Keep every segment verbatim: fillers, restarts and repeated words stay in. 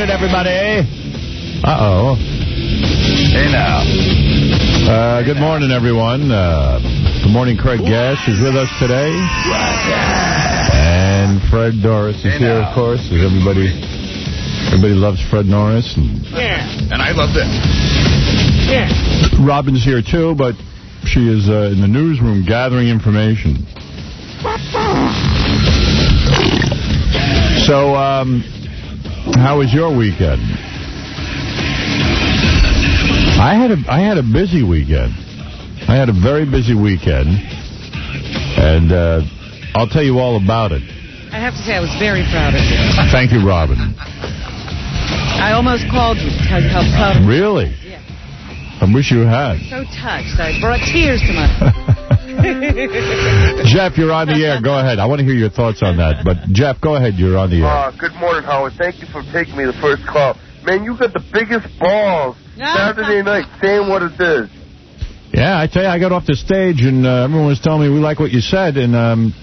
morning, everybody. Uh-oh. Hey, now. Uh, good morning, everyone. Uh, good morning, Craig Gash is with us today. And Fred Norris is hey, here, now. of course. As everybody, everybody loves Fred Norris. And yeah. And I love this. Yeah. Robin's here, too, but she is uh, in the newsroom gathering information. So, um, how was your weekend? I had a I had a busy weekend. I had a very busy weekend, and uh, I'll tell you all about it. I have to say I was very proud of you. Thank you, Robin. I almost called you to tell you how proud of you. Really? Yeah. I wish you had. So touched. I brought tears to my Jeff, you're on the air. Go ahead. I want to hear your thoughts on that. But, Jeff, go ahead. You're on the air. Uh, good morning, Howard. Thank you for taking me the first call. Man, you got the biggest balls Saturday night saying what it is. Yeah, I tell you, I got off the stage, and uh, everyone was telling me, we like what you said, and um,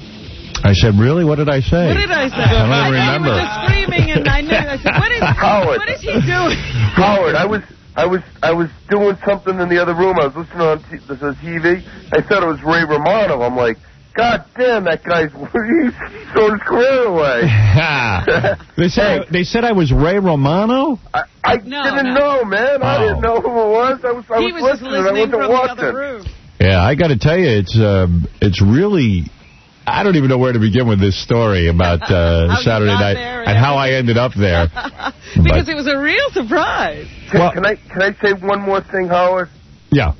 I said, really? What did I say? What did I say? I don't remember. I was just screaming, and I knew. I said, what is, Howard. what is he doing? Howard, I was... I was I was doing something in the other room. I was listening on t the T V. I thought it was Ray Romano. I'm like, God damn, that guy's he's throwing his career away. they said they said I was Ray Romano. I, I no, didn't no. know, man. Oh. I didn't know who it was. I was I he was, was listening. Just listening I wasn't from watching. the other room. Yeah, I got to tell you, it's uh, it's really. I don't even know where to begin with this story about uh, Saturday night and, and how I ended up there. Because but, it was a real surprise. Can, well, can I can I say one more thing, Howard? Yeah.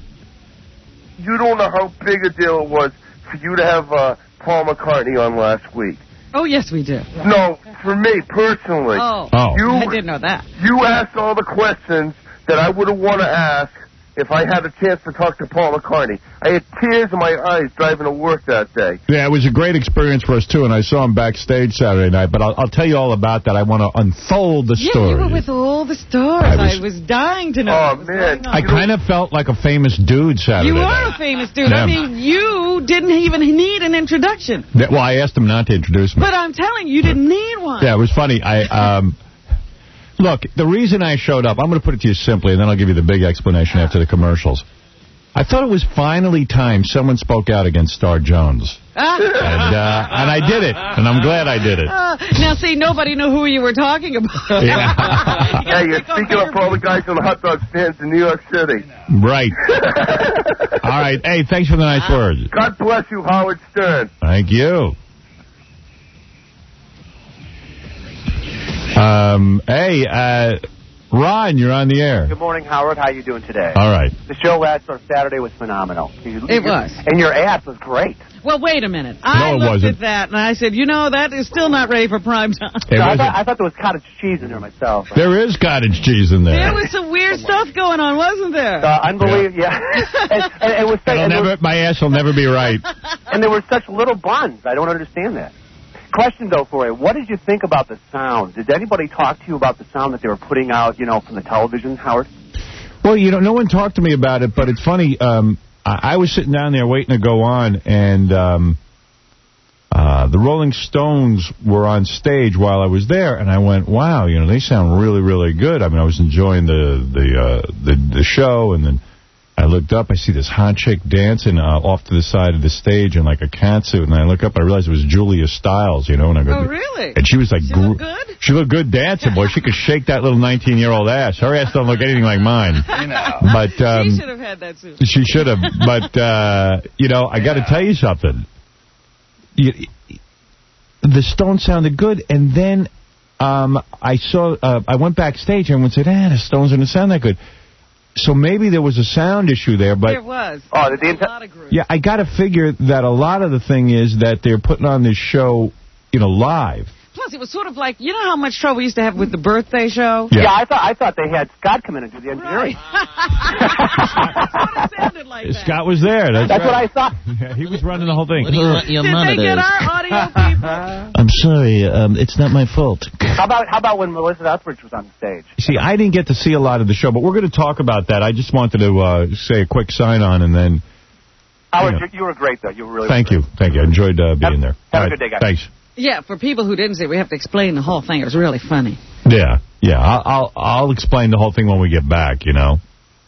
You don't know how big a deal it was for you to have uh, Paul McCartney on last week. Oh, yes, we did. No, for me, personally. Oh, oh. You, I didn't know that. You asked all the questions that I would have wanted to ask if I had a chance to talk to Paul McCartney. I had tears in my eyes driving to work that day. Yeah, it was a great experience for us, too, and I saw him backstage Saturday night, but I'll, I'll tell you all about that. I want to unfold the yeah, story. Yeah, you were with all the stars. I was, I was dying to know oh, what was man. going on. I kind of felt like a famous dude Saturday You night. are a famous dude. Yeah. I mean, you didn't even need an introduction. Yeah, well, I asked him not to introduce me. But I'm telling you, you didn't need one. Yeah, it was funny. I... um. Look, the reason I showed up, I'm going to put it to you simply, and then I'll give you the big explanation after the commercials. I thought it was finally time someone spoke out against Star Jones. and, uh, and I did it, and I'm glad I did it. Uh, now, see, nobody knew who you were talking about. Yeah, yeah you're speaking up for all the guys on the hot dog stands in New York City. Right. All right. Hey, thanks for the nice uh, words. God bless you, Howard Stern. Thank you. Um, hey, uh... Ron, you're on the air. Good morning, Howard. How you doing today? All right. The show last on Saturday was phenomenal. You, it was. And your ass was great. Well, wait a minute. No, I it looked wasn't. at that, and I said, you know, that is still not ready for prime time. No, I, thought, I thought there was cottage cheese in there myself. There is cottage cheese in there. There was some weird stuff going on, wasn't there? Uh, unbelievable, yeah. yeah. and, and, and it was, and never, was, my ass will never be right. And there were such little buns. I don't understand that. Question, though, for you. What did you think about the sound? Did anybody talk to you about the sound that they were putting out, you know, from the television, Howard? Well, you know, no one talked to me about it, but it's funny. Um, I, I was sitting down there waiting to go on, and um, uh, the Rolling Stones were on stage while I was there, and I went, wow, you know, they sound really, really good. I mean, I was enjoying the the uh, the, the show, and then I looked up, I see this hot chick dancing uh, off to the side of the stage in like a catsuit, and I look up, I realized it was Julia Stiles, you know. And I go, oh, really? And she was like, she looked good? She looked good dancing, boy. She could shake that little nineteen-year-old ass. Her ass don't look anything like mine. I know. But, um, she should have had that suit. She should have. But, uh, you know, I got to tell you something. You, the Stones sounded good, and then um, I saw, uh, I went backstage, and everyone said, ah, the Stones didn't sound that good. So maybe there was a sound issue there, but... There was. Oh, the, a lot of groups. Yeah, I got to figure that a lot of the thing is that they're putting on this show, you know, live. Plus, it was sort of like, you know how much trouble we used to have with the birthday show? Yeah, yeah I thought I thought they had Scott come in and do the engineering. Right. It sounded like that. Scott was there. That's, That's right. what I thought. Yeah, he was running the whole thing. What do you want your Did monitors? they get our audio people? I'm sorry, um, it's not my fault. How about how about when Melissa Etheridge was on the stage? See, I didn't get to see a lot of the show, but we're going to talk about that. I just wanted to uh, say a quick sign-on, and then... Howard, you, know. you were great, though. You were really Thank great. you. Thank you. I enjoyed uh, being have, there. Have All a right. good day, guys. Thanks. Yeah, for people who didn't see it, we have to explain the whole thing. It was really funny. Yeah, yeah. I'll, I'll I'll explain the whole thing when we get back, you know.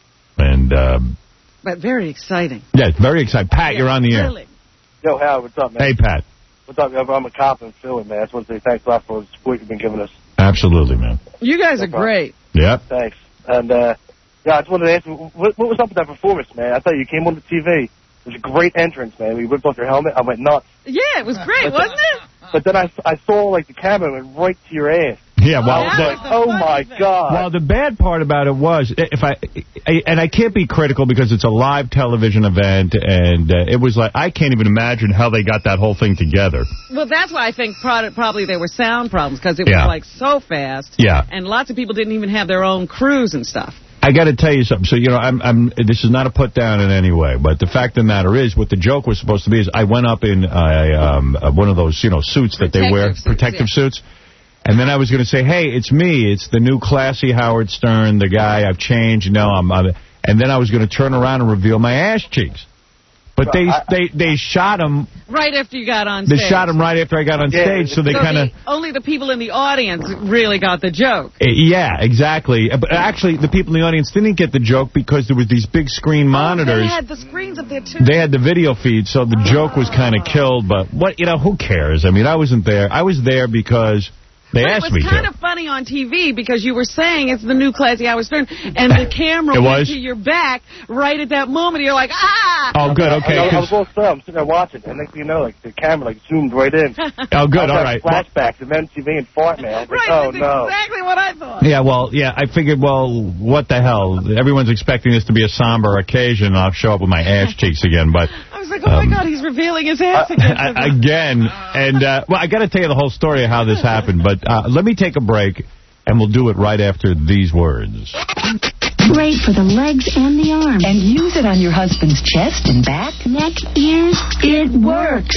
And um, But very exciting. Yeah, it's very exciting. Pat, yeah, you're on the air. Really. Yo, Hal, what's up, man? Hey, Pat. What's up? I'm a cop in Philly, man. I just want to say thanks a lot for the support you've been giving us. Absolutely, man. You guys no are problem. great. Yep. Thanks. And, uh, yeah, I just wanted to ask you, what, what was up with that performance, man? I thought you came on the T V. It was a great entrance, man. We ripped off your helmet. I went nuts. Yeah, it was great, wasn't it? But then I, I saw, like, the camera went right to your ass. Yeah, well, I was like, oh, my God. Well, the bad part about it was, if I, I and I can't be critical because it's a live television event, and uh, it was like, I can't even imagine how they got that whole thing together. Well, that's why I think pro probably there were sound problems, because it was, Yeah. like, so fast. Yeah. And lots of people didn't even have their own crews and stuff. I got to tell you something. So, you know, I'm, I'm. This is not a put down in any way, but the fact of the matter is, what the joke was supposed to be is, I went up in uh, um, uh, one of those, you know, suits that Protective they wear, suits, protective yeah. suits, and then I was going to say, hey, it's me, it's the new classy Howard Stern, the guy I've changed. You know, I'm, I'm and then I was going to turn around and reveal my ass cheeks. But they they they shot him right after you got on They stage. shot him right after I got on Yeah. stage, so they So kind of... the- only the people in the audience really got the joke. Yeah, exactly. But actually, the people in the audience didn't get the joke because there was these big screen monitors. They had the screens up there, too. They had the video feed, so the joke was kind of killed. But, what you know, who cares? I mean, I wasn't there. I was there because they But asked it me was kind to. of funny on T V because you were saying it's the new classy Howard Stern, and the camera It went was? to your back right at that moment. You're like, ah! Oh, good, okay. I, I 'cause- was all set. I'm sitting there watching, and next thing you know, like, the camera, like, zoomed right in. Oh, good, I all right. Flashbacks of M T V and fart, man. I was like, Right, oh, that's no. exactly what I thought. Yeah, well, yeah, I figured, well, what the hell? Everyone's expecting this to be a somber occasion, and I'll show up with my ass cheeks again, but... I was like, oh, Um, my God, he's revealing his ass again. I, again, and, uh, well, I got to tell you the whole story of how this happened, but uh, let me take a break, and we'll do it right after these words. Great for the legs and the arms. And use it on your husband's chest and back, neck, ears. It works.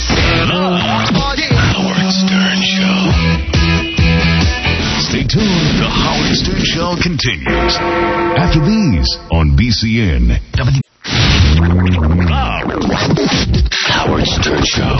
Howard Stern Show. Stay tuned. The Howard Stern Show continues after these on B C N. W Howard Stern Show.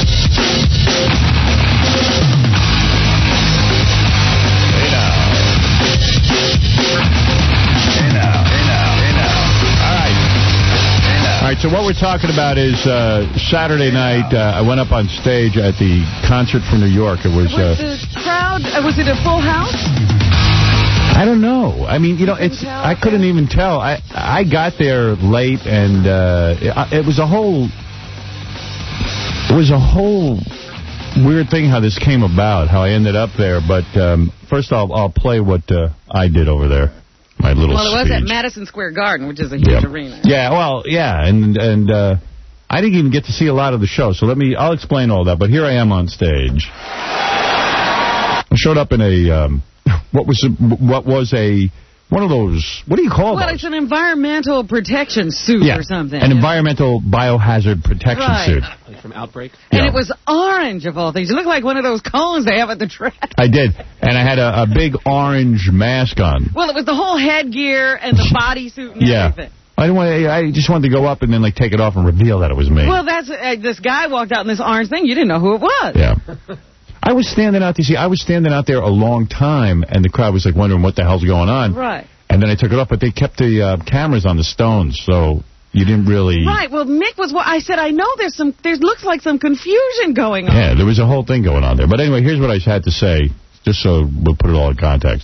All right, so what we're talking about is uh, Saturday night, uh, I went up on stage at the concert from New York. It was... Was Uh, the crowd, uh, was it a full house? I don't know. I mean, you know, it's I couldn't even tell. I I got there late, and uh, it, it was a whole... It was a whole weird thing how this came about, how I ended up there. But um, first I'll, I'll play what uh, I did over there. My little Well, it was at speech. Madison Square Garden, which is a huge Yep. arena. Yeah, well, yeah, and and uh, I didn't even get to see a lot of the show, so let me, I'll explain all that, but here I am on stage. I showed up in a, um, what was a, what was a, one of those, what do you call Well, those? it's an environmental protection suit Yeah, or something. an environmental biohazard protection Right. suit. Like from Outbreak? And Yeah. it was orange, of all things. It looked like one of those cones they have at the track. I did, and I had a, a big orange mask on. Well, it was the whole headgear and the bodysuit and Yeah. everything. I didn't want to, I just wanted to go up and then like take it off and reveal that it was me. Well, that's uh, this guy walked out in this orange thing. You didn't know who it was. Yeah. I was standing out, you see, I was standing out there a long time, and the crowd was like wondering what the hell's going on. Right. And then I took it off, but they kept the uh, cameras on the Stones, so you didn't really... Right. Well, Mick was. I said, I know there's some. There looks like some confusion going on. Yeah, there was a whole thing going on there. But anyway, here's what I had to say, just so we'll put it all in context.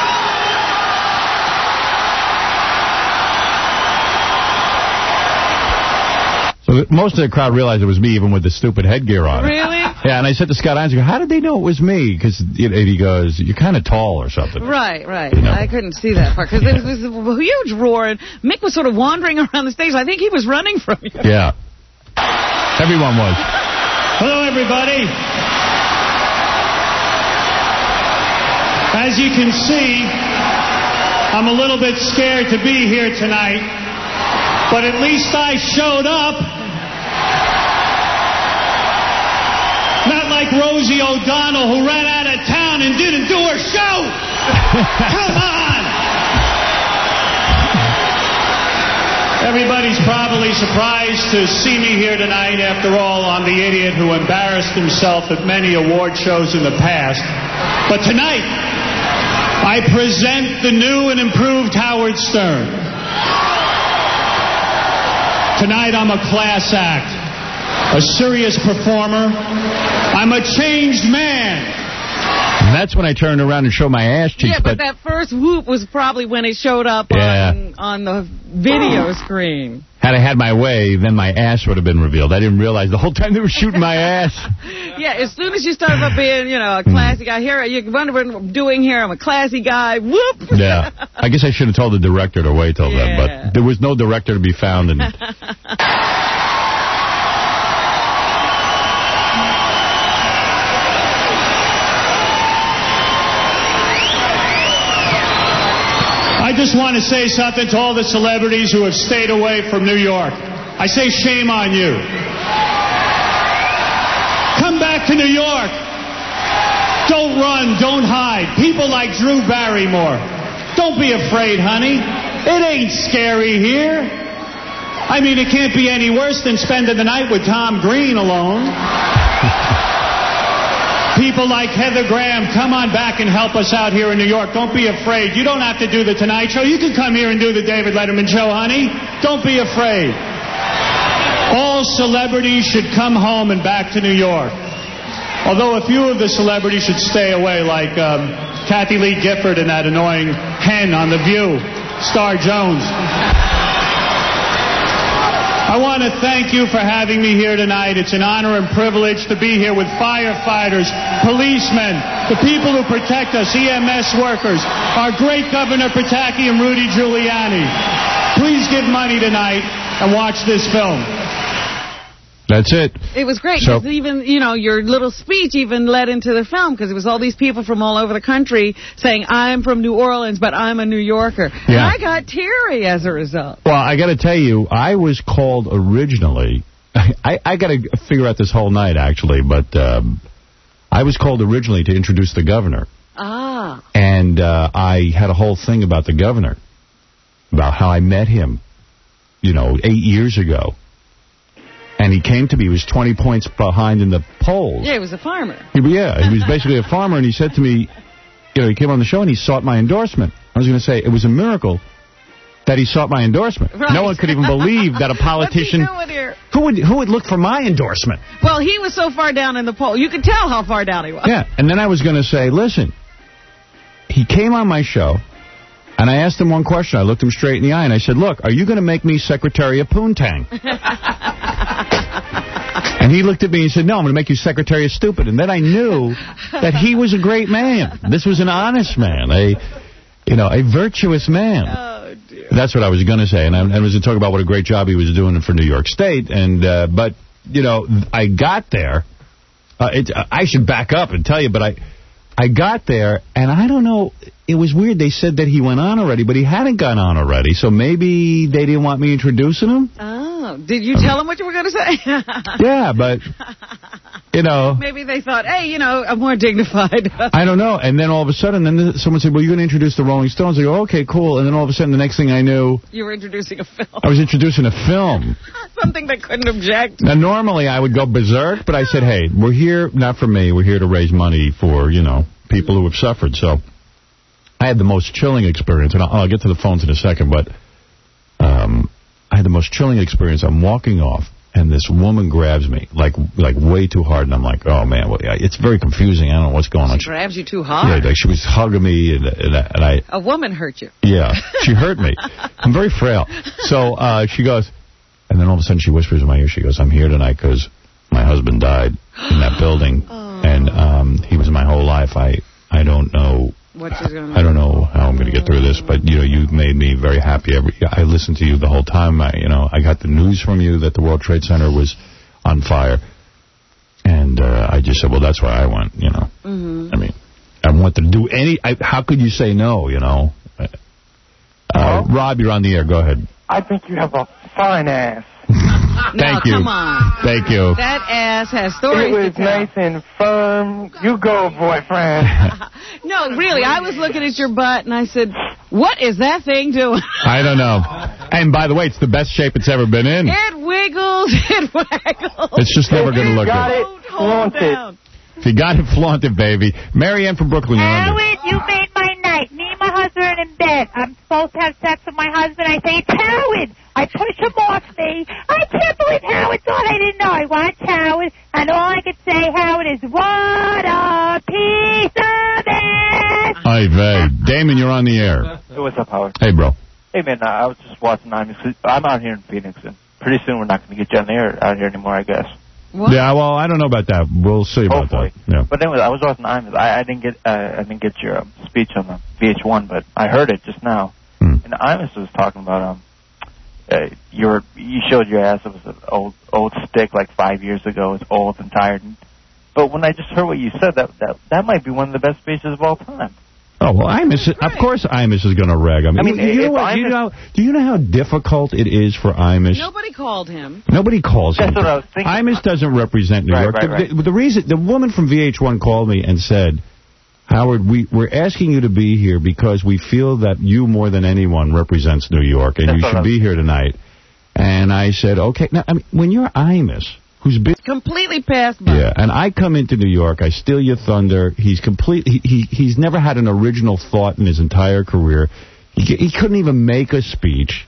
So that most of the crowd realized it was me, even with the stupid headgear on. Really? Yeah, and I said to Scott Hines, I go, how did they know it was me? Because he goes, you're kind of tall or something. Right, right. You know. I couldn't see that part because there was this huge roar, and Mick was sort of wandering around the stage. I think he was running from you. Yeah. Everyone was. Hello, everybody. As you can see, I'm a little bit scared to be here tonight, but at least I showed up. Not like Rosie O'Donnell, who ran out of town and didn't do her show. Come on. Everybody's probably surprised to see me here tonight. After all, I'm the idiot who embarrassed himself at many award shows in the past. But tonight, I present the new and improved Howard Stern. Tonight I'm a class act, a serious performer. I'm a changed man. And that's when I turned around and showed my ass cheeks. Yeah, but, but that first whoop was probably when it showed up yeah. on, on the video screen. Had I had my way, then my ass would have been revealed. I didn't realize the whole time they were shooting my ass. Yeah, as soon as you started up being, you know, a classy guy, here, you wonder what I'm doing here, I'm a classy guy, whoop! Yeah. I guess I should have told the director to wait till yeah. then, but there was no director to be found. And I just want to say something to all the celebrities who have stayed away from New York. I say shame on you. Come back to New York. Don't run, don't hide. People like Drew Barrymore. Don't be afraid, honey. It ain't scary here. I mean, it can't be any worse than spending the night with Tom Green alone. People like Heather Graham, come on back and help us out here in New York. Don't be afraid. You don't have to do the Tonight Show. You can come here and do the David Letterman Show, honey. Don't be afraid. All celebrities should come home and back to New York. Although a few of the celebrities should stay away, like um, Kathy Lee Gifford and that annoying hen on The View, Star Jones. I want to thank you for having me here tonight. It's an honor and privilege to be here with firefighters, policemen, the people who protect us, E M S workers, our great Governor Pataki and Rudy Giuliani. Please give money tonight and watch this film. That's it. It was great. So, even, you know, your little speech even led into the film because it was all these people from all over the country saying, I'm from New Orleans, but I'm a New Yorker. Yeah. And I got teary as a result. Well, I got to tell you, I was called originally. I, I got to figure out this whole night, actually, but um, I was called originally to introduce the governor. Ah. And uh, I had a whole thing about the governor, about how I met him, you know, eight years ago. And he came to me, he was twenty points behind in the polls. Yeah, he was a farmer. He, yeah, he was basically a farmer, and he said to me, you know, he came on the show and he sought my endorsement. I was going to say, it was a miracle that he sought my endorsement. Right. No one could even believe that a politician... What's he doing here? Who would, who would look for my endorsement? Well, he was so far down in the poll. You could tell how far down he was. Yeah, and then I was going to say, listen, he came on my show, and I asked him one question. I looked him straight in the eye, and I said, look, are you going to make me Secretary of Poontang? And he looked at me and said, no, I'm going to make you Secretary of Stupid. And then I knew that he was a great man. This was an honest man, a, you know, a virtuous man. Oh, dear. That's what I was going to say. And I, I was going to talk about what a great job he was doing for New York State. And uh, But, you know, I got there. Uh, it, I should back up and tell you, but I... I got there, and I don't know, it was weird. They said that he went on already, but he hadn't gone on already, so maybe they didn't want me introducing him? Oh, did you tell him what you were going to say? Yeah, but, you know. Maybe they thought, hey, you know, I'm more dignified. I don't know, and then all of a sudden, then someone said, well, you're going to introduce the Rolling Stones. I go, okay, cool, and then all of a sudden, the next thing I knew. You were introducing a film. I was introducing a film. Something they couldn't object. Now, normally I would go berserk, but I said, hey, we're here, not for me, we're here to raise money for, you know, people who have suffered. So I had the most chilling experience, and I'll, I'll get to the phones in a second, but um, I had the most chilling experience. I'm walking off, and this woman grabs me, like like way too hard, and I'm like, oh, man, well, it's very confusing. I don't know what's going on. She grabs you too hard? Yeah, like she was hugging me, and, and, I, and I... A woman hurt you. Yeah, she hurt me. I'm very frail. So uh, she goes, and then all of a sudden she whispers in my ear, she goes, I'm here tonight because my husband died in that building. Oh. And um, he was my whole life. I I don't know. What you're gonna I don't know how I'm going to get through this, but you know, you made me very happy. Every I listened to you the whole time. I you know I got the news from you that the World Trade Center was on fire, and uh, I just said, well, that's why I went. You know, mm-hmm. I mean, I wanted to do any. I, how could you say no? You know, uh, Rob, you're on the air. Go ahead. I think you have a fine ass. Thank no, you. come on. Thank you. That ass has stories. It was to tell. nice and firm. You go, boyfriend. No, really, I was looking at your butt, and I said, what is that thing doing? I don't know. And by the way, it's the best shape it's ever been in. It wiggles, it waggles. It's just never going to look got good. it, flaunt it. If you got it, flaunt it, baby. Marianne from Brooklyn, you're on there. Howard, you made my night. husband in bed. I'm supposed to have sex with my husband. I say, it's Howard. I push him off me. I can't believe Howard thought I didn't know. I watch Howard, and all I could say, Howard, is, what a piece of ass. Hi, hey, Damon, you're on the air. Hey, what's up, Howard? Hey, bro. Hey, man, uh, I was just watching I'm, I'm out here in Phoenix, and pretty soon we're not going to get you on the air out here anymore, I guess. What? Yeah, well, I don't know about that. We'll see about Hopefully. that. Yeah. But anyway, I was watching I'm, I, I didn't get uh, I didn't get your um, speech on the V H one, but I heard it just now. Hmm. And Imus was talking about um, uh, your you showed your ass. It was an old old stick like five years ago. It's old and tired. And, but when I just heard what you said, that that that might be one of the best speeches of all time. Oh, well, Imus, of course Imus is going to rag. I mean, I mean, you, you know what? Imus, you know, do you know how difficult it is for Imus? Nobody called him. Nobody calls That's him. what I was thinking. Imus doesn't represent New Right, York. right, the, right. The, the reason, the woman from V H one called me and said, Howard, we, we're asking you to be here because we feel that you more than anyone represents New York, and That's you what should I was be here tonight. And I said, okay. Now, I mean, when you're Imus, who's been... Completely passed by. Yeah, and I come into New York, I steal your thunder. He's complete. He, he he's never had an original thought in his entire career. He, he couldn't even make a speech.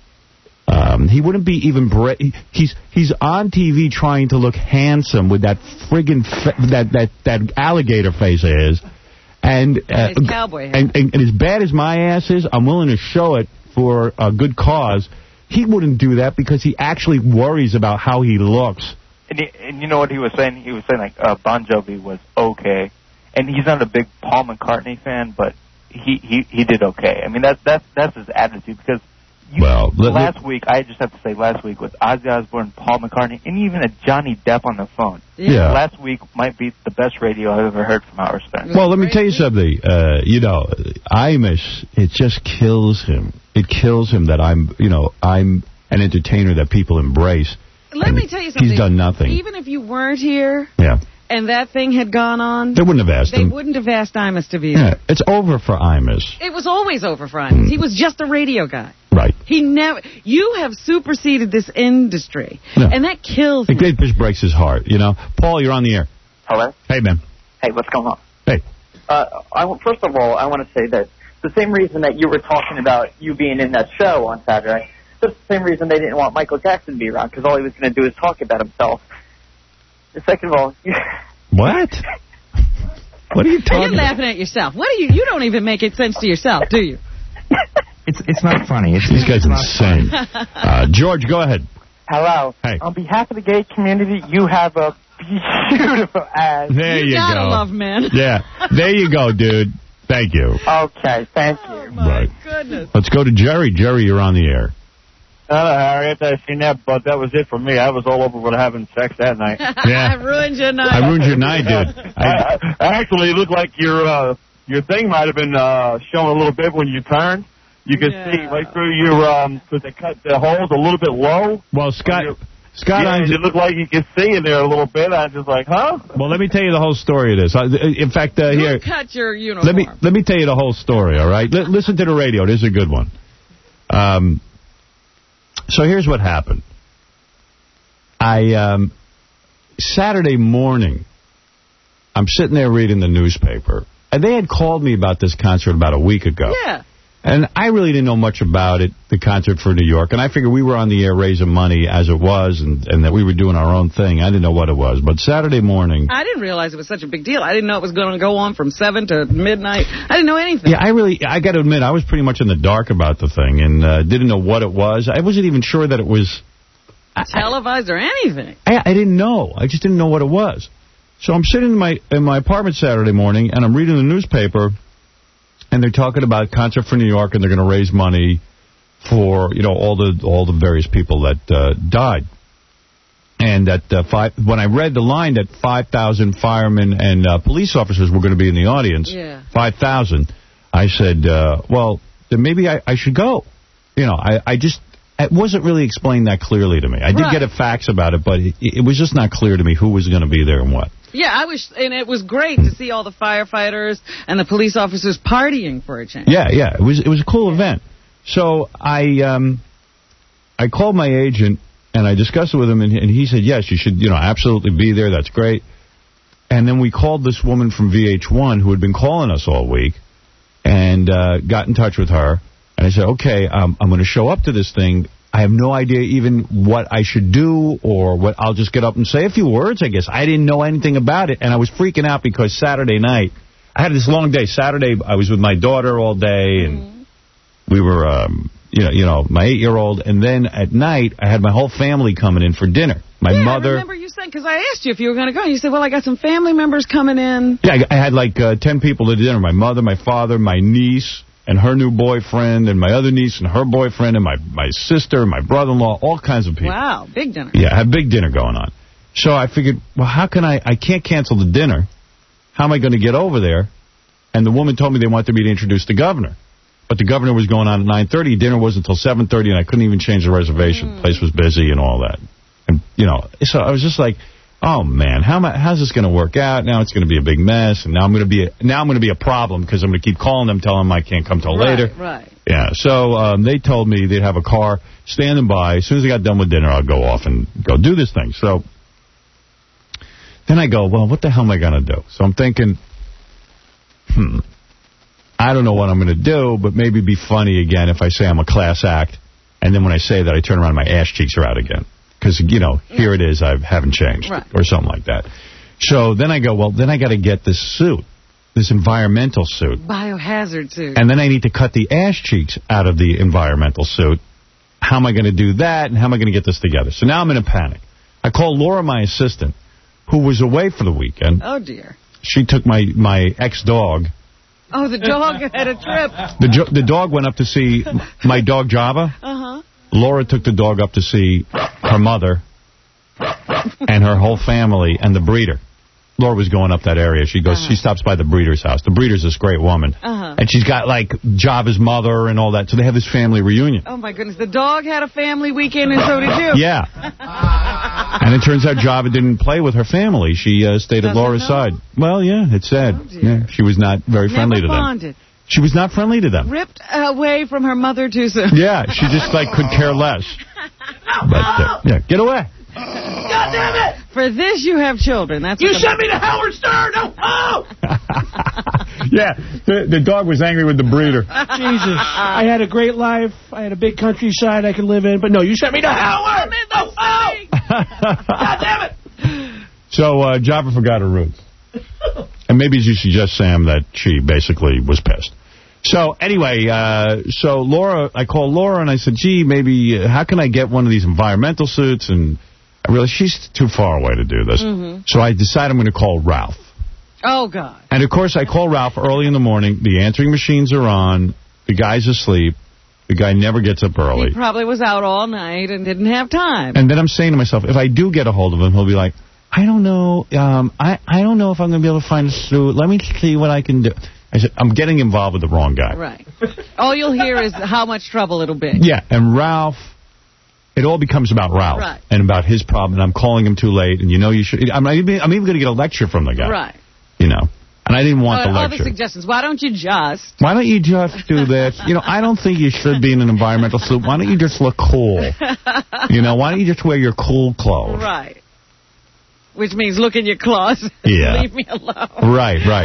Um, he wouldn't be even. Bra he, he's he's on T V trying to look handsome with that friggin' fa that that that alligator face of his, and uh, His cowboy hat. and, and and as bad as my ass is, I'm willing to show it for a good cause. He wouldn't do that because he actually worries about how he looks. And, he, and you know what he was saying? He was saying, like, uh, Bon Jovi was okay. And he's not a big Paul McCartney fan, but he, he, he did okay. I mean, that's, that's, that's his attitude. Because you, well, let, last let, week, I just have to say, last week with Ozzy Osbourne, Paul McCartney, and even a Johnny Depp on the phone. Yeah. Last week might be the best radio I've ever heard from Howard Stern. Well, let me tell you something. Uh, you know, Imus, it just kills him. It kills him that I'm, you know, I'm an entertainer that people embrace. Let me tell you something. He's done nothing. Even if you weren't here Yeah. and that thing had gone on, They wouldn't have asked they him. wouldn't have asked Imus to be Yeah, there. it's over for Imus. It was always over for Imus. He was just a radio guy. Right. He never. You have superseded this industry, Yeah. and that kills It me. just breaks his heart, you know. Paul, you're on the air. Hello? Hey, man. Hey, what's going on? Hey. Uh, I, first of all, I want to say that the same reason that you were talking about you being in that show on Saturday, that's the same reason they didn't want Michael Jackson to be around, because all he was going to do is talk about himself. Second of all... What? What are you talking You're about? laughing at yourself. What do you? You don't even make it sense to yourself, do you? It's it's not funny. It's, This guy's it's not insane. funny. Uh, George, go ahead. Hello. Hey. On behalf of the gay community, you have a beautiful ass. There you, You gotta go. love men. Yeah. There you go, dude. Thank you. Okay, thank you. Oh, my Right. goodness. Let's go to Jerry. Jerry, you're on the air. Hello, Harry. After I seen that, but that was it for me. I was all over with having sex that night. Yeah. I ruined your night. I ruined your night, dude. I, I, actually, it looked like your uh, your thing might have been uh, showing a little bit when you turned. You could Yeah. see right through your, um, because they cut the holes a little bit low. well, Scott... Scott, yeah, I'm it looked like you could see in there a little bit. I was just like, huh? well, let me tell you the whole story of this. Uh, In fact, uh, Who here, cut your uniform? let me let me tell you the whole story. All right, L listen to the radio. This is a good one. Um, so here's what happened. I um, Saturday morning, I'm sitting there reading the newspaper, and they had called me about this concert about a week ago. Yeah. And I really didn't know much about it, the concert for New York. And I figured we were on the air raising money as it was, and, and that we were doing our own thing. I didn't know what it was. But Saturday morning... I didn't realize it was such a big deal. I didn't know it was going to go on from seven to midnight. I didn't know anything. Yeah, I really, I got to admit, I was pretty much in the dark about the thing and uh, didn't know what it was. I wasn't even sure that it was... Televised or anything. I, I didn't know. I just didn't know what it was. So I'm sitting in my in my apartment Saturday morning, and I'm reading the newspaper, and they're talking about Concert for New York, and they're going to raise money for, you know, all the all the various people that uh, died. And that uh, five, when I read the line that five thousand firemen and uh, police officers were going to be in the audience, Yeah. five thousand, I said, uh, well, then maybe I, I should go. You know, I, I just, it wasn't really explained that clearly to me. I did Right. get a fax about it, but it, it was just not clear to me who was going to be there and what. Yeah, I was, and it was great to see all the firefighters and the police officers partying for a change. Yeah, yeah, it was it was a cool event. So I um, I called my agent and I discussed it with him, and, and he said, yes, you should, you know, absolutely be there. That's great. And then we called this woman from V H one who had been calling us all week, and uh, got in touch with her. And I said, okay, um, I'm going to show up to this thing. I have no idea even what I should do or what. I'll just get up and say a few words, I guess. I didn't know anything about it, and I was freaking out because Saturday night, I had this long day. Saturday, I was with my daughter all day, and mm. we were, um, you know, you know, my eight-year-old. And then at night, I had my whole family coming in for dinner. My yeah, mother. I remember you saying, because I asked you if you were going to go. You said, well, I got some family members coming in. Yeah, I, I had like uh, ten people to dinner. My mother, my father, my niece, and her new boyfriend, and my other niece and her boyfriend, and my, my sister, and my brother-in-law, all kinds of people. Wow, big dinner. Yeah, I had a big dinner going on. So I figured, well, how can I, I can't cancel the dinner. How am I going to get over there? And the woman told me they wanted me to introduce the governor. But the governor was going on at nine thirty. Dinner wasn't until seven thirty, and I couldn't even change the reservation. Mm. The place was busy and all that. And, you know, so I was just like, oh, man, how am I, how's this going to work out? Now it's going to be a big mess, and now I'm going to be a, now I'm going to be a problem because I'm going to keep calling them, telling them I can't come till right, later. Right. Yeah, so um, they told me they'd have a car standing by. As soon as I got done with dinner, I'll go off and go do this thing. So then I go, well, what the hell am I going to do? So I'm thinking, hmm, I don't know what I'm going to do, but maybe be funny again if I say I'm a class act, and then when I say that, I turn around and my ass cheeks are out again. Because, you know, here it is, I haven't changed, right. or something like that. So then I go, well, then I got to get this suit, this environmental suit. Biohazard suit. And then I need to cut the ass cheeks out of the environmental suit. How am I going to do that, and how am I going to get this together? So now I'm in a panic. I call Laura, my assistant, who was away for the weekend. Oh, dear. She took my, my ex-dog. Oh, the dog had a trip. The, jo the dog went up to see my dog, Java. Uh-huh. Laura took the dog up to see her mother and her whole family and the breeder. Laura was going up that area. She goes, uh-huh. she stops by the breeder's house. The breeder's this great woman. Uh-huh. And she's got, like, Java's mother and all that. So they have this family reunion. Oh, my goodness. The dog had a family weekend, and so did you. Yeah. And it turns out Java didn't play with her family. She uh, stayed Doesn't at Laura's know. side. Well, yeah, it's sad. Oh, yeah, she was not very Never friendly to bonded. them. She was not friendly to them. Ripped away from her mother too soon. Yeah, she just, like, could care less. But, uh, yeah, get away. God damn it! For this, you have children. That's You what sent me to Howard Stern! No! Oh! Yeah, the, the dog was angry with the breeder. Jesus. I had a great life. I had a big countryside I could live in. But no, you sent me to Howard! I'm in the oh, oh. God damn it! So, uh, Java forgot her roots. And maybe you suggest, Sam, that she basically was pissed. So, anyway, uh, so Laura, I called Laura and I said, gee, maybe, uh, how can I get one of these environmental suits? And I realized she's too far away to do this. Mm-hmm. So I decided I'm going to call Ralph. Oh, God. And, of course, I call Ralph early in the morning. The answering machines are on. The guy's asleep. The guy never gets up early. He probably was out all night and didn't have time. And then I'm saying to myself, if I do get a hold of him, he'll be like, I don't know. Um, I, I don't know if I'm going to be able to find a suit. Let me see what I can do. I said, I'm getting involved with the wrong guy. Right. All you'll hear is how much trouble it'll be. Yeah, and Ralph, it all becomes about Ralph. Right. And about his problem, and I'm calling him too late, and you know you should. I'm even, I'm even going to get a lecture from the guy. Right. You know, and I didn't want uh, the all lecture. the suggestions. Why don't you just? Why don't you just do this? You know, I don't think you should be in an environmental suit. Why don't you just look cool? You know, why don't you just wear your cool clothes? Right. Which means look in your closet. Yeah. Leave me alone. Right, right.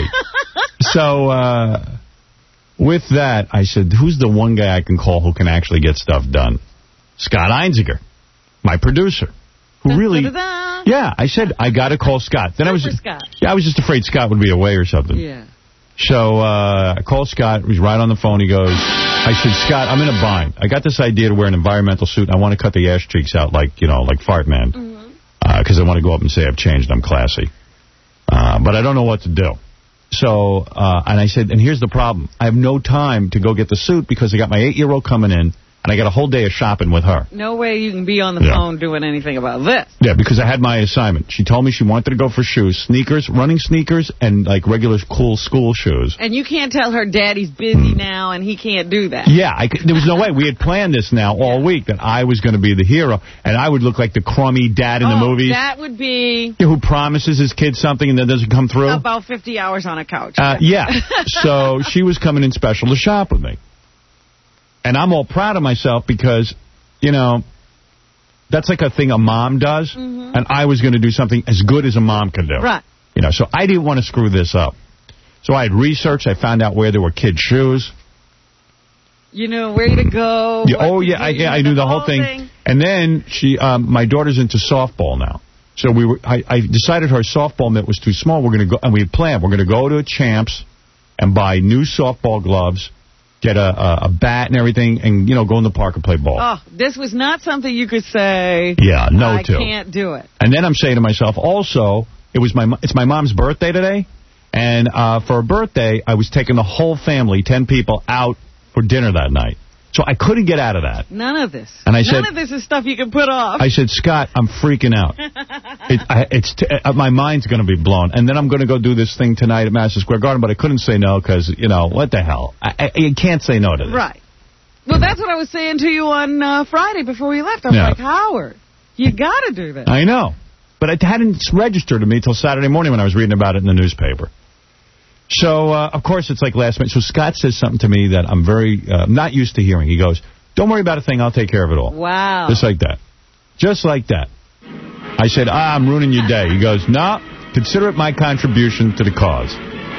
So, uh, with that, I said, who's the one guy I can call who can actually get stuff done? Scott Einziger, my producer, who da, really... Da, da, da. Yeah, I said, I got to call Scott. Then Super I was just, Scott. Yeah, I was just afraid Scott would be away or something. Yeah. So, uh, I called Scott. He was right on the phone. He goes, I said, Scott, I'm in a bind. I got this idea to wear an environmental suit. I want to cut the ass cheeks out like, you know, like Fart Man. Mm-hmm. Because uh, I want to go up and say I've changed, I'm classy. Uh, but I don't know what to do. So, uh, and I said, and here's the problem. I have no time to go get the suit because I got my eight-year-old coming in, and I got a whole day of shopping with her. No way you can be on the Yeah. phone doing anything about this. Yeah, because I had my assignment. She told me she wanted to go for shoes, sneakers, running sneakers, and like regular cool school shoes. And you can't tell her daddy's busy Hmm. now and he can't do that. Yeah, I could, there was no way. We had planned this now all week that I was going to be the hero, and I would look like the crummy dad in oh, the movies. That would be... Who promises his kid something and then doesn't come through? About fifty hours on a couch. Uh, yeah. So she was coming in special to shop with me. And I'm all proud of myself because, you know, that's like a thing a mom does. Mm-hmm. And I was going to do something as good as a mom can do. Right. You know, so I didn't want to screw this up. So I had researched. I found out where there were kids' shoes. You know where to go. Yeah, oh, yeah, I, yeah, I knew the, the whole thing. thing. And then she, um, my daughter's into softball now. So we were. I, I decided her softball mitt was too small. We're going to go, and we had planned. We're going to go to a Champs and buy new softball gloves, get a, a, a bat and everything, and, you know, go in the park and play ball. Oh, this was not something you could say, yeah, no I to. can't do it. And then I'm saying to myself, also, it was my it's my mom's birthday today, and uh, for her birthday, I was taking the whole family, ten people, out for dinner that night. So I couldn't get out of that. None of this. And I None said, of this is stuff you can put off. I said, Scott, I'm freaking out. it, I, it's t uh, my mind's going to be blown. And then I'm going to go do this thing tonight at Madison Square Garden, but I couldn't say no because, you know, what the hell? I, I, you can't say no to this. Right. Well, that's what I was saying to you on uh, Friday before we left. I was yeah. like, Howard, you got to do this. I know. But it hadn't registered to me until Saturday morning when I was reading about it in the newspaper. So, uh, of course, it's like last minute. So Scott says something to me that I'm very uh, not used to hearing. He goes, don't worry about a thing. I'll take care of it all. Wow. Just like that. Just like that. I said, ah, I'm ruining your day. He goes, no, consider it my contribution to the cause.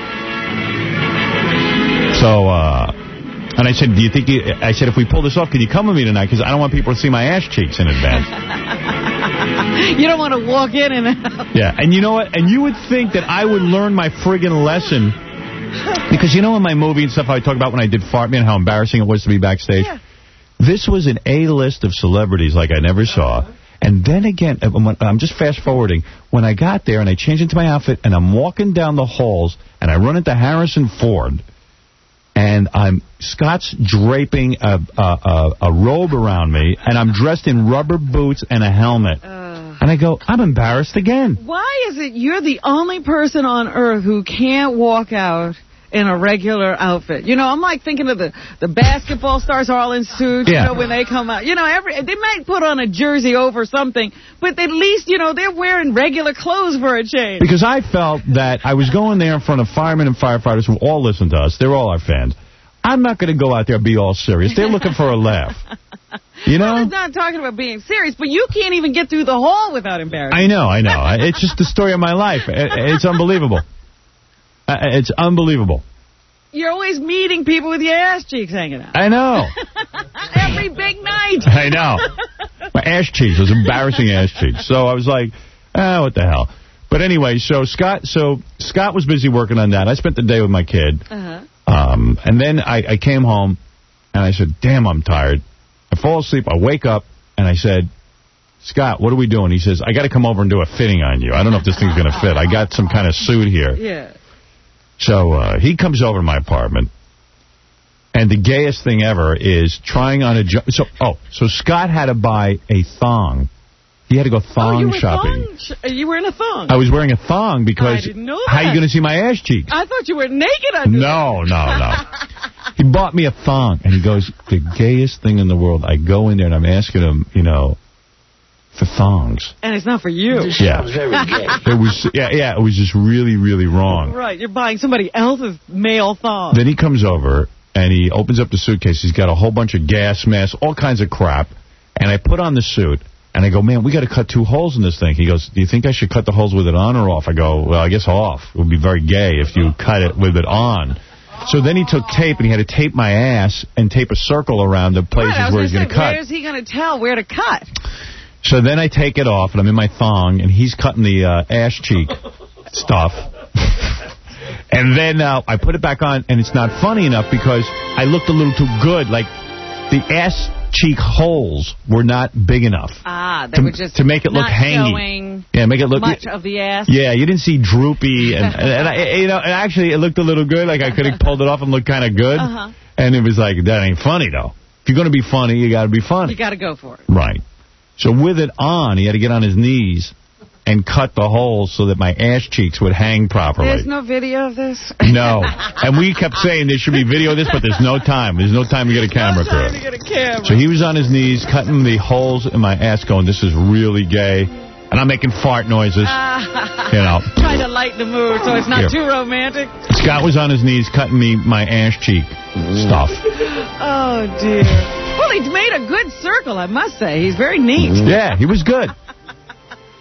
So, uh, and I said, do you think, you, I said, if we pull this off, can you come with me tonight? Because I don't want people to see my ass cheeks in advance. You don't want to walk in and out. Yeah, and you know what? And you would think that I would learn my friggin' lesson. Because you know in my movie and stuff I talk about when I did Fart Man, how embarrassing it was to be backstage? Yeah. This was an A-list of celebrities like I never saw. And then again, I'm just fast-forwarding. When I got there and I changed into my outfit and I'm walking down the halls and I run into Harrison Ford and I'm Scott's draping a, a, a, a robe around me and I'm dressed in rubber boots and a helmet. Uh, and I go, I'm embarrassed again. Why is it you're the only person on earth who can't walk out in a regular outfit? You know, I'm like thinking of the, the basketball stars all in suits, yeah. you know, when they come out. You know, every they might put on a jersey over something, but at least, you know, they're wearing regular clothes for a change. Because I felt that I was going there in front of firemen and firefighters who all listen to us. They're all our fans. I'm not going to go out there and be all serious. They're looking for a laugh. You know? Well, it's not talking about being serious, but you can't even get through the hall without embarrassment. I know, I know. It's just the story of my life. It's unbelievable. Uh, it's unbelievable. You're always meeting people with your ass cheeks hanging out. I know. Every big night. I know. My ass cheeks. Those embarrassing ass cheeks. So I was like, ah, what the hell. But anyway, so Scott so Scott was busy working on that. I spent the day with my kid. Uh-huh. Um, and then I, I came home, and I said, damn, I'm tired. I fall asleep. I wake up, and I said, Scott, what are we doing? He says, I got to come over and do a fitting on you. I don't know if this thing's going to fit. I got some kind of suit here. Yeah. So uh, he comes over to my apartment, and the gayest thing ever is trying on a... So, oh, so Scott had to buy a thong. He had to go thong oh, you were shopping. Thong sh you were in a thong. I was wearing a thong because... I didn't know that. How are you going to see my ass cheeks? I thought you were naked under No, no, no. He bought me a thong, and he goes, the gayest thing in the world. I go in there, and I'm asking him, you know, for thongs. And it's not for you. Yeah. Very gay. It was, yeah, yeah, it was just really, really wrong. Right, you're buying somebody else's male thong. Then he comes over, and he opens up the suitcase. He's got a whole bunch of gas masks, all kinds of crap. And I put on the suit, and I go, man, we got to cut two holes in this thing. He goes, do you think I should cut the holes with it on or off? I go, well, I guess off. It would be very gay if you cut it with it on. So then he took tape, and he had to tape my ass and tape a circle around the places right, where he's going to cut. Where is he going to tell where to cut? So then I take it off, and I'm in my thong, and he's cutting the uh, ass cheek stuff. And then uh, I put it back on, and it's not funny enough because I looked a little too good. Like, the ass cheek holes were not big enough. Ah, they to, were just to make it look not hangy. Showing yeah, make it look much of the ass. Yeah, you didn't see droopy, and and, and I, you know, and actually it looked a little good. Like I could have pulled it off and looked kind of good. Uh-huh. And it was like, that ain't funny though. If you're going to be funny, you got to be funny. You got to go for it. Right. So with it on, he had to get on his knees and cut the holes so that my ass cheeks would hang properly. There's no video of this? No. And we kept saying there should be video of this, but there's no time. There's no time to get a camera no time crew. to get a camera. So he was on his knees, cutting the holes in my ass, going, this is really gay. And I'm making fart noises. You know. Trying to lighten the mood so it's not Here. too romantic. Scott was on his knees cutting me my ass cheek stuff. Oh, dear. Well, he made a good circle, I must say. He's very neat. Yeah, he was good.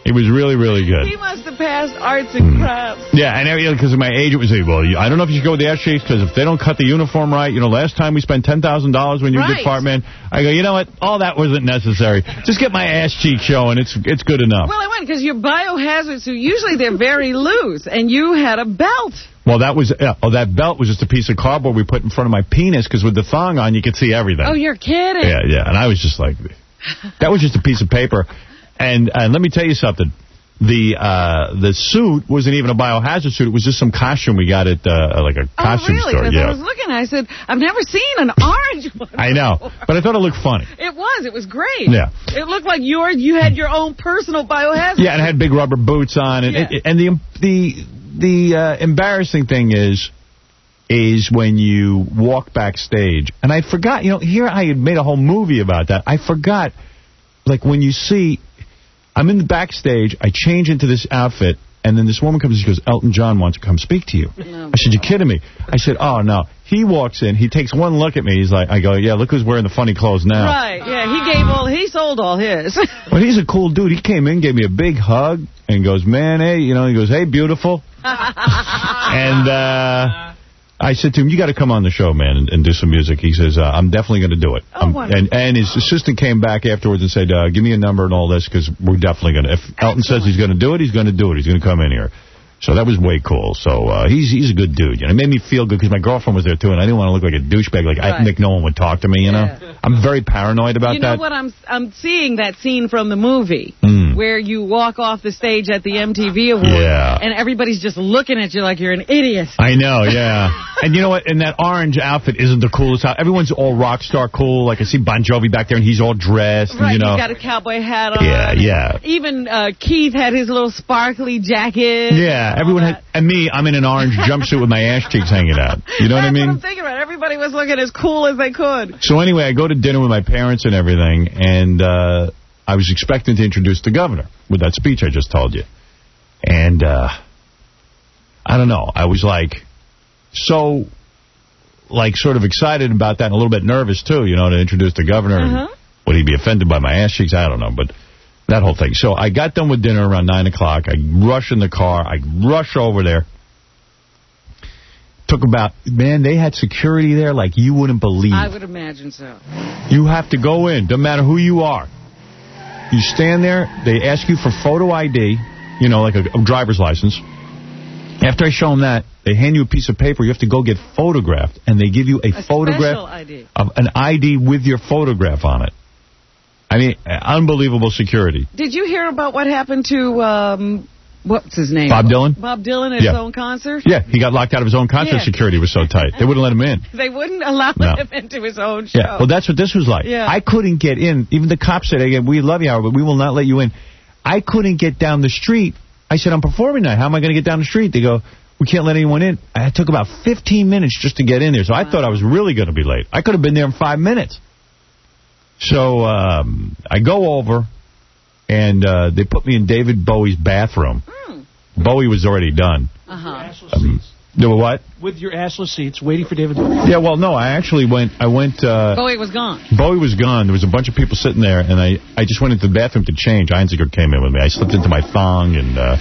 He was really, really good. He must have passed arts and crafts. Yeah, and because my agent was saying, well, you, I don't know if you should go with the ass cheeks because if they don't cut the uniform right, you know, last time we spent ten thousand dollars when you right. did Fart Man. I go, you know what? All that wasn't necessary. Just get my ass cheek showing. It's it's good enough. Well, I went because your biohazard suit, usually they're very loose, and you had a belt. Well, that was uh, oh, that belt was just a piece of cardboard we put in front of my penis because with the thong on, you could see everything. Oh, you're kidding. Yeah, yeah, and I was just like, that was just a piece of paper. And, and let me tell you something. The uh, the suit wasn't even a biohazard suit. It was just some costume we got at uh, like a costume oh, really? store. Yeah. I was looking, I said, I've never seen an orange one. I know, but I thought it looked funny. It was. It was great. Yeah. It looked like your you had your own personal biohazard. Yeah, and it had big rubber boots on. And, yeah. it, and the the the uh, embarrassing thing is, is when you walk backstage. And I forgot, you know, here I had made a whole movie about that. I forgot, like when you see... I'm in the backstage, I change into this outfit, and then this woman comes and she goes, Elton John wants to come speak to you. No. I said, you kidding me? I said, oh, no. He walks in, he takes one look at me, he's like, I go, yeah, look who's wearing the funny clothes now. Right, yeah, he gave all, he sold all his. But he's a cool dude. He came in, gave me a big hug, and goes, man, hey, you know, he goes, hey, beautiful. and, uh... I said to him, you got to come on the show, man, and, and do some music. He says, uh, I'm definitely going to do it. Oh, um, and, and his assistant came back afterwards and said, uh, give me a number and all this, because we're definitely going to. If Elton says he's going to do it, he's going to do it. He's going to come in here. So that was way cool. So uh, he's he's a good dude. You know, it made me feel good because my girlfriend was there, too, and I didn't want to look like a douchebag. Like, right. I think no one would talk to me, you know? Yeah. I'm very paranoid about that. You know that. what? I'm I'm seeing that scene from the movie mm. where you walk off the stage at the M T V Awards, yeah. and everybody's just looking at you like you're an idiot. I know, yeah. And you know what? And that orange outfit isn't the coolest outfit. Everyone's all rock star cool. Like, I see Bon Jovi back there, and he's all dressed. Right, and, you know. He's got a cowboy hat on. Yeah, yeah. Even uh, Keith had his little sparkly jacket. Yeah, everyone had... And me, I'm in an orange jumpsuit with my ass cheeks hanging out. You know That's what I mean? That's what I'm thinking about. Everybody was looking as cool as they could. So anyway, I go to dinner with my parents and everything, and uh, I was expecting to introduce the governor with that speech I just told you. And uh, I don't know. I was like so, like, sort of excited about that and a little bit nervous, too, you know, to introduce the governor. Uh-huh. And would he be offended by my ass cheeks? I don't know, but... That whole thing. So I got done with dinner around nine o'clock. I rush in the car. I rush over there. Took about, man, they had security there like you wouldn't believe. I would imagine so. You have to go in. Doesn't matter who you are. You stand there. They ask you for photo I D, you know, like a, a driver's license. After I show them that, they hand you a piece of paper. You have to go get photographed, and they give you a, a photograph I D. of an I D with your photograph on it. I mean, unbelievable security. Did you hear about what happened to, um, what's his name? Bob Dylan? Bob Dylan at yeah. his own concert? Yeah, he got locked out of his own concert. Yeah. Security was so tight. They wouldn't let him in. They wouldn't allow no. him into his own show. Yeah, well, that's what this was like. Yeah. I couldn't get in. Even the cops said, again, we love you, Howard, but we will not let you in. I couldn't get down the street. I said, I'm performing tonight. How am I going to get down the street? They go, we can't let anyone in. It took about fifteen minutes just to get in there, so wow. I thought I was really going to be late. I could have been there in five minutes. So um, I go over, and uh, they put me in David Bowie's bathroom. Mm. Bowie was already done. Uh-huh. Um, there were what? With your assless seats, waiting for David Bowie. Yeah, well, no, I actually went... I went. Uh, Bowie was gone. Bowie was gone. There was a bunch of people sitting there, and I, I just went into the bathroom to change. Einziger came in with me. I slipped into my thong and uh,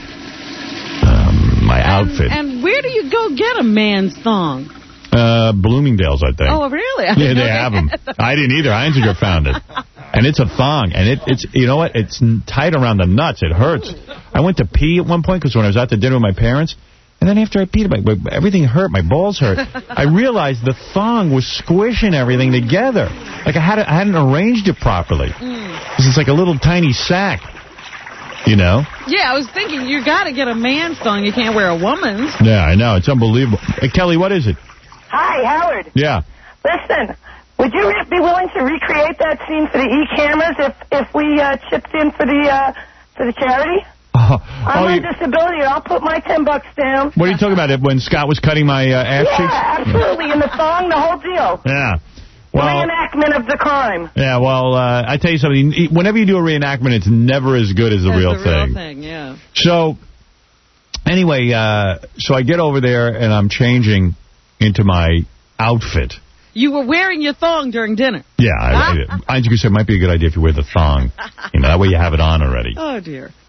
um, my and, outfit. And where do you go get a man's thong? Uh, Bloomingdale's, I think. Oh, really? I yeah, they have them. I didn't either. Einziger found it. And it's a thong. And it, it's, you know what? It's tight around the nuts. It hurts. I went to pee at one point because when I was out to dinner with my parents, and then after I peed, my, everything hurt. My balls hurt. I realized the thong was squishing everything together. Like I, had it, I hadn't arranged it properly. Because it's like a little tiny sack. You know? Yeah, I was thinking, you got to get a man's thong. You can't wear a woman's. Yeah, I know. It's unbelievable. Hey, Kelly, what is it? Hi, Howard. Yeah. Listen, would you be willing to recreate that scene for the e-cameras if if we uh, chipped in for the uh, for the charity? Oh, I'm oh, on you, disability. I'll put my ten bucks down. What are you talking about? When Scott was cutting my uh, ass yeah, cheeks? Yeah, absolutely. In the thong, the whole deal. Yeah. Well, reenactment of the crime. Yeah, well, uh, I tell you something. Whenever you do a reenactment, it's never as good as the That's real the thing. Real thing, yeah. So, anyway, uh, so I get over there and I'm changing into my outfit. You were wearing your thong during dinner. Yeah, I, I, I said it might be a good idea if you wear the thong. You know, that way you have it on already. Oh, dear. And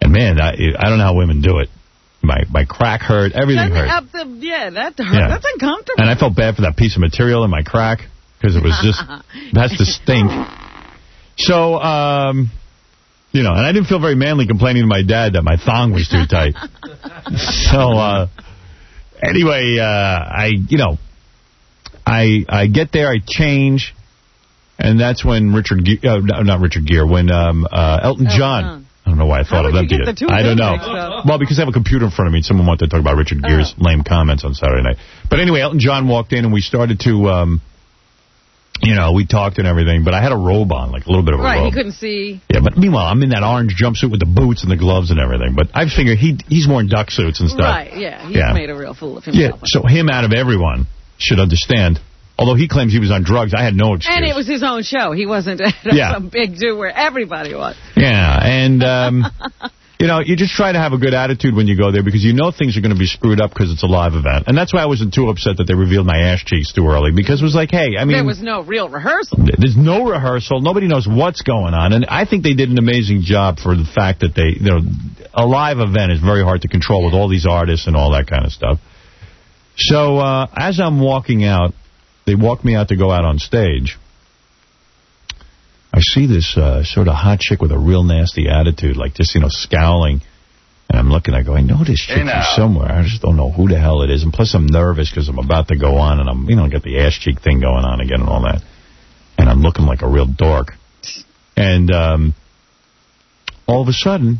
And, man, I, I don't know how women do it. My my crack hurt. Everything hurt. Up the, yeah, that hurt. Yeah. That's uncomfortable. And I felt bad for that piece of material in my crack because it was just, that's the stink. So, um, you know, and I didn't feel very manly complaining to my dad that my thong was too tight. So, uh, anyway, uh, I, you know, I I get there, I change, and that's when Richard, Ge uh, not Richard Gere, when um, uh, Elton Elton John. John. I don't know why I thought How of would that. you get the two I don't know. mixed up? Well, because I have a computer in front of me, and someone wanted to talk about Richard Gere's Oh. lame comments on Saturday night. But anyway, Elton John walked in, and we started to, um, you know, we talked and everything, but I had a robe on, like a little bit of a Right, robe. he couldn't see. Yeah, but meanwhile, I'm in that orange jumpsuit with the boots and the gloves and everything. But I figure he he's worn duck suits and stuff. Right, yeah. He's Yeah. made a real fool of Yeah, himself. so him out of everyone should understand. Although he claims he was on drugs, I had no excuse. And it was his own show. He wasn't at Yeah. some big do where everybody was. Yeah, and, um, you know, you just try to have a good attitude when you go there because you know things are going to be screwed up because it's a live event. And that's why I wasn't too upset that they revealed my ass cheeks too early because it was like, hey, I mean... There was no real rehearsal. There's no rehearsal. Nobody knows what's going on. And I think they did an amazing job for the fact that they, you know, a live event is very hard to control with all these artists and all that kind of stuff. So uh, as I'm walking out, they walk me out to go out on stage. I see this uh, sort of hot chick with a real nasty attitude, like just, you know, scowling. And I'm looking, I go, I know this chick Hey, from now. somewhere. I just don't know who the hell it is. And plus I'm nervous because I'm about to go on and I'm, you know, got the ass cheek thing going on again and all that. And I'm looking like a real dork. And um, all of a sudden,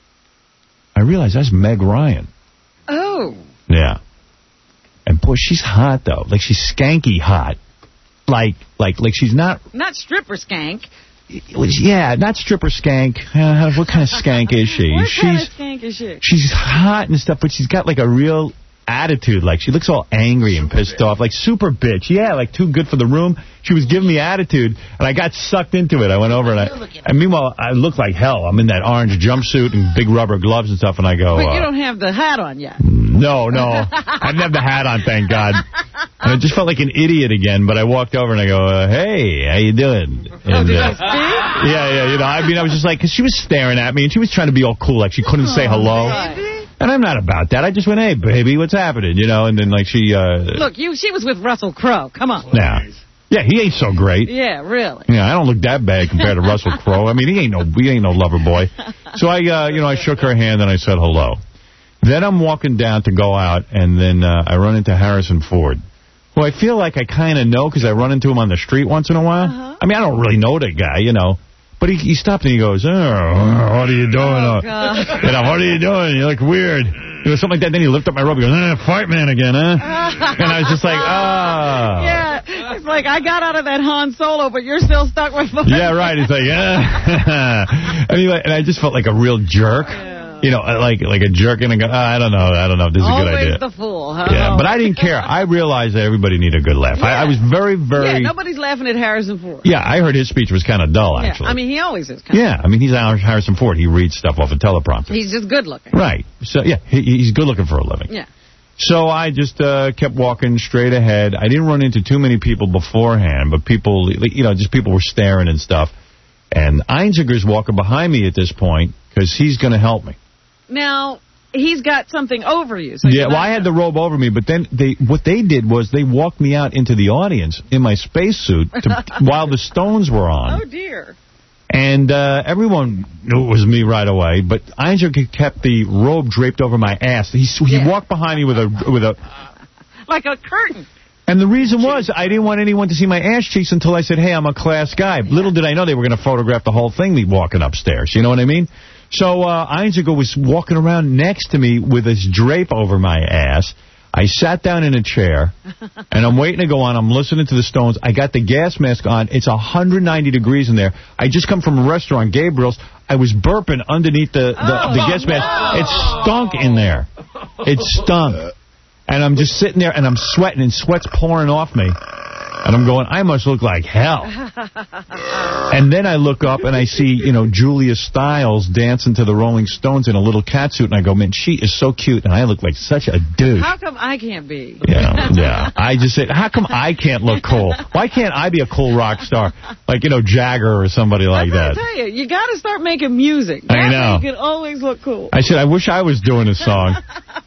I realize that's Meg Ryan. Oh. Yeah. And boy, she's hot though. Like she's skanky hot. Like, like, like she's not. Not stripper skank. Yeah, not stripper skank. Uh, what kind of skank is she? What she's kind of skank is she? she's hot and stuff, but she's got like a real attitude. Like she looks all angry and pissed off. Like super bitch. Yeah, like too good for the room. She was giving me attitude, and I got sucked into it. I went over and I. And meanwhile, I look like hell. I'm in that orange jumpsuit and big rubber gloves and stuff, and I go. But you uh, don't have the hat on yet. No, no. I didn't have the hat on, thank God. And I just felt like an idiot again, but I walked over and I go, uh, hey, how you doing? Oh, And, did uh, I speak? yeah, yeah, you know, I mean, I was just like, because she was staring at me, and she was trying to be all cool, like she couldn't say hello. Baby. And I'm not about that. I just went, hey, baby, what's happening? You know, and then, like, she... Uh, Look, you. she was with Russell Crowe. Come on. yeah. Yeah, he ain't so great. Yeah, really. Yeah, I don't look that bad compared to Russell Crowe. I mean, he ain't no he ain't no lover boy. So I, uh, you know, I shook her hand and I said hello. Then I'm walking down to go out, and then uh, I run into Harrison Ford, who I feel like I kind of know because I run into him on the street once in a while. Uh-huh. I mean, I don't really know the guy, you know. But he, he stopped and he goes, oh, what are you doing? Oh, uh, God. you know, what are you doing? You look weird. You know, something like that. Then he lifted up my robe. He goes, eh, fart man again, huh? And I was just like, ah. Yeah, it's like I got out of that Han Solo, but you're still stuck with me. Yeah, right. It's like, yeah. Anyway, and I just felt like a real jerk. Yeah. You know, like like a jerk, and I go, oh, I don't know, I don't know. This is Always a good idea. Always the fool, huh? Yeah, but I didn't care. I realized that everybody needed a good laugh. Yeah. I, I was very, very... Yeah, nobody's laughing at Harrison Ford. Yeah, I heard his speech was kind of dull, Yeah, actually. I mean, he always is. Kind yeah, I mean, he's Harrison Ford. He reads stuff off a teleprompter. He's just good looking. Right. So, yeah, he, he's good looking for a living. Yeah. So I just uh, kept walking straight ahead. I didn't run into too many people beforehand, but people, you know, just people were staring and stuff. And Einzinger's walking behind me at this point because he's going to help me. Now, he's got something over you. So Yeah, well, I had the robe over me, but then they what they did was they walked me out into the audience in my spacesuit while the Stones were on. Oh, dear. And uh, everyone knew it was me right away, but Einziger kept the robe draped over my ass. He, he Yeah. walked behind me with a with a... Like a curtain. And the reason was I didn't want anyone to see my ass cheeks until I said, hey, I'm a class guy. Yeah. Little did I know they were going to photograph the whole thing, me walking upstairs. You know what I mean? So uh, Einziger was walking around next to me with this drape over my ass. I sat down in a chair, and I'm waiting to go on. I'm listening to the Stones. I got the gas mask on. It's one hundred ninety degrees in there. I just come from a restaurant, Gabriel's. I was burping underneath the, the, Oh, the gas mask. no. It stunk in there. It stunk. And I'm just sitting there, and I'm sweating, and sweat's pouring off me. And I'm going, I must look like hell. And then I look up and I see, you know, Julia Stiles dancing to the Rolling Stones in a little catsuit. And I go, man, she is so cute. And I look like such a dude. How come I can't be? Yeah, yeah. I just said, how come I can't look cool? Why can't I be a cool rock star? Like, you know, Jagger or somebody like that. I tell you, you got to start making music. I That know. way you can always look cool. I said, I wish I was doing a song.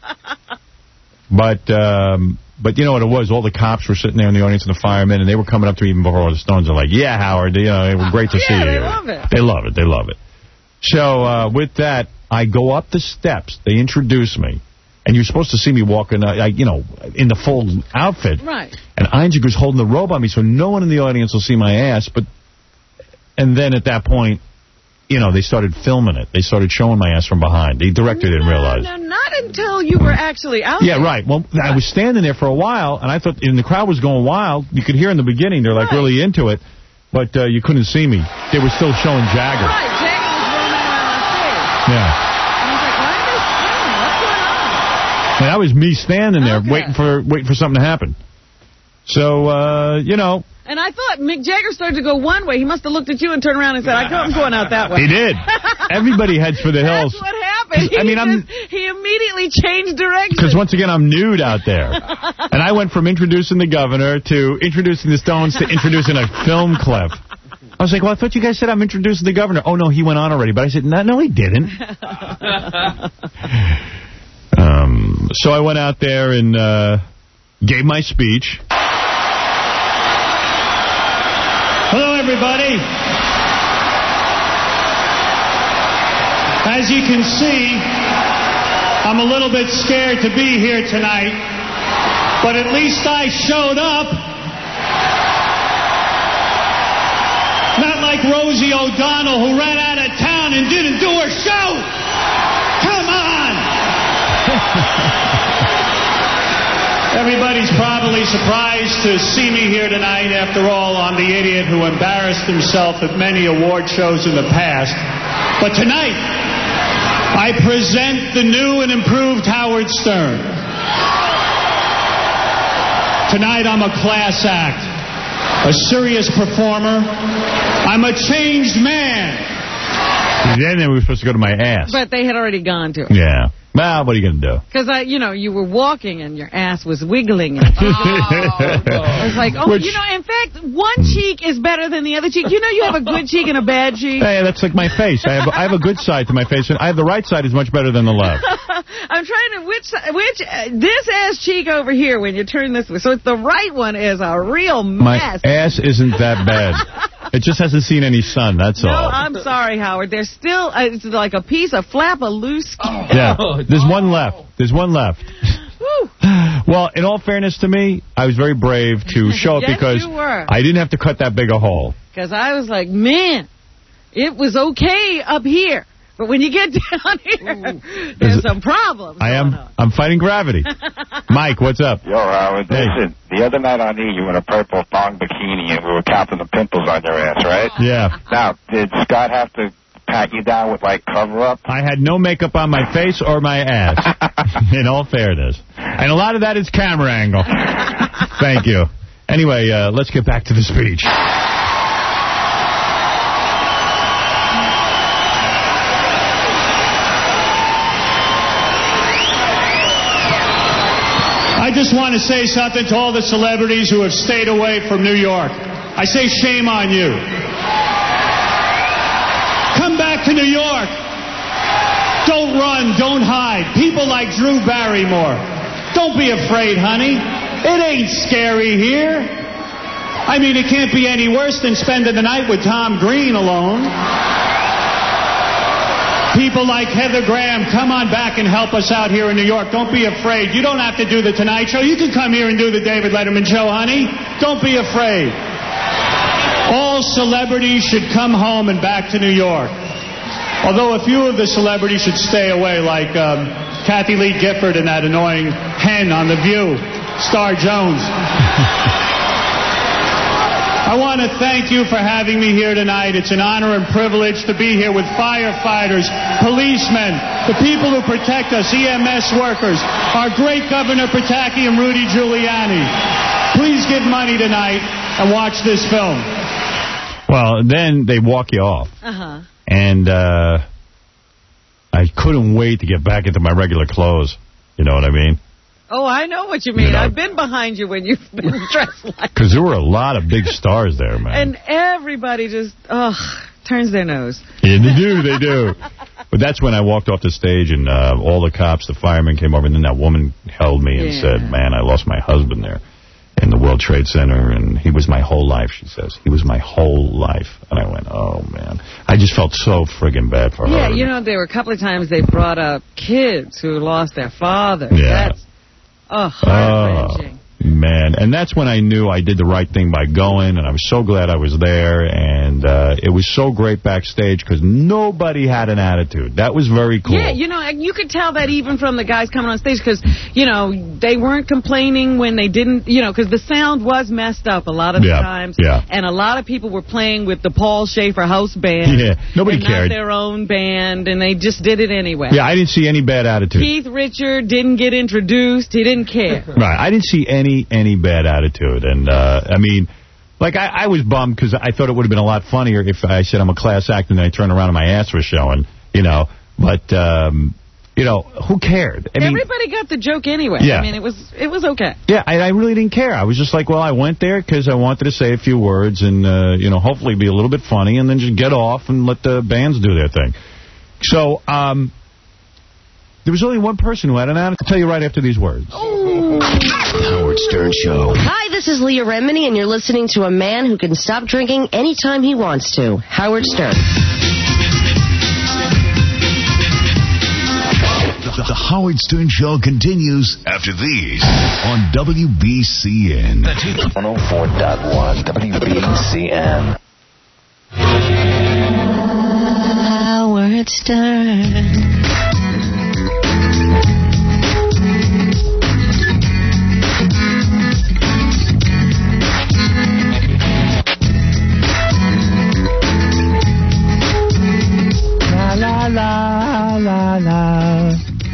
But, um, but you know what it was? All the cops were sitting there in the audience and the firemen, and they were coming up to me even before the Stones. They're like, yeah, Howard, you know, it was great to yeah, see you. they love it. They love it. They love it. So uh, with that, I go up the steps. They introduce me. And you're supposed to see me walking, uh, like, you know, in the full outfit. Right. And Einziger's holding the robe on me, so no one in the audience will see my ass. But and then at that point, you know, they started filming it. They started showing my ass from behind. The director no, didn't realize. No, not until you were actually out Yeah, there. right. Well, I was standing there for a while, and I thought, and the crowd was going wild. You could hear in the beginning, they're like right. really into it, but uh, you couldn't see me. They were still showing Jagger. Right, Jagger was roaming around on stage. Yeah. And that was me standing there okay. waiting for waiting for something to happen. So, uh, you know. And I thought Mick Jagger started to go one way. He must have looked at you and turned around and said, I am going out that way. He did. Everybody heads for the hills. That's what happened. He, I mean, I'm, just, he immediately changed direction. Because once again, I'm nude out there. And I went from introducing the governor to introducing the Stones to introducing a film clip. I was like, well, I thought you guys said I'm introducing the governor. Oh, no, he went on already. But I said, no, no, he didn't. Um, so I went out there and uh, gave my speech. Hello, everybody. As you can see, I'm a little bit scared to be here tonight, but at least I showed up. Not like Rosie O'Donnell, who ran out of town and didn't do her show. Come on. Everybody's probably surprised to see me here tonight. After all, I'm the idiot who embarrassed himself at many award shows in the past. But tonight, I present the new and improved Howard Stern. Tonight, I'm a class act, a serious performer. I'm a changed man. Then they were supposed to go to my ass. But they had already gone to it. Yeah. Well, what are you going to do? Because, I, you know, you were walking and your ass was wiggling. And oh, no. I was like, oh, Which, you know, in fact, one cheek is better than the other cheek. You know you have a good cheek and a bad cheek? Hey, that's like my face. I have I have a good side to my face, and I have the right side is much better than the left. I'm trying to, which, which uh, this ass cheek over here when you turn this way. So it's the right one is a real mess. My ass isn't that bad. It just hasn't seen any sun, that's no, all. No, I'm sorry, Howard. There's still, uh, it's like a piece of flap of loose skin. Yeah, there's one left. There's one left. Well, in all fairness to me, I was very brave to show up yes, because you were. I didn't have to cut that big a hole. Because I was like, man, it was okay up here. But when you get down here, Ooh. there's some problems. I am. On. I'm fighting gravity. Mike, what's up? Yo, Howard. Hey. Listen, the other night on E, you were in a purple thong bikini, and we were counting the pimples on your ass, right? Yeah. Now, did Scott have to pat you down with, like, cover-up? I had no makeup on my face or my ass, in all fairness. And a lot of that is camera angle. Thank you. Anyway, uh, let's get back to the speech. I just want to say something to all the celebrities who have stayed away from New York. I say shame on you. Come back to New York. Don't run, don't hide. People like Drew Barrymore. Don't be afraid, honey. It ain't scary here. I mean, it can't be any worse than spending the night with Tom Green alone. People like Heather Graham, come on back and help us out here in New York. Don't be afraid. You don't have to do the Tonight Show. You can come here and do the David Letterman Show, honey. Don't be afraid. All celebrities should come home and back to New York. Although a few of the celebrities should stay away, like um, Kathy Lee Gifford and that annoying hen on The View, Star Jones. I want to thank you for having me here tonight. It's an honor and privilege to be here with firefighters, policemen, the people who protect us, E M S workers, our great Governor Pataki and Rudy Giuliani. Please give money tonight. and watch this film. Well, then they walk you off. Uh-huh. And uh, I couldn't wait to get back into my regular clothes. You know what I mean? Oh, I know what you mean. You know, I've been behind you when you've been dressed like because there were a lot of big stars there, man. And everybody just, ugh, turns their nose. Yeah, they do, they do. But that's when I walked off the stage, and uh, all the cops, the firemen came over, and then that woman held me and Yeah. said, man, I lost my husband there in the World Trade Center, and he was my whole life, she says. He was my whole life. And I went, oh, man. I just felt so friggin' bad for her. Yeah, you know, there were a couple of times they brought up kids who lost their father. Yeah. That's, oh, heart-wrenching. Oh, man. And that's when I knew I did the right thing by going, and I was so glad I was there. And uh, it was so great backstage because nobody had an attitude. That was very cool. Yeah, you know, you could tell that even from the guys coming on stage because, you know, they weren't complaining when they didn't, you know, because the sound was messed up a lot of the Yeah, times. yeah. And a lot of people were playing with the Paul Schaefer house band. Yeah, nobody and cared. Not their own band, and they just did it anyway. Yeah, I didn't see any bad attitude. Keith Richard didn't get introduced. He didn't care. Right, I didn't see any any bad attitude. And, uh, I mean, like, I, I was bummed because I thought it would have been a lot funnier if I said I'm a class act and then I turned around and my ass was showing, you know. But, um, you know, who cared? I mean, Everybody got the joke anyway. Yeah. I mean, it was it was okay. yeah, I, I really didn't care. I was just like, well, I went there because I wanted to say a few words and, uh, you know, hopefully be a little bit funny and then just get off and let the bands do their thing. So, um... there was only one person who had an attitude. I'll tell you right after these words. Howard Stern Show. Hi, this is Leah Remini, and you're listening to a man who can stop drinking anytime he wants to. Howard Stern. The, the Howard Stern Show continues after these on W B C N. one oh four point one W B C N. Howard Stern. La, la, la, la.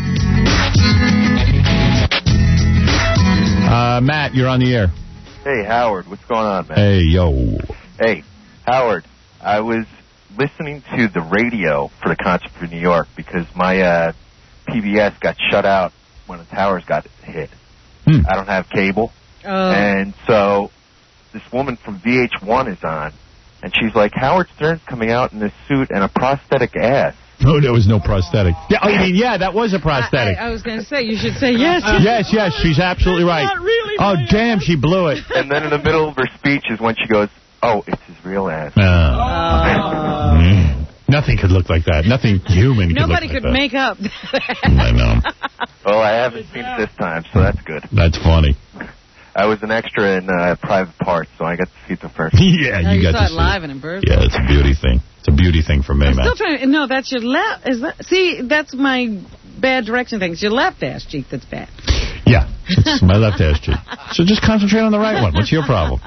Uh, Matt, you're on the air. Hey, Howard, what's going on, man? Hey, yo. Hey, Howard, I was listening to the radio for the concert for New York because my uh, P B S got shut out when the towers got hit. Hmm. I don't have cable. Oh. And so this woman from V H one is on, and she's like, Howard Stern's coming out in this suit and a prosthetic ass. No, there was no prosthetic. Yeah, oh, you mean, yeah, that was a prosthetic. I, I was going to say, you should say yes. Yes, yes, she's absolutely right. Not really oh, damn, she blew it. And then in the middle of her speech is when she goes, oh, it's his real ass. Uh, mm. Nothing could look like that. Nothing human could Nobody look like could that. make up. I know. Well, I haven't seen it this time, so that's good. That's funny. I was an extra in uh, Private Parts, so I got to see it the first. Yeah, Oh, you, you got saw to it see live it. and in person. Yeah, it's a beauty thing. It's a beauty thing for me, I'm man. still trying to, no, that's your left. Is that, see, that's my bad direction thing. It's your left ass cheek that's bad. Yeah, it's my left ass cheek. So just concentrate on the right one. What's your problem?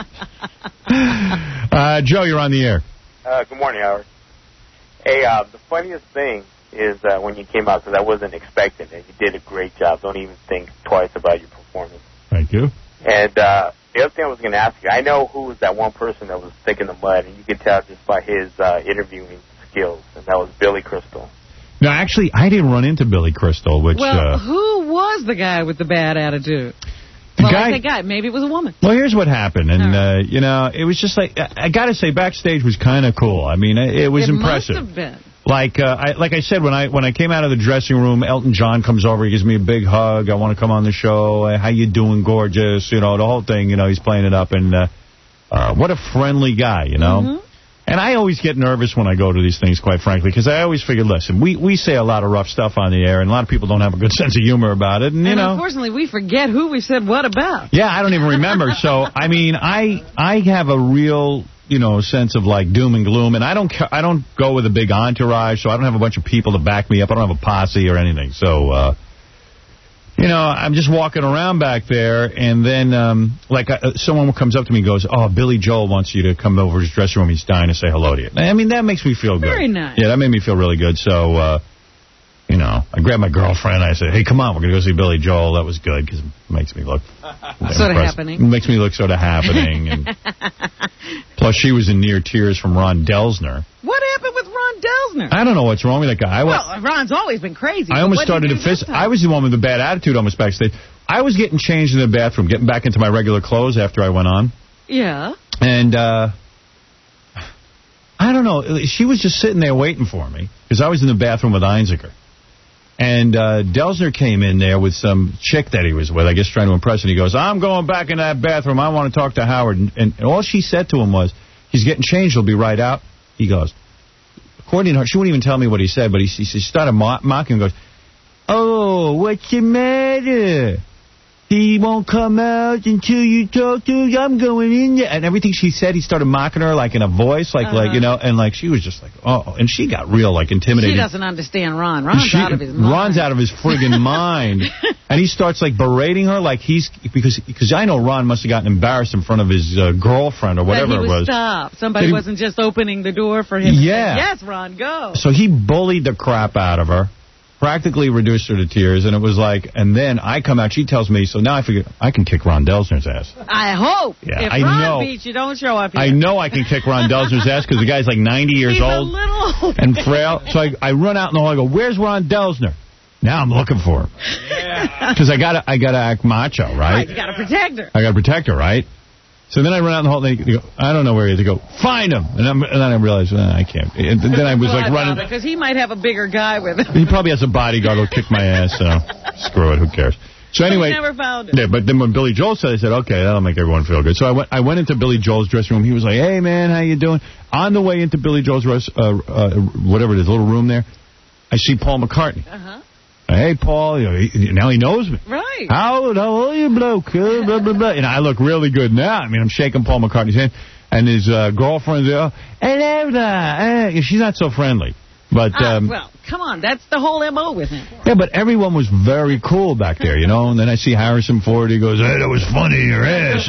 Uh, Joe, you're on the air. Uh, good morning, Howard. Hey, uh, the funniest thing is uh, when you came out, because I wasn't expecting it. You did a great job. Don't even think twice about your performance. Thank you. And uh, the other thing I was going to ask you, I know who was that one person that was thick in the mud, and you could tell just by his uh, interviewing skills, and that was Billy Crystal. No, actually, I didn't run into Billy Crystal, which... Well, uh, who was the guy with the bad attitude? The well, guy- I say guy. Maybe it was a woman. Well, here's what happened, and, uh, you know, it was just like, I, I got to say, backstage was kind of cool. I mean, it, it was it impressive. Must have been. Like uh, I, like I said, when I when I came out of the dressing room, Elton John comes over, he gives me a big hug. I want to come on the show. Uh, how you doing, gorgeous? You know, the whole thing. You know, he's playing it up, and uh, uh, what a friendly guy, you know. Mm-hmm. And I always get nervous when I go to these things, quite frankly, because I always figure, listen, we, we say a lot of rough stuff on the air, and a lot of people don't have a good sense of humor about it, and, you and know. unfortunately, we forget who we said what about. Yeah, I don't even remember. So, I mean, I I have a real, you know, sense of, like, doom and gloom, and I don't ca- I don't go with a big entourage, so I don't have a bunch of people to back me up. I don't have a posse or anything. So, uh, you know, I'm just walking around back there, and then, um, like, uh, someone comes up to me and goes, oh, Billy Joel wants you to come over to his dressing room. He's dying to say hello to you. I mean, that makes me feel good. Very nice. Yeah, that made me feel really good. So, uh, you know, I grabbed my girlfriend. I said, hey, come on, we're going to go see Billy Joel. That was good because it makes me look sort of happening. It makes me look sort of happening. And plus, she was in near tears from Ron Delsner. What happened with Ron Delsner? I don't know what's wrong with that guy. I well, Ron's always been crazy. I almost started to fist. I was the one with the bad attitude almost backstage. I was getting changed in the bathroom, getting back into my regular clothes after I went on. Yeah. And, uh... I don't know. She was just sitting there waiting for me because I was in the bathroom with Einziger. And uh, Delsner came in there with some chick that he was with, I guess trying to impress. And he goes, I'm going back in that bathroom. I want to talk to Howard. And, and all she said to him was, he's getting changed. He'll be right out. He goes, according to her, she wouldn't even tell me what he said, but he, he started mo mocking him and goes, oh, what's the matter? He won't come out until you talk to him. I'm going in there. And everything she said, he started mocking her, like, in a voice, like, uh-huh. like you know, and, like, she was just like, oh. And she got real, like, intimidated. She doesn't understand Ron. Ron's she, out of his mind. Ron's out of his friggin' mind. And he starts, like, berating her, like he's, because because I know Ron must have gotten embarrassed in front of his uh, girlfriend or whatever that he it was. Stop. Somebody he, wasn't just opening the door for him. Yeah. Say, yes, Ron, go. So he bullied the crap out of her. Practically reduced her to tears, and it was like, and then I come out, she tells me, so now I figure I can kick Ron Delsner's ass. I hope. Yeah, if I Ron know. beats you, don't show up here. I know I can kick Ron Delsner's ass because the guy's like ninety years He's old. a little old. And frail. So I, I run out in the hall, I go, where's Ron Delsner? Now I'm looking for him. Yeah. Because I gotta, I gotta act macho, right? Right, you gotta protect her. I gotta protect her, right? So then I run out in the hall, and they go, I don't know where he is. They go, find him. And, I'm, and then I realized, well, I can't. And then I was well, like running. Because he might have a bigger guy with him. He probably has a bodyguard who'll kick my ass, so screw it, who cares. So anyway. So you never found him. Yeah, but then when Billy Joel said, I said, okay, that'll make everyone feel good. So I went I went into Billy Joel's dressing room. He was like, hey, man, how you doing? On the way into Billy Joel's, rest, uh, uh, whatever it is, little room there, I see Paul McCartney. Uh-huh. Hey, Paul, you know, he, now he knows me. Right. How, how are you, bloke? Uh, blah, blah, blah. And I look really good now. I mean, I'm shaking Paul McCartney's hand. And his uh, girlfriend's there. Hello there. Uh, she's not so friendly. But, uh, um, well, come on. That's the whole M O with him. Yeah, but everyone was very cool back there, you know. And then I see Harrison Ford. He goes, hey, that was funny, your ass.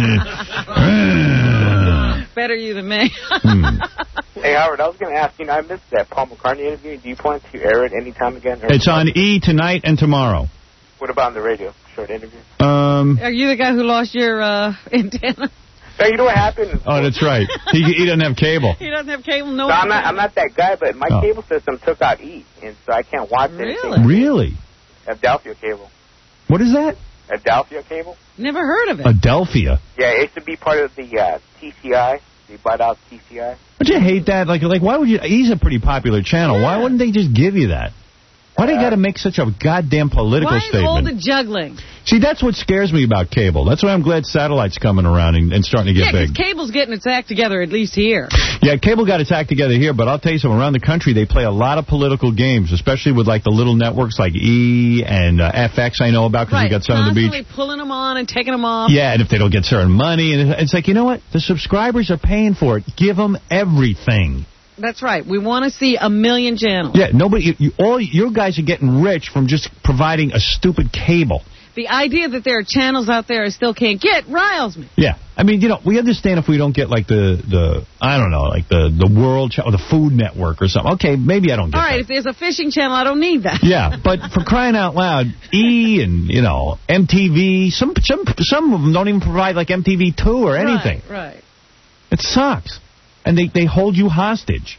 Better you than me. hmm. Hey, Howard, I was going to ask, you know, I missed that Paul McCartney interview. Do you plan to air it anytime again? It's on E! tonight and tomorrow. What about on the radio? Short interview? Um, Are you the guy who lost your uh, antenna? Hey, you know what happened? Oh, that's right. He he doesn't have cable. He doesn't have cable? No, no I'm not I'm not that guy, but my oh. cable system took out E! And so I can't watch really? anything. Really? Adelphia cable. What is that? Adelphia cable. Never heard of it. Adelphia? Yeah, it used to be part of the uh, T C I. They bought out T C I. Don't you hate that? Like, like, why would you? He's a pretty popular channel. Yeah. Why wouldn't they just give you that? Why do you got to make such a goddamn political why statement? Why all the juggling? See, that's what scares me about cable. That's why I'm glad satellite's coming around and, and starting to get yeah, big. Yeah, because cable's getting its act together, at least here. Yeah, cable got its act together here, but I'll tell you something. Around the country, they play a lot of political games, especially with, like, the little networks like E! and uh, F X I know about because right. we got Son on the Beach. Constantly pulling them on and taking them off. Yeah, and if they don't get certain money, and it's like, you know what? The subscribers are paying for it. Give them everything. That's right. We want to see a million channels. Yeah, nobody. You, you, all your guys are getting rich from just providing a stupid cable. The idea that there are channels out there I still can't get riles me. Yeah, I mean, you know, we understand if we don't get like the the I don't know, like the the World Ch- or the Food Network or something. Okay, maybe I don't get. All right, that. if there's a fishing channel, I don't need that. Yeah, but for crying out loud, E! and you know M T V, some some some of them don't even provide like M T V two or anything. Right. Right. It sucks. And they, they hold you hostage.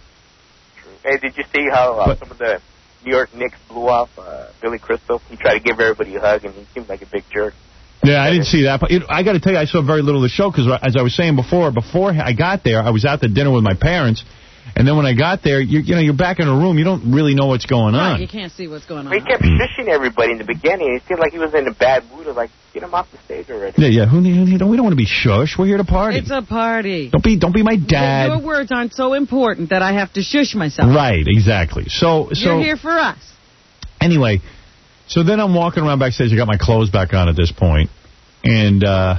Hey, did you see how uh, but, some of the New York Knicks blew off uh, Billy Crystal? He tried to give everybody a hug, and he seemed like a big jerk. Yeah, I didn't see that. But it, I got to tell you, I saw very little of the show because, as I was saying before, before I got there, I was out to dinner with my parents. And then when I got there, you, you know, you're back in a room. You don't really know what's going on. Right, you can't see what's going on. But he kept shushing everybody in the beginning. It seemed like he was in a bad mood. Of like, get him off the stage already. Yeah, yeah. Who, who, don't, we don't want to be shush. We're here to party. It's a party. Don't be, don't be my dad. Your words aren't so important that I have to shush myself. Right, exactly. So, so you're here for us. Anyway, so then I'm walking around backstage. I got my clothes back on at this point, and. uh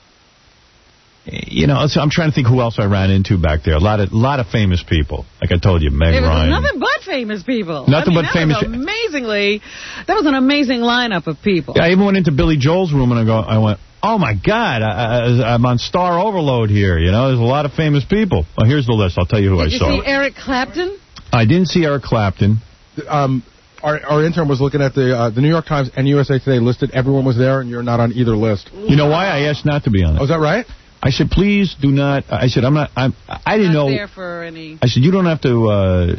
You know, so I'm trying to think who else I ran into back there. A lot of lot of famous people. Like I told you, Meg it was Ryan. Nothing but famous people. Nothing I mean, but famous. Was amazingly, that was an amazing lineup of people. Yeah, I even went into Billy Joel's room and I go, I went, oh my God, I, I, I'm on Star Overload here. You know, there's a lot of famous people. Well, here's the list. I'll tell you who Did I you saw. Did you see Eric Clapton? I didn't see Eric Clapton. Um, our our intern was looking at the uh, the New York Times and U S A Today listed everyone was there, and you're not on either list. You know why I asked not to be on it? Oh, is that right? I said, please do not. I said, I'm not. I'm. I didn't Not know. there for any. I said, you don't have to. Uh,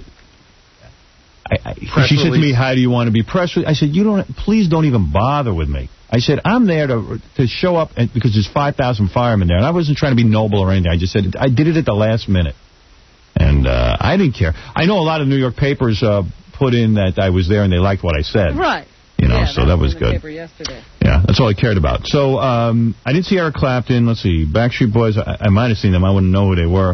I, I, she said to me, how do you want to be press release? I said, you don't. Please don't even bother with me. I said, I'm there to to show up and, because there's five thousand firemen there, and I wasn't trying to be noble or anything. I just said I did it at the last minute, and uh, I didn't care. I know a lot of New York papers uh, put in that I was there and they liked what I said. Right. You know, yeah, so that was in the good. Paper yesterday. Yeah, that's all I cared about. So um, I didn't see Eric Clapton. Let's see, Backstreet Boys. I, I might have seen them. I wouldn't know who they were.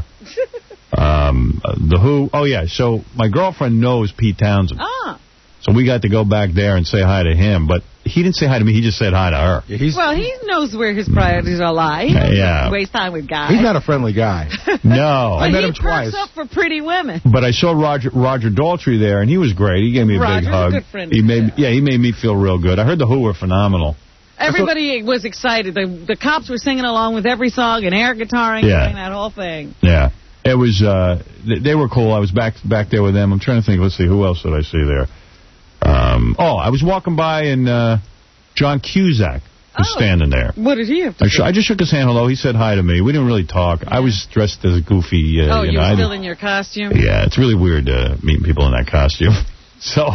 um, uh, the Who. Oh yeah. So my girlfriend knows Pete Townsend. Ah. So we got to go back there and say hi to him, but he didn't say hi to me. He just said hi to her. Yeah, he's, well, he knows where his priorities are lie. He Uh, doesn't yeah. waste time with guys. He's not a friendly guy. No. I met he him twice. perks up for pretty women. But I saw Roger Roger Daltrey there, and he was great. He gave me a Roger's big hug. a good friend. He made yeah, he made me feel real good. I heard the Who were phenomenal. Everybody was excited. The the cops were singing along with every song and air guitaring Yeah. during that whole thing. Yeah. It was uh th- they were cool. I was back back there with them. I'm trying to think. Let's see, who else did I see there? Um, oh, I was walking by and uh, John Cusack was Oh. standing there. What did he have to I, say? sh- I just shook his hand. Hello. He said hi to me. We didn't really talk. I was dressed as a goofy. Uh, oh, you you know, were I still didn't- in your costume? Yeah, it's really weird uh, meeting people in that costume. So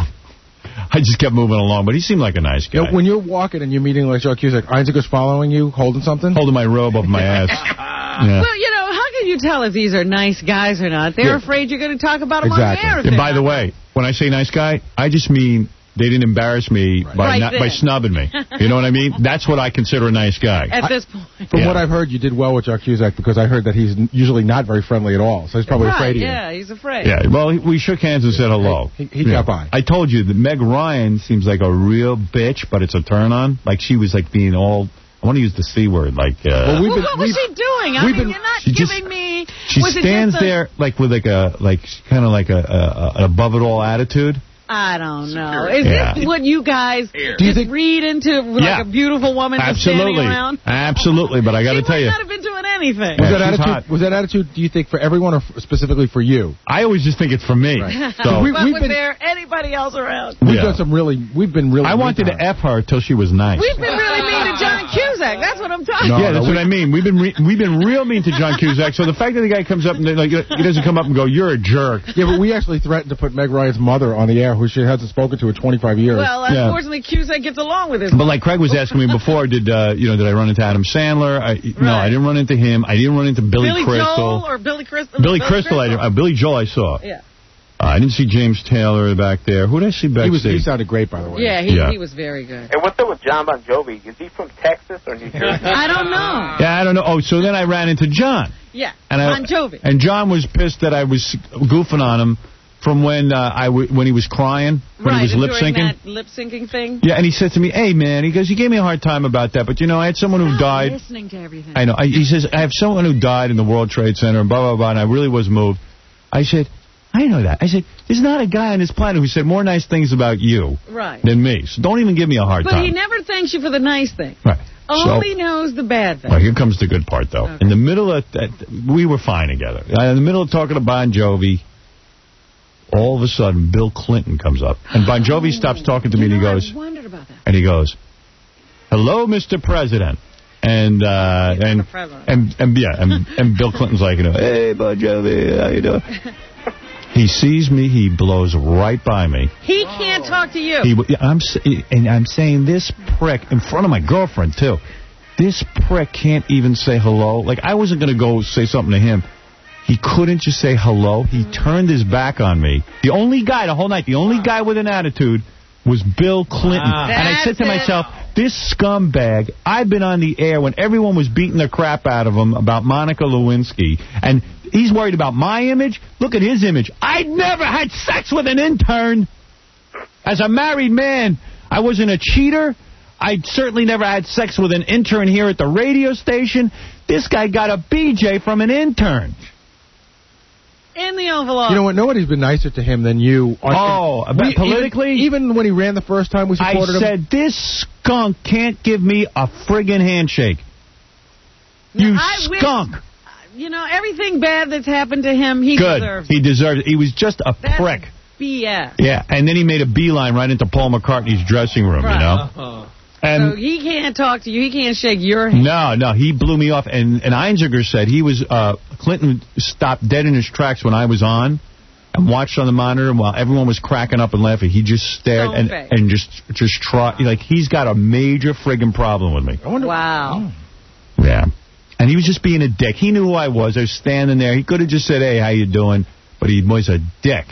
I just kept moving along, but he seemed like a nice guy. You know, when you're walking and you're meeting like Joe Cusack, Isaac following you, holding something? Holding my robe over my ass. Yeah. Well, you know, how can you tell if these are nice guys or not? They're Yeah. afraid you're going to talk about them Exactly. on the air. if And they're by the not. way, when I say nice guy, I just mean they didn't embarrass me by Right not, by then. snubbing me. You know what I mean? That's what I consider a nice guy. At this point. From Yeah. what I've heard, you did well with Joe Cusack because I heard that he's n- usually not very friendly at all. So he's probably right, afraid of you. yeah, he's afraid. Yeah, well, he- we shook hands and said hello. He, he Yeah. got by. I told you that Meg Ryan seems like a real bitch, but it's a turn on. Like she was like being all, I want to use the C word, like... Uh, Well, we've Well, been- what was she doing? I we've mean, been- you're not she just- giving me... She was it stands just a- there like with like a, like kind of like a, a, an above it all attitude. I don't know. Is Yeah. this what you guys Do you just think- read into, like Yeah. a beautiful woman just standing Absolutely. around? Absolutely, but I got to tell She you... might not have been doing anything. Yeah, Was that she's attitude? hot. Was that attitude? Do you think for everyone or f- specifically for you? I always just think it's for me. So We- but we've was been- there anybody else around? We've Yeah. done some really. We've been really. I wanted to F her till she was nice. We've been really mean to John Cusack. That's what I'm talking No, yeah, about. that's we- what I mean. We've been re- we've been real mean to John Cusack. So the fact that the guy comes up and like he doesn't come up and go, "You're a jerk." Yeah, but we actually threatened to put Meg Ryan's mother on the air, who she hasn't spoken to in twenty-five years. Well, Yeah. unfortunately, Cusack gets along with his. But like Craig was asking me before, did uh, you know did I run into Adam Sandler? I, No, Right. I didn't run into him. I didn't run into Billy, Billy Crystal. Joel or Billy Crystal? Billy Crystal, I didn't, uh, Billy Joel, I saw. Yeah. Uh, I didn't see James Taylor back there. Who did I see backstage? he was. He sounded great, by the way. Yeah, he, Yeah. he was very good. And what's up with John Bon Jovi? Is he from Texas or New Jersey? I don't know. Yeah, I don't know. Oh, so then I ran into John. Yeah, And I, Bon Jovi. And John was pissed that I was goofing on him from when uh, I w- when he was crying, when right, he was and lip during syncing. that lip syncing thing. Yeah, and he said to me, "Hey, man," he goes, "you gave me a hard time about that, but you know, I had someone who died." Listening to everything. I know. I, he says, "I have someone who died in the World Trade Center," and blah blah blah. And I really was moved. I said, "I know that." I said, "There's not a guy on this planet who said more nice things about you Right. than me. So don't even give me a hard But time." he never thanks you for the nice thing. Right. Only knows the bad thing. Well, here comes the good part, though. In the middle of that, we were fine together. Uh, In the middle of talking to Bon Jovi, all of a sudden, Bill Clinton comes up. And Bon Jovi stops talking to me, and he goes, I wondered about that. and he goes, "Hello, Mister President." And, uh, and, and, and, yeah, and, and Bill Clinton's like, you know, "Hey, Bon Jovi, how you doing?" He sees me, he blows right by me. He can't talk to you. He, yeah, I'm, s- and I'm saying this prick in front of my girlfriend, too. This prick can't even say hello. Like, I wasn't going to go say something to him. He couldn't just say hello. He turned his back on me. The only guy the whole night, the only guy with an attitude was Bill Clinton. Wow. And I said to That's it. myself, this scumbag, I've been on the air when everyone was beating the crap out of him about Monica Lewinsky, and he's worried about my image. Look at his image. I never had sex with an intern. As a married man, I wasn't a cheater. I certainly never had sex with an intern here at the radio station. This guy got a B J from an intern. In the envelope. You know what? Nobody's been nicer to him than you. On, Oh, about we- politically? Even, even when he ran the first time, we I supported him. said, this skunk can't give me a friggin' handshake. You I wish- skunk. You know, everything bad that's happened to him, he Good. deserves. He deserves it. He was just a That's- prick. B S. Yeah, and then he made a beeline right into Paul McCartney's dressing room, Right. you know? Uh-huh. And so he can't talk to you. He can't shake your hand. No, no, he blew me off. And, and Einziger said he was, uh, Clinton stopped dead in his tracks when I was on and watched on the monitor. And while everyone was cracking up and laughing, he just stared Stone and, face. and just just tried. Like, he's got a major friggin' problem with me. I wonder, wow. Yeah. And he was just being a dick. He knew who I was. I was standing there. He could have just said, hey, how you doing? But he was a dick.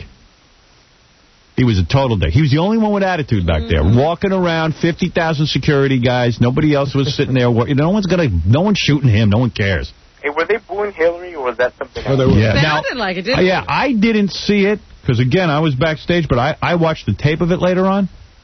He was a total dick. He was the only one with attitude back there, walking around, fifty thousand security guys. Nobody else was sitting there. No one's gonna. No one's shooting him. No one cares. Hey, were they booing Hillary, or was that something Oh, else? yeah. Sounded like it, didn't Uh, yeah, I didn't see it because, again, I was backstage, but I, I watched the tape of it later on.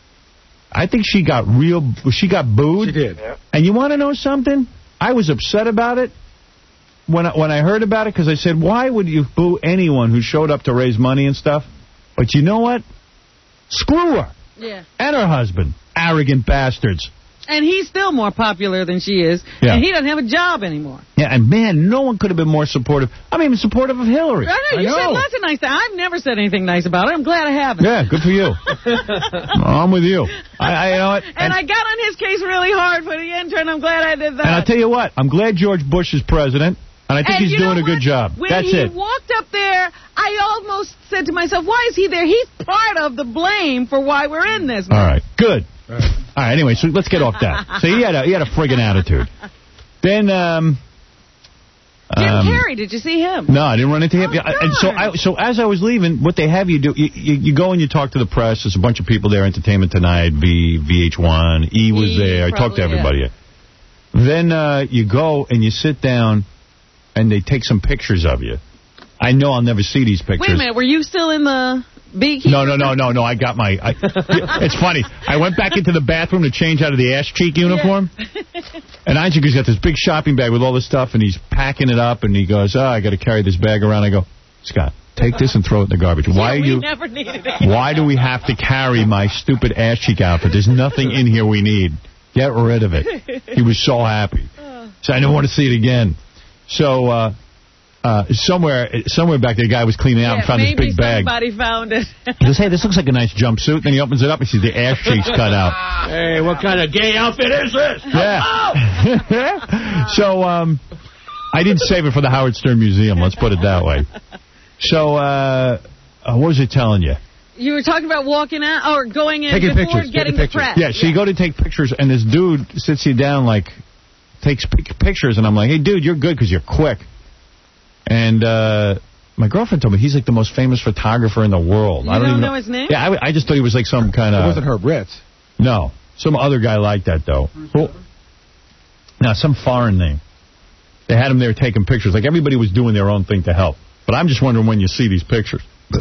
I think she got real. She got booed. She did. Yeah. And you want to know something? I was upset about it when I, when I heard about it because I said, why would you boo anyone who showed up to raise money and stuff? But you know what? Screw her. Yeah. And her husband. Arrogant bastards. And he's still more popular than she is. Yeah. And he doesn't have a job anymore. Yeah, and man, no one could have been more supportive. I mean, supportive of Hillary. I know, you said lots of nice things. I've never said anything nice about her. I'm glad I haven't. Yeah, good for you. I'm with you. I, I, you know what? And, and I got on his case really hard for the intern. I'm glad I did that. And I'll tell you what, I'm glad George Bush is president, and I think And he's you doing know a good job. When That's he it. walked up there, I almost said to myself, why is he there? He's part of the blame for why we're in this. All right, good. All right, anyway, so let's get off that. So he had a, he had a friggin' attitude. Then, um... Jim um, Carrey, did you see him? No, I didn't run into him. Oh, Yeah, and so, I, so as I was leaving, what they have you do, you, you, you go and you talk to the press. There's a bunch of people there, Entertainment Tonight, V, V H one, E was E, there. I talked to probably, everybody. Then uh, you go and you sit down, and they take some pictures of you. I know I'll never see these pictures. Wait a minute, were you still in the beekeeper? No, no, no, no, no. I got my... I, it's funny. I went back into the bathroom to change out of the ass cheek uniform. Yeah. And Einziger's got this big shopping bag with all this stuff, and he's packing it up, and he goes, oh, I got to carry this bag around. I go, Scott, take this and throw it in the garbage. Why yeah, are we you... never needed it. Why do we have to carry my stupid ass cheek outfit? There's nothing in here we need. Get rid of it. He was so happy. So I didn't want to see it again. So... uh Uh, somewhere somewhere back there, a guy was cleaning out yeah, and found this big bag. Maybe somebody found it. He goes, hey, this looks like a nice jumpsuit. Then he opens it up and sees the ass cheeks cut out. Hey, what kind of gay outfit is this? Yeah. so um, I didn't save it for the Howard Stern Museum. Let's put it that way. So uh, uh, what was I telling you? You were talking about walking out or going in Taking before pictures, getting taking the press. Yeah, so yeah. You go to take pictures, and this dude sits you down, like, takes pictures, and I'm like, hey, dude, you're good because you're quick. And uh, my girlfriend told me he's like the most famous photographer in the world. You I don't, don't even know his name? Yeah, I, I just thought he was like some kind of... It wasn't Herb Ritz. No, some other guy like that, though. Well, no, some foreign name. They had him there taking pictures. Like, everybody was doing their own thing to help. But I'm just wondering when you see these pictures.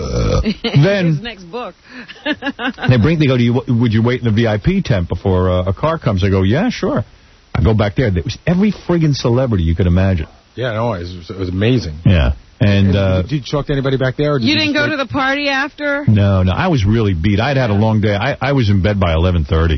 Then his next book. they bring. They go, do you, would you wait in the V I P tent before uh, a car comes? I go, yeah, sure. I go back there. There was every friggin' celebrity you could imagine. Yeah, no, it was, it was amazing. Yeah. And uh, did you talk to anybody back there? Or did you you didn't go like... to the party after? No, no. I was really beat. I'd had a long day. I, I was in bed by eleven thirty.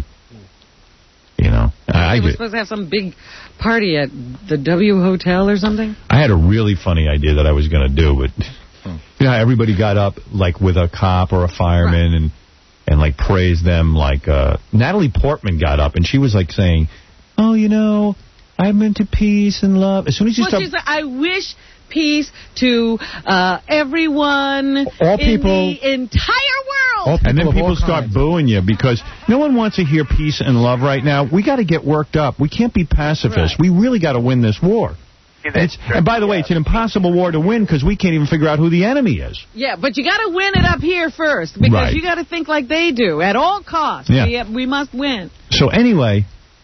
You know. I, They I were did. supposed to have some big party at the W Hotel or something? I had a really funny idea that I was going to do, but you know how everybody got up like with a cop or a fireman right. and and like praised them. Like uh, Natalie Portman got up and she was like saying, "Oh, you know, I'm into peace and love." As soon as you well, start, she's like, I wish peace to uh, everyone all people, in the entire world. And then people start booing you because no one wants to hear peace and love right now. We got to get worked up. We can't be pacifists. Right. We really got to win this war. It's, and by the way, it's an impossible war to win because we can't even figure out who the enemy is. Yeah, but you got to win it up here first because right. you got to think like they do at all costs. Yeah. We, have, we must win. So anyway,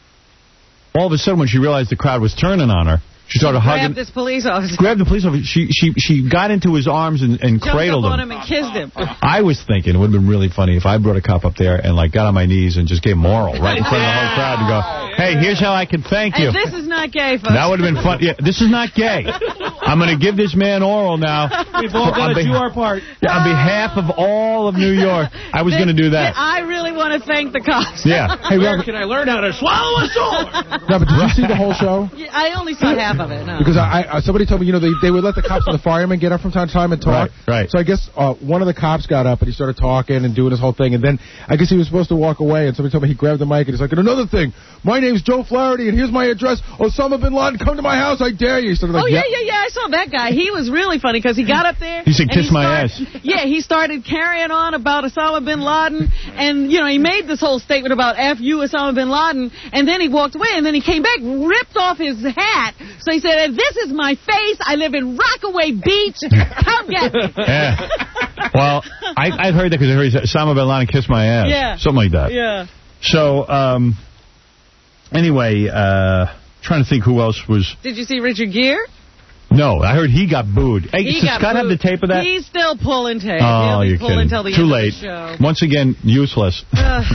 all of a sudden when she realized the crowd was turning on her, she started she hugging. Grabbed this police officer. Grabbed the police officer. She she she got into his arms and, and Jumped cradled up on him. him and kissed him. I was thinking it would have been really funny if I brought a cop up there and like got on my knees and just gave him oral right in front of the whole crowd and go, "Hey, here's how I can thank you." And this is not gay, folks. That would have been fun. Yeah, this is not gay. I'm going to give this man oral now. We've all got to do our part. Yeah, on behalf of all of New York, I was going to do that. I really want to thank the cops. Yeah. Hey, where can I learn how to swallow a sword? No, but did you see the whole show? Yeah, I only saw half of it. No. Because I, I, somebody told me, you know, they, they would let the cops and the firemen get up from time to time and talk. Right, right. So I guess uh, one of the cops got up and he started talking and doing his whole thing. And then I guess he was supposed to walk away. And somebody told me he grabbed the mic and he's like, and another thing, my name's Joe Flaherty and here's my address. Osama bin Laden, come to my house. I dare you. He started like, oh, yeah, yeah, yeah. I saw that guy. He was really funny because he got up there. He said, kiss he my started, ass. Yeah, he started carrying on about Osama bin Laden. And, you know, he made this whole statement about F you, Osama bin Laden. And then he walked away. And then he came back, ripped off his hat. So he said, this is my face. I live in Rockaway Beach. Come get me. Yeah. Well, I, I've heard that because I heard Osama bin Laden kiss my ass. Yeah. Something like that. Yeah. So, um, anyway, uh, trying to think who else was... Did you see Richard Gere? No, I heard he got booed. Hey, He does got Scott booed. have the tape of that? He's still pulling tape. Oh, He'll be you're pulling kidding. till the Too end late. of the show. Once again, useless.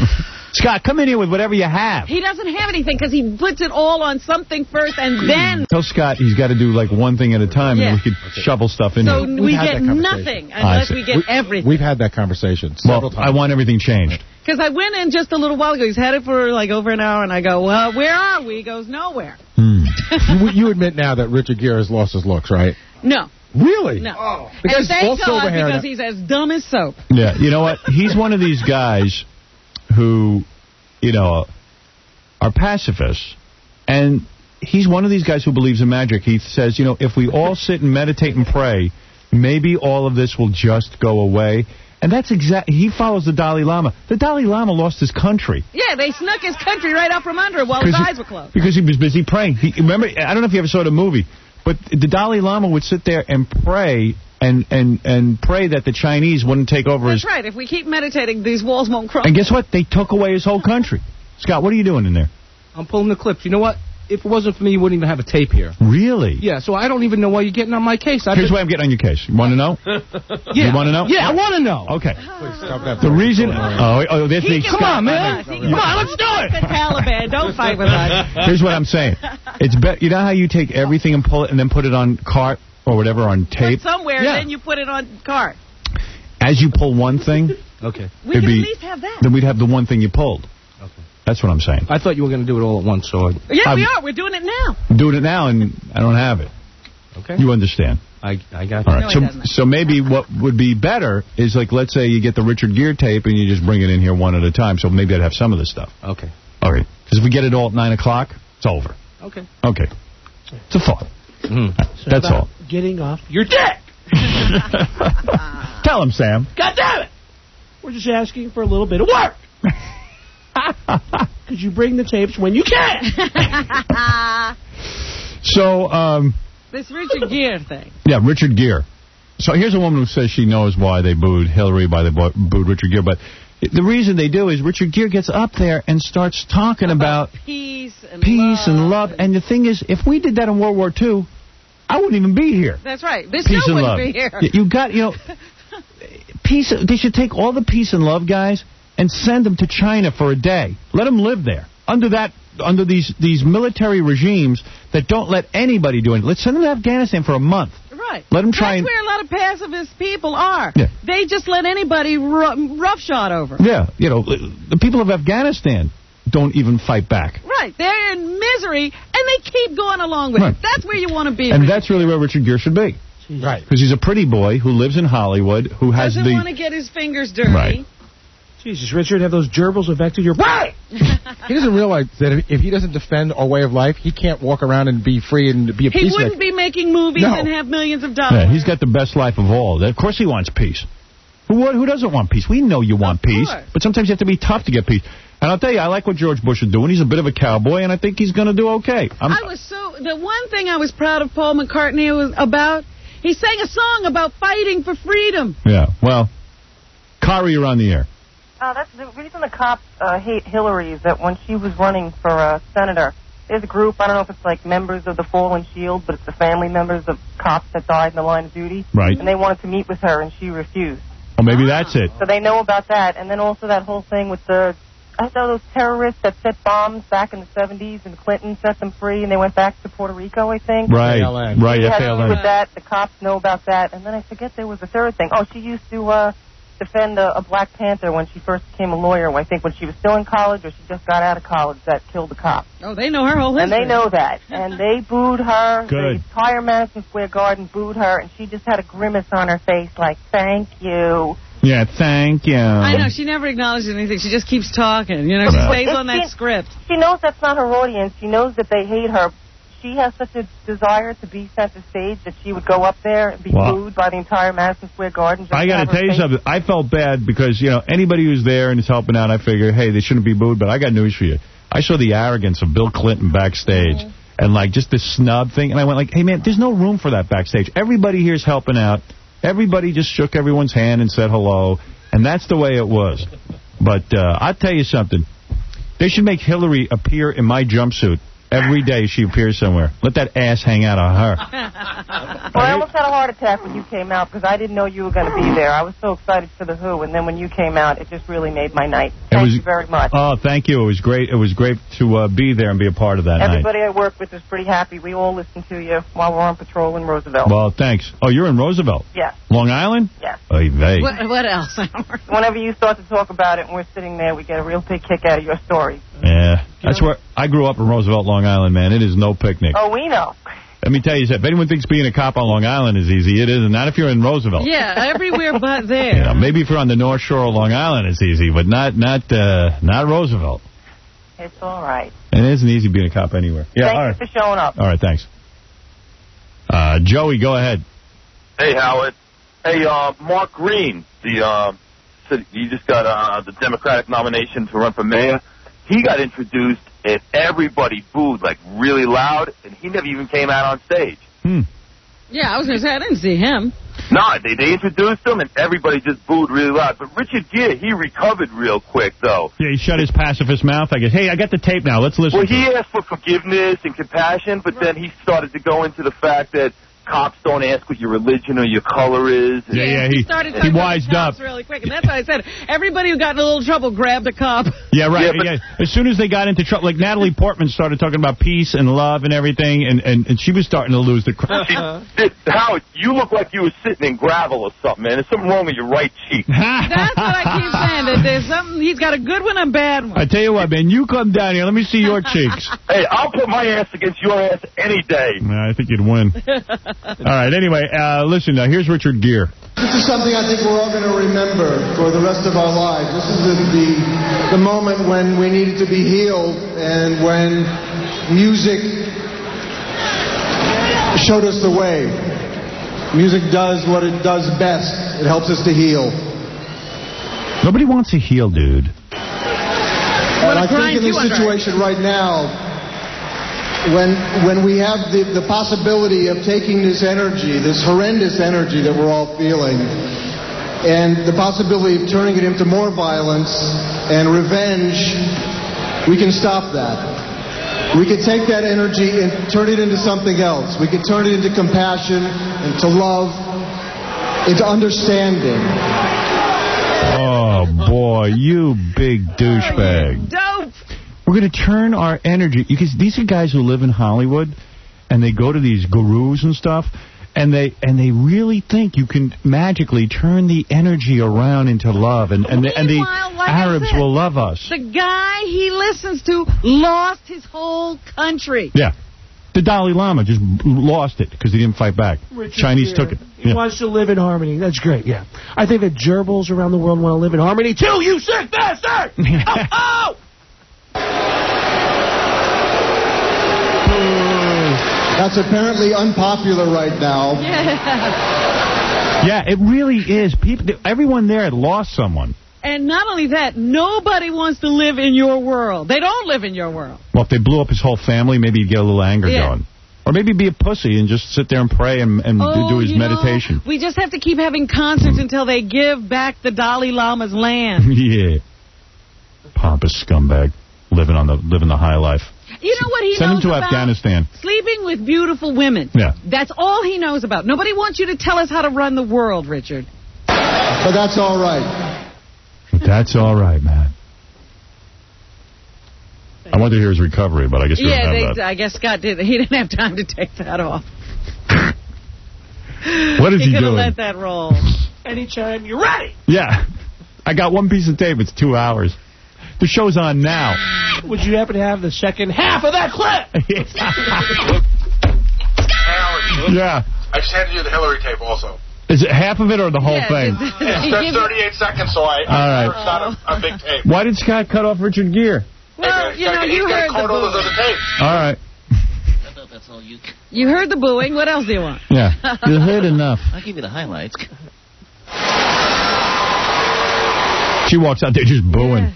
Scott, come in here with whatever you have. He doesn't have anything because he puts it all on something first and then... Tell Scott he's got to do like one thing at a time, Yeah. and we could shovel stuff in So here. we get nothing unless we get everything. We've had that conversation several Well, times. I want everything changed. Because I went in just a little while ago. He's had it for like over an hour, and I go, well, where are we? He goes, nowhere. you, you admit now that Richard Gere has lost his looks, right? No. Really? No. Oh. And Because all thank silver God, hair because now. he's as dumb as soap. Yeah, you know what? He's one of these guys who, you know, are pacifists, and he's one of these guys who believes in magic. He says, you know, if we all sit and meditate and pray, maybe all of this will just go away. And that's exactly, he follows the Dalai Lama. The Dalai Lama lost his country. Yeah, they snuck his country right out from under him while his he, eyes were closed. Because he was busy praying. He, remember, I don't know if you ever saw the movie, but the Dalai Lama would sit there and pray and, and, and pray that the Chinese wouldn't take over That's his... right. If we keep meditating, these walls won't crumble. And guess what? They took away his whole country. Scott, what are you doing in there? I'm pulling the clips. You know what? If it wasn't for me, you wouldn't even have a tape here. Really? Yeah, so I don't even know why you're getting on my case. I've Here's been... why I'm getting on your case. You want to know? yeah. You want to know? Yeah, I want to know. Okay. Please stop that. The reason... Oh, oh there's He the... can Come on, fight man. with us. He Come can on, let's do fight it. The Taliban. Don't fight with us. Here's what I'm saying. It's be- You know how you take everything and pull it and then put it on cart or whatever on tape? Put somewhere, Yeah. and then you put it on cart. As you pull one thing... Okay. We it'd can be, at least have that. Then we'd have the one thing you pulled. Okay. That's what I'm saying. I thought you were going to do it all at once, so... Yeah, I'm- we are. We're doing it now. I'm doing it now, and I don't have it. Okay. You understand. I, I got All you. right. No, he so, doesn't. so maybe what would be better is, like, let's say you get the Richard Gere tape and you just bring it in here one at a time. So maybe I'd have some of this stuff. Okay. All right. Because if we get it all at nine o'clock, it's over. Okay. Okay. It's a thought. Mm. So That's about all. Getting off your dick. Tell him, Sam. God damn it. We're just asking for a little bit of work. Could you bring the tapes when you can? So, um, This Richard Gere thing. yeah, Richard Gere. So here's a woman who says she knows why they booed Hillary, why they bo- booed Richard Gere. But the reason they do is Richard Gere gets up there and starts talking about, about peace and peace love. and love. And the thing is, if we did that in World War Two, I wouldn't even be here. That's right. This Peace show and wouldn't love. be here. Y- You got, you know, peace. They should take all the peace and love guys and send them to China for a day. Let them live there under that, under these these military regimes that don't let anybody do it. Let's send them to Afghanistan for a month. Right. Let them try That's and where a lot of pacifist people are. Yeah. They just let anybody ru- roughshod over. yeah, you know, the people of Afghanistan don't even fight back. Right. They're in misery, and they keep going along with Right. it. That's where you want to be. And Richard. that's really where Richard Gere should be. Right. Because he's a pretty boy who lives in Hollywood, who has Doesn't the... want to get his fingers dirty. Right. Jesus, Richard, have those gerbils affected your brain? He doesn't realize that if, if he doesn't defend our way of life, he can't walk around and be free and be a He peacemaker. wouldn't be making movies No. and have millions of dollars. Yeah, he's got the best life of all. Of course he wants peace. Who who doesn't want peace? We know you want peace, course. but sometimes you have to be tough to get peace. And I'll tell you, I like what George Bush is doing. He's a bit of a cowboy, and I think he's going to do okay. I'm, I was so... The one thing I was proud of Paul McCartney was about, he sang a song about fighting for freedom. Yeah, well, Kari, you're on the air. Uh, that's the reason the cops uh, hate Hillary is that when she was running for uh, senator, there's a group, I don't know if it's like members of the Fallen Shield, but it's the family members of cops that died in the line of duty. Right. And they wanted to meet with her, and she refused. Well, maybe that's it. So they know about that. And then also that whole thing with the, I know those terrorists that set bombs back in the seventies, and Clinton set them free, and they went back to Puerto Rico, I think. Right, right, She had F A to L do N. with that. The cops know about that. And then I forget there was a third thing. Oh, she used to uh, defend a, a Black Panther when she first became a lawyer. I think when she was still in college or she just got out of college that killed the cop. Oh, they know her whole history. And they know that. And they booed her. Good. The entire Madison Square Garden booed her, and she just had a grimace on her face like, thank you. Yeah, thank you. I know. She never acknowledges anything. She just keeps talking. You know, she stays on that she, script. She knows that's not her audience. She knows that they hate her. She has such a desire to be center stage that she would go up there and be Wow. booed by the entire Madison Square Garden. Just I got to have her tell you face. something. I felt bad because, you know, anybody who's there and is helping out, I figure, hey, they shouldn't be booed, but I got news for you. I saw the arrogance of Bill Clinton backstage mm-hmm. and, like, just this snub thing, and I went like, hey, man, there's no room for that backstage. Everybody here's helping out. Everybody just shook everyone's hand and said hello, and that's the way it was. But uh, I'll tell you something. They should make Hillary appear in my jumpsuit. Every day she appears somewhere. Let that ass hang out on her. Well, I almost had a heart attack when you came out because I didn't know you were going to be there. I was so excited for The Who, and then when you came out, it just really made my night. Thank was, you very much. Oh, thank you. It was great. It was great to uh, be there and be a part of that Everybody night. I work with is pretty happy. We all listen to you while we're on patrol in Roosevelt. Well, thanks. Oh, you're in Roosevelt? Yes. Long Island? Yes. Oy vey. What, what else? Whenever you start to talk about it and we're sitting there, we get a real big kick out of your story. Yeah. That's where I grew up in Roosevelt, Long Island, man. It is no picnic. Oh, we know. Let me tell you, if anyone thinks being a cop on Long Island is easy, it isn't. Not if you're in Roosevelt. Yeah, everywhere but there. You know, maybe if you're on the North Shore of Long Island, it's easy, but not not uh, not Roosevelt. It's all right. And it isn't easy being a cop anywhere. Yeah, Thank all you right. for showing up. All right, thanks. Uh, Joey, go ahead. Hey, Howard. Hey, uh, Mark Green, the uh, he just got uh, the Democratic nomination to run for mayor. He got introduced, and everybody booed, like, really loud, and he never even came out on stage. Hmm. Yeah, I was going to say, I didn't see him. No, they, they introduced him, and everybody just booed really loud. But Richard Gere, he recovered real quick, though. Yeah, he shut his pacifist mouth. I guess, hey, I got the tape now. Let's listen Well, to he it. asked for forgiveness and compassion, but then he started to go into the fact that cops don't ask what your religion or your color is. Yeah, yeah, he, started he wised up. really quick, and that's why I said everybody who got in a little trouble grabbed a cop. Yeah, right. Yeah, but, yeah. As soon as they got into trouble, like Natalie Portman started talking about peace and love and everything, and, and, and she was starting to lose the crap. Howard, you look like you were sitting in gravel or something, man. There's something wrong with your right cheek. That's what I keep saying. That there's something. He's got a good one and a bad one. I tell you what, man, you come down here. Let me see your cheeks. Hey, I'll put my ass against your ass any day. Nah, I think you'd win. All right, anyway, uh, listen, now here's Richard Gere. This is something I think we're all going to remember for the rest of our lives. This is the, the, the moment when we needed to be healed and when music showed us the way. Music does what it does best. It helps us to heal. Nobody wants to heal, dude. And I think in this situation right now, when when we have the, the possibility of taking this energy, this horrendous energy that we're all feeling, and the possibility of turning it into more violence and revenge, we can stop that. We can take that energy and turn it into something else. We can turn it into compassion, into love, into understanding. Oh, boy, you big douchebag. Dope. We're going to turn our energy, because these are guys who live in Hollywood, and they go to these gurus and stuff, and they and they really think you can magically turn the energy around into love, and, and, the, and the like Arabs will love us. The guy he listens to lost his whole country. Yeah. The Dalai Lama just lost it because he didn't fight back. Richard Chinese Gere, took it. He Yeah. wants to live in harmony. That's great, yeah. I think that gerbils around the world want to live in harmony, too, you sick bastard! oh, oh! That's apparently unpopular right now. Yeah. Yeah, it really is. People, everyone there had lost someone. And not only that, nobody wants to live in your world. They don't live in your world. Well, if they blew up his whole family, maybe he'd get a little anger Yeah. going. Or maybe be a pussy and just sit there and pray and, and oh, do his you meditation. Know, we just have to keep having concerts until they give back the Dalai Lama's land. Yeah. Pompous scumbag. Living on the living the high life. You know what he Send knows him to about? Afghanistan. Sleeping with beautiful women. Yeah. That's all he knows about. Nobody wants you to tell us how to run the world, Richard. But that's all right. That's all right, man. I wanted to hear his recovery, but I guess he Yeah, doesn't they, have that. I guess Scott did. He didn't have time to take that off. What is he, he could have doing? let that roll. Anytime you're ready. Yeah. I got one piece of tape. It's two hours. The show's on now. Would you happen to have the second half of that clip? Yeah. I just handed you the Hillary tape also. Is it half of it or the whole Yeah, thing? It's been thirty-eight seconds, so I, All right. it's not a, a big tape. Why did Scott cut off Richard Gere? Well, you know, you heard the all those booing. other tapes. All right. You heard the booing. What else do you want? Yeah. You heard enough. I'll give you the highlights. She walks out there just booing.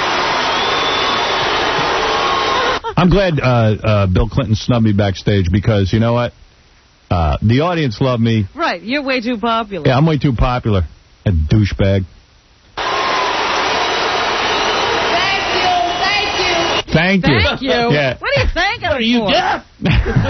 I'm glad uh, uh, Bill Clinton snubbed me backstage because, you know what? Uh, the audience loved me. Right, you're way too popular. Yeah, I'm way too popular. A douchebag. Thank you. Thank you. Yeah. What are you thanking her Are you for? deaf? We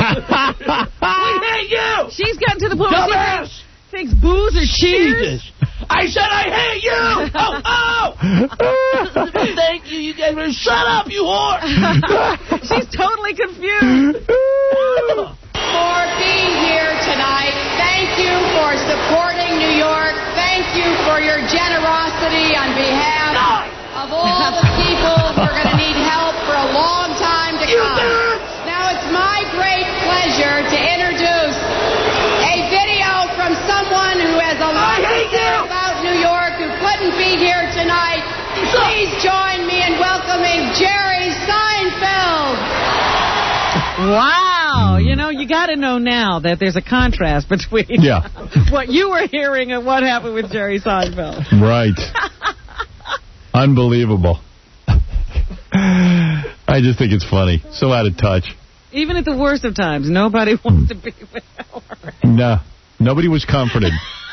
hate you. She's gotten to the point where Dumbass. she thinks booze is cheers. Jesus. I said I hate you. Oh, oh. Thank you. You guys better shut up, you whore. She's totally confused. For being here tonight. Thank you for supporting New York. Thank you for your generosity on behalf of all the people who are going to need help for a long time to come. Now it's my great pleasure to introduce a video from someone who has a lot to say about New York who couldn't be here tonight. Please join me in welcoming Jerry Seinfeld. Wow. You know, you got to know now that there's a contrast between Yeah. what you were hearing and what happened with Jerry Seinfeld. Right. Unbelievable. I just think it's funny. So out of touch. Even at the worst of times, nobody wants to be with Hillary. No. Nobody was comforted.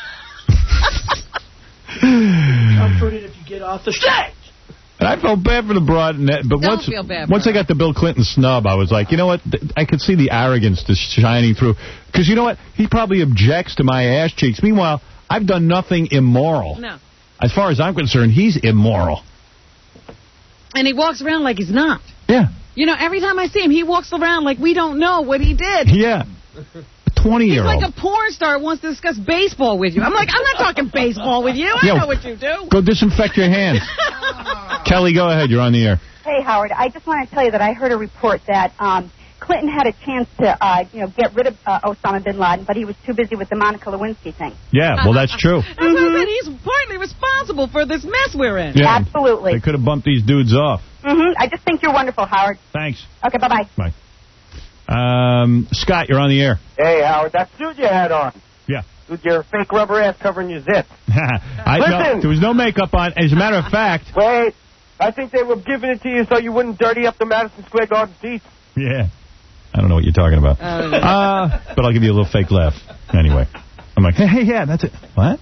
Comforted if you get off the stage. And I felt bad for the broad, and that- but Don't once feel bad for once I got the Bill Clinton snub, I was like, you know what? Th- I could see the arrogance just shining through. Because you know what? He probably objects to my ass cheeks. Meanwhile, I've done nothing immoral. No. As far as I'm concerned, he's immoral. And he walks around like he's not. Yeah. You know, every time I see him, he walks around like we don't know what he did. Yeah. A twenty-year-old. He's like a porn star who wants to discuss baseball with you. I'm like, I'm not talking baseball with you. I Yo, know what you do. Go disinfect your hands. Kelly, go ahead. You're on the air. Hey, Howard. I just want to tell you that I heard a report that um, Clinton had a chance to, uh, you know, get rid of uh, Osama bin Laden, but he was too busy with the Monica Lewinsky thing. Yeah, well, that's true. That's what I said. He's partly responsible for this mess we're in. Yeah. Absolutely. They could have bumped these dudes off. Mm-hmm. I just think you're wonderful, Howard. Thanks. Okay, bye-bye. Bye. Um, Scott, you're on the air. Hey, Howard, that suit you had on. Yeah. With your fake rubber ass covering your zits. I, Listen. no, there was no makeup on. As a matter of fact. Wait. I think they were giving it to you so you wouldn't dirty up the Madison Square Garden seats. Yeah. I don't know what you're talking about. Oh, no. Uh, but I'll give you a little fake laugh. Anyway. I'm like, hey, hey, yeah, that's it. What?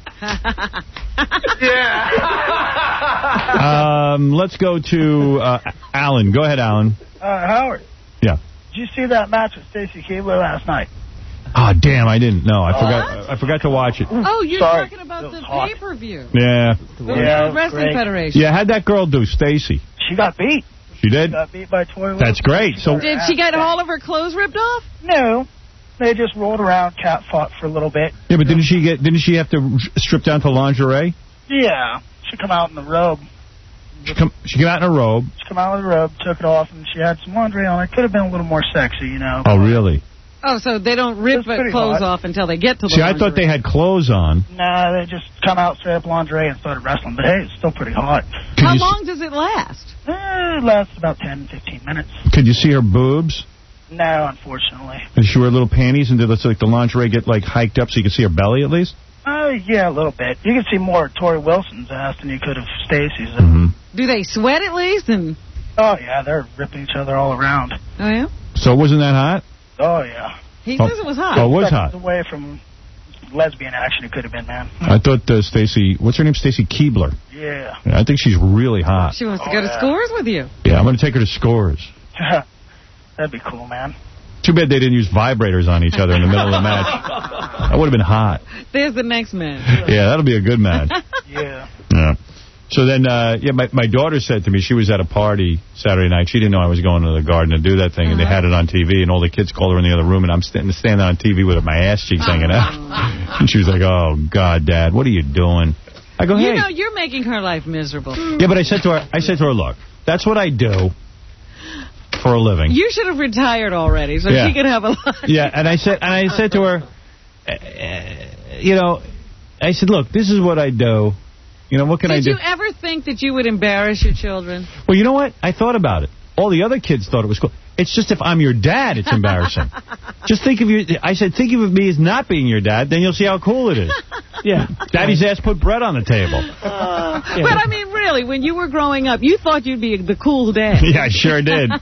Yeah. um, let's go to uh, Alan. Go ahead, Alan. Uh, Howard, Yeah. did you see that match with Stacy Keibler last night? Oh, damn, I didn't. No, I forgot I forgot to watch it. Oh, you're Sorry. talking about the hot. pay-per-view. Yeah. The World Wrestling great. Federation. Yeah, how'd that girl do, Stacy? She got beat. She did? She got beat by Tori That's Wilson. great. So Did she get all of her clothes ripped off? No. They just rolled around, cat fought for a little bit. Yeah, but didn't she get didn't she have to strip down to lingerie? Yeah. She come out in the robe. She come she came out in a robe. She come out in the robe, took it off, and she had some laundry on. It could have been a little more sexy, you know. Oh, really? Oh, so they don't rip pretty clothes hot. off until they get to the See, I thought they had clothes on. Nah, they just come out straight up lingerie and started wrestling. But hey, it's still pretty hot. Could How you long does it last? Eh, it lasts about ten, fifteen minutes. Could you see her boobs? No, unfortunately. Did she wear little panties and did the, like the lingerie get like hiked up so you could see her belly at least? Uh, yeah, a little bit. You can see more of Tori Wilson's ass than you could of Stacy's. Mm-hmm. Do they sweat at least? And Oh, yeah, they're ripping each other all around. Oh, yeah? So wasn't that hot? Oh, yeah. He Oh. says it was hot. Oh, it was Seconds hot. away from lesbian action it could have been, man. I thought uh, Stacy, what's her name? Stacy Keibler. Yeah. Yeah, I think she's really hot. She wants to Oh, go to yeah. scores with you. Yeah, I'm going to take her to Scores. That'd be cool, man. Too bad they didn't use vibrators on each other in the middle of the match. That would have been hot. There's the next man. Yeah, that'll be a good match. Yeah. Yeah. So then, uh, yeah, my, my daughter said to me, she was at a party Saturday night. She didn't know I was going to the garden to do that thing, uh-huh. and they had it on T V, and all the kids called her in the other room, and I'm standing standing on T V with my ass cheeks hanging out. And she was like, oh, God, Dad, what are you doing? I go, hey. You know, you're making her life miserable. Yeah, but I said to her, I said to her, look, that's what I do for a living. You should have retired already, so yeah. she could have a life. Yeah, and I said, and I said to her, uh, you know, I said, look, this is what I do. You know, what can Did I do? Did you ever think that you would embarrass your children? Well, you know what? I thought about it. All the other kids thought it was cool. It's just if I'm your dad, it's embarrassing. Just think of you. I said, think of me as not being your dad, then you'll see how cool it is. Yeah. Daddy's ass put bread on the table. Uh, yeah. But, I mean, really, when you were growing up, you thought you'd be the cool dad. Yeah, I sure did.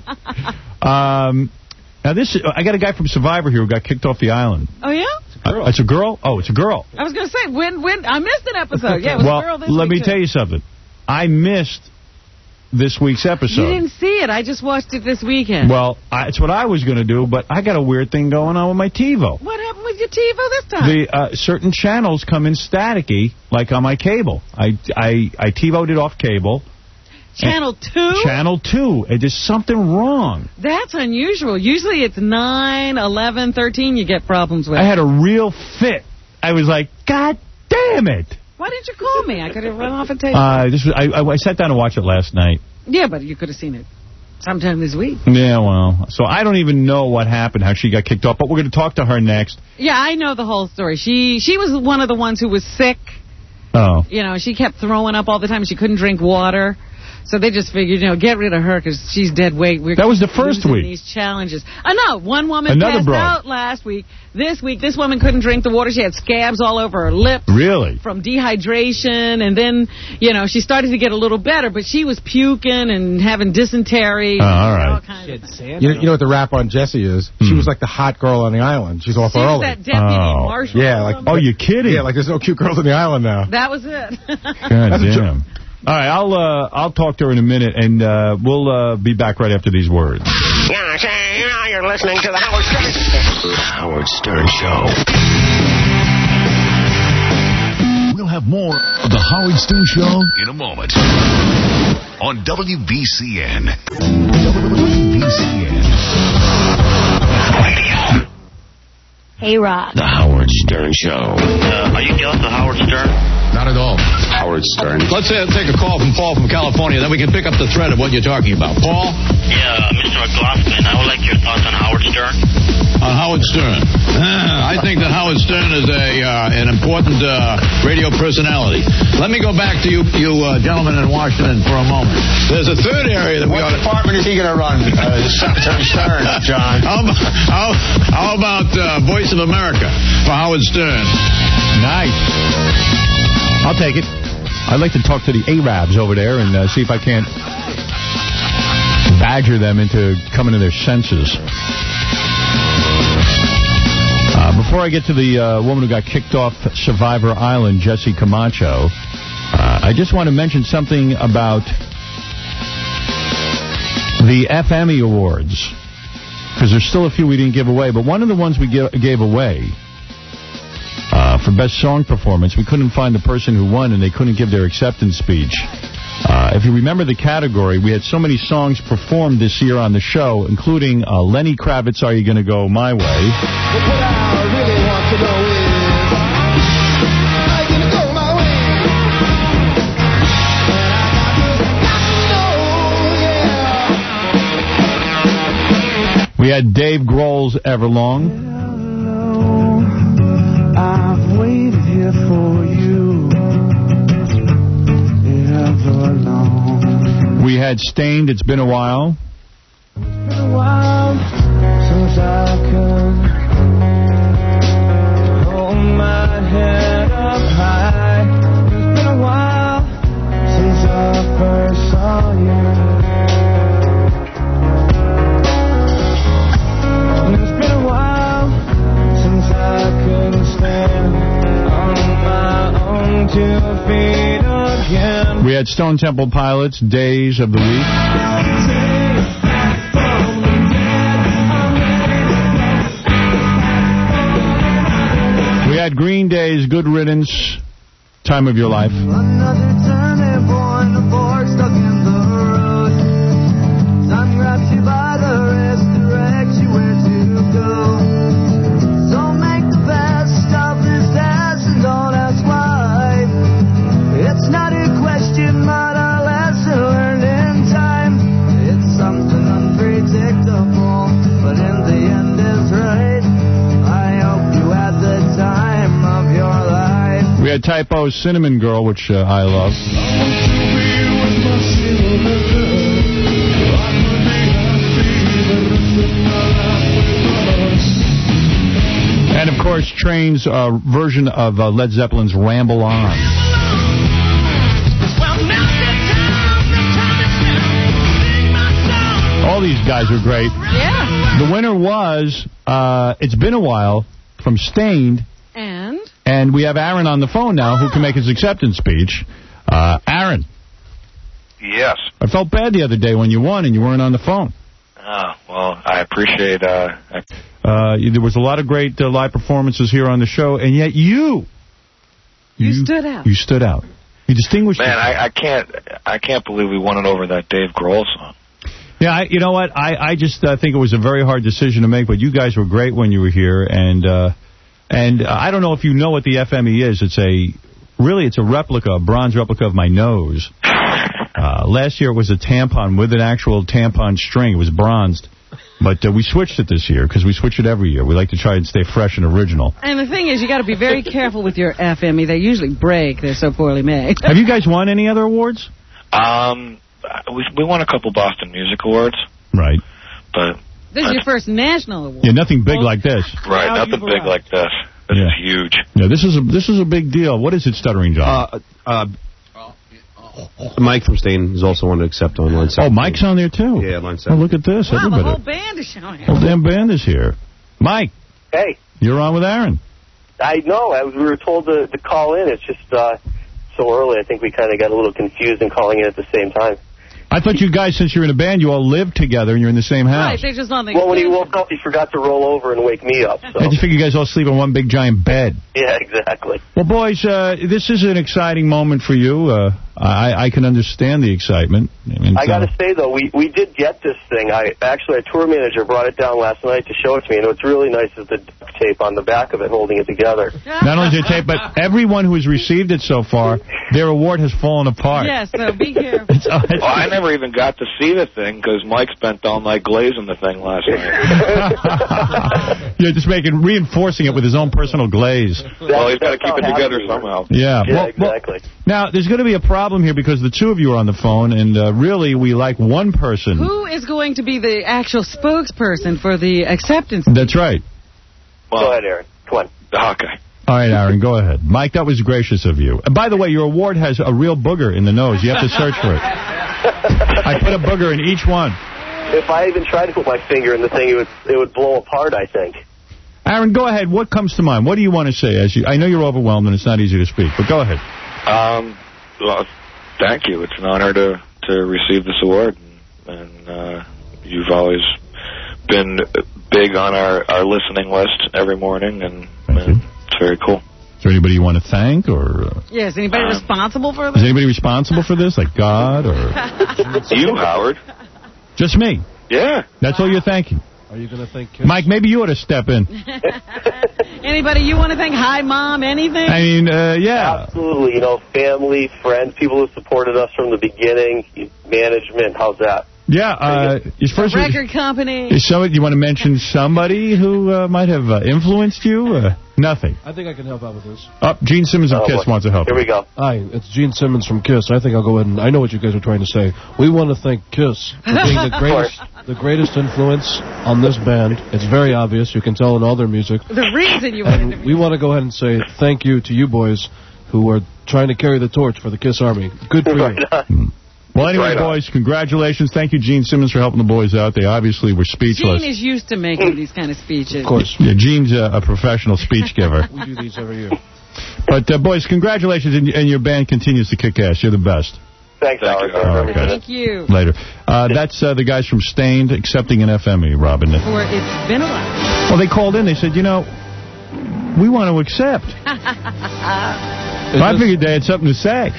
um, now, this I got a guy from Survivor here who got kicked off the island. Oh, yeah? Uh, it's a girl? Oh, it's a girl. I was going to say, when when I missed an episode. Yeah, it was well, a girl this let week me too. tell you something. I missed this week's episode. You didn't see it. I just watched it this weekend. Well, I, it's what I was going to do, but I got a weird thing going on with my TiVo. What happened with your TiVo this time? The uh, certain channels come in staticky, like on my cable. I I I TiVo'd it off cable. Channel two? Channel two. There's something wrong. That's unusual. Usually it's nine, eleven, thirteen you get problems with. I had a real fit. I was like, God damn it. Why didn't you call me? I could have run off and taken uh, it. This was, I, I sat down and watched it last night. Yeah, but you could have seen it sometime this week. Yeah, well, so I don't even know what happened, how she got kicked off, but we're going to talk to her next. Yeah, I know the whole story. She she was one of the ones who was sick. Oh. You know, she kept throwing up all the time. She couldn't drink water. So they just figured, you know, get rid of her because she's dead weight. We're that was the first week. These challenges. I know. One woman Another passed broad. out last week. This week, this woman couldn't drink the water. She had scabs all over her lips. Really? From dehydration. And then, you know, she started to get a little better, but she was puking and having dysentery. Oh, all right. All kinds of you, know, you know what the rap on Jessie is? Hmm. She was like the hot girl on the island. She's off she early. was that deputy oh. marshal. Yeah, like, oh, you're kidding? Yeah, like there's no cute girls on the island now. That was it. God damn. All right, I'll uh, I'll talk to her in a minute, and uh, we'll uh, be back right after these words. Yeah, you're listening to the Howard Stern The Howard Stern Show. We'll have more of the Howard Stern Show in a moment on W B C N. W B C N Radio. Hey, Rob. The Howard Stern Show. Uh, are you jealous of Howard Stern? Not at all. Howard Stern. Let's uh, take a call from Paul from California, then we can pick up the thread of what you're talking about. Paul? Yeah, Mister McLaughlin, I would like your thoughts on Howard Stern. On Howard Stern. Uh, I think that Howard Stern is a uh, an important uh, radio personality. Let me go back to you, you uh, gentlemen in Washington for a moment. There's a third area that we What ought to... department is he going to run, uh, Secretary Stern, John? How, how, how about uh, Voice of America for Howard Stern? Nice. I'll take it. I'd like to talk to the Arabs over there and uh, see if I can't badger them into coming to their senses. Uh, before I get to the uh, woman who got kicked off Survivor Island, Jessie Camacho, uh, I just want to mention something about the F Emmy Awards, because there's still a few we didn't give away, but one of the ones we give, gave away uh, for Best Song Performance, we couldn't find the person who won, and they couldn't give their acceptance speech. Uh, if you remember the category, we had so many songs performed this year on the show, including uh, Lenny Kravitz, Are You Gonna Go My Way? Well, what I really want to know is, are you gonna go my way? And I got to, got to know, yeah. We had Dave Grohl's Everlong. I've waited here for you everlong. We had Stained, It's Been a While. It's been a while since I could hold my head up high. It's been a while since I first saw you. And it's been a while since I couldn't stand on my own two feet again. We had Stone Temple Pilots, Days of the Week. We had Green Day's Good Riddance, Time of Your Life. Another turning point. We had Typo's Cinnamon Girl, which uh, I love. And, of course, Train's uh, version of uh, Led Zeppelin's Ramble On. All these guys are great. Yeah. The winner was uh, It's Been a While from Stained. And? And we have Aaron on the phone now who can make his acceptance speech. Uh, Aaron. Yes. I felt bad the other day when you won and you weren't on the phone. Oh, well, I appreciate... Uh, uh, there was a lot of great uh, live performances here on the show, and yet you... You, you stood out. You stood out. You distinguished Man, yourself. I, I can't I can't believe we won it over that Dave Grohl song. Yeah, I, you know what? I, I just uh, think it was a very hard decision to make, but you guys were great when you were here, and uh, and uh, I don't know if you know what the F M E is. It's a, really, it's a replica, a bronze replica of my nose. Uh, last year it was a tampon with an actual tampon string. It was bronzed. But uh, we switched it this year, because we switch it every year. We like to try and stay fresh and original. And the thing is, you got to be very careful with your F M E. They usually break. They're so poorly made. Have you guys won any other awards? Um, we, we won a couple Boston Music Awards. Right. But this is your first national award. Yeah, nothing big like this. Right, nothing big like this. This yeah. is huge. Yeah, this is a this is a big deal. What is it, Stuttering John? Uh, uh, Mike from Stain is also one to accept on line seven. Oh, Mike's on there, too? Yeah, line Oh, seven. look at this. Wow, Everybody. the whole band is showing The whole damn band is here. Mike. Hey. You're on with Aaron. I know. I was, we were told to, to call in. It's just uh, so early. I think we kind of got a little confused in calling in at the same time. I thought you guys, since you're in a band, you all live together and you're in the same house. Right, they just on the Well, when he woke up, he forgot to roll over and wake me up. So. I just figured you guys all sleep in one big giant bed. Yeah, exactly. Well, boys, uh, this is an exciting moment for you. Uh, I, I can understand the excitement. I, mean, I got to uh, say, though, we, we did get this thing. I Actually, our tour manager brought it down last night to show it to me, and what's really nice is the duct tape on the back of it holding it together. Not only is it tape, but everyone who has received it so far, their award has fallen apart. Yes, so be careful. It's, uh, it's, Well, I never even got to see the thing because Mike spent all night glazing the thing last night. You're just making reinforcing it with his own personal glaze. Well, he's got to keep it together somehow. Yeah, Yeah, well, exactly. Well, now, there's going to be a problem here because the two of you are on the phone, and uh, really, we like one person. Who is going to be the actual spokesperson for the acceptance? That's right. Well, Go ahead, Aaron. Come on. Okay. All right, Aaron, go ahead. Mike, that was gracious of you. And by the way, your award has a real booger in the nose. You have to search for it. I put a booger in each one. If I even tried to put my finger in the thing, it would it would blow apart, I think. Aaron, go ahead. What comes to mind? What do you want to say? As you, I know you're overwhelmed and it's not easy to speak, but go ahead. Um, well, thank you. It's an honor to, to receive this award. And uh, you've always been big on our, our listening list every morning, and, and it's very cool. Is there anybody you want to thank? or? Uh, Yeah, is anybody Um, responsible for Is this? anybody responsible for this, like God or... You, Howard. Just me? Yeah. That's all you're thanking? Are you going to thank Kiss? Mike, maybe you ought to step in. Anybody you want to thank? Hi, Mom, anything? I mean, uh, yeah. Absolutely. You know, family, friends, people who supported us from the beginning, management. How's that? Yeah. Uh, is first, The record company. is somebody, you want to mention somebody who uh, might have uh, influenced you? Uh, nothing. I think I can help out with this. Oh, Gene Simmons of Oh, Kiss boy. wants to help. Here we go. Hi, it's Gene Simmons from Kiss. I think I'll go ahead and... I know what you guys are trying to say. We want to thank Kiss for being the greatest the greatest influence on this band. It's very obvious. You can tell in all their music. The reason you wanted to And we want to go ahead and say thank you to you boys who are trying to carry the torch for the Kiss Army. Good for you. Well, anyway, Right on. boys, congratulations. Thank you, Gene Simmons, for helping the boys out. They obviously were speechless. Gene is used to making these kind of speeches. Of course. Yeah, Gene's a, a professional speech giver. We do these every year. But, uh, boys, congratulations, and, and your band continues to kick ass. You're the best. Thanks, Thank Howard. you. All right, guys. Thank you. Later. Uh, that's uh, the guys from Stained accepting an F M E, Robin. For it's been a while. Well, they called in. They said, you know, we want to accept. I figured they had something to say.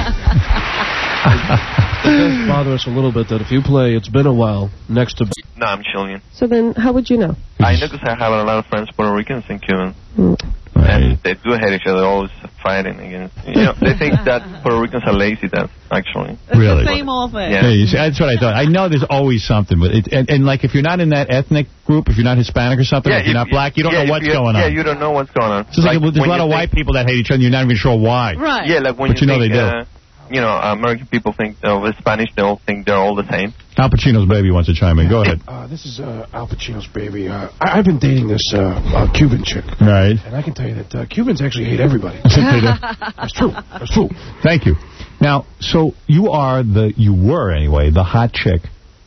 It does bother us a little bit that if you play It's Been a While next to... No, I'm Chilean. So then, how would you know? I know because I have a lot of friends Puerto Ricans and Cubans. Mm. Oh, And they do hate each other, always fighting against. You know, they think that Puerto Ricans are lazy. That's actually really the same old thing. Yeah, you see, that's what I thought. I know there's always something, but it, and, and like if you're not in that ethnic group, if you're not Hispanic or something, Yeah, if you're if- not black, you don't yeah, know if what's you- going Yeah, on. you don't know what's going on. It's just like, Like, there's a when lot you of think- white people that hate each other, and you're not even sure why. Right. Yeah, like when But you know think, they do. Uh, you know, American people think, uh, with Spanish, they all think they're all the same. Al Pacino's baby wants to chime in. Go ahead. Uh, this is uh, Al Pacino's baby. Uh, I- I've been dating this uh, uh, Cuban chick. Right. And I can tell you that uh, Cubans actually hate everybody. They do. That's true. That's true. Thank you. Now, so you are the, you were anyway, the hot chick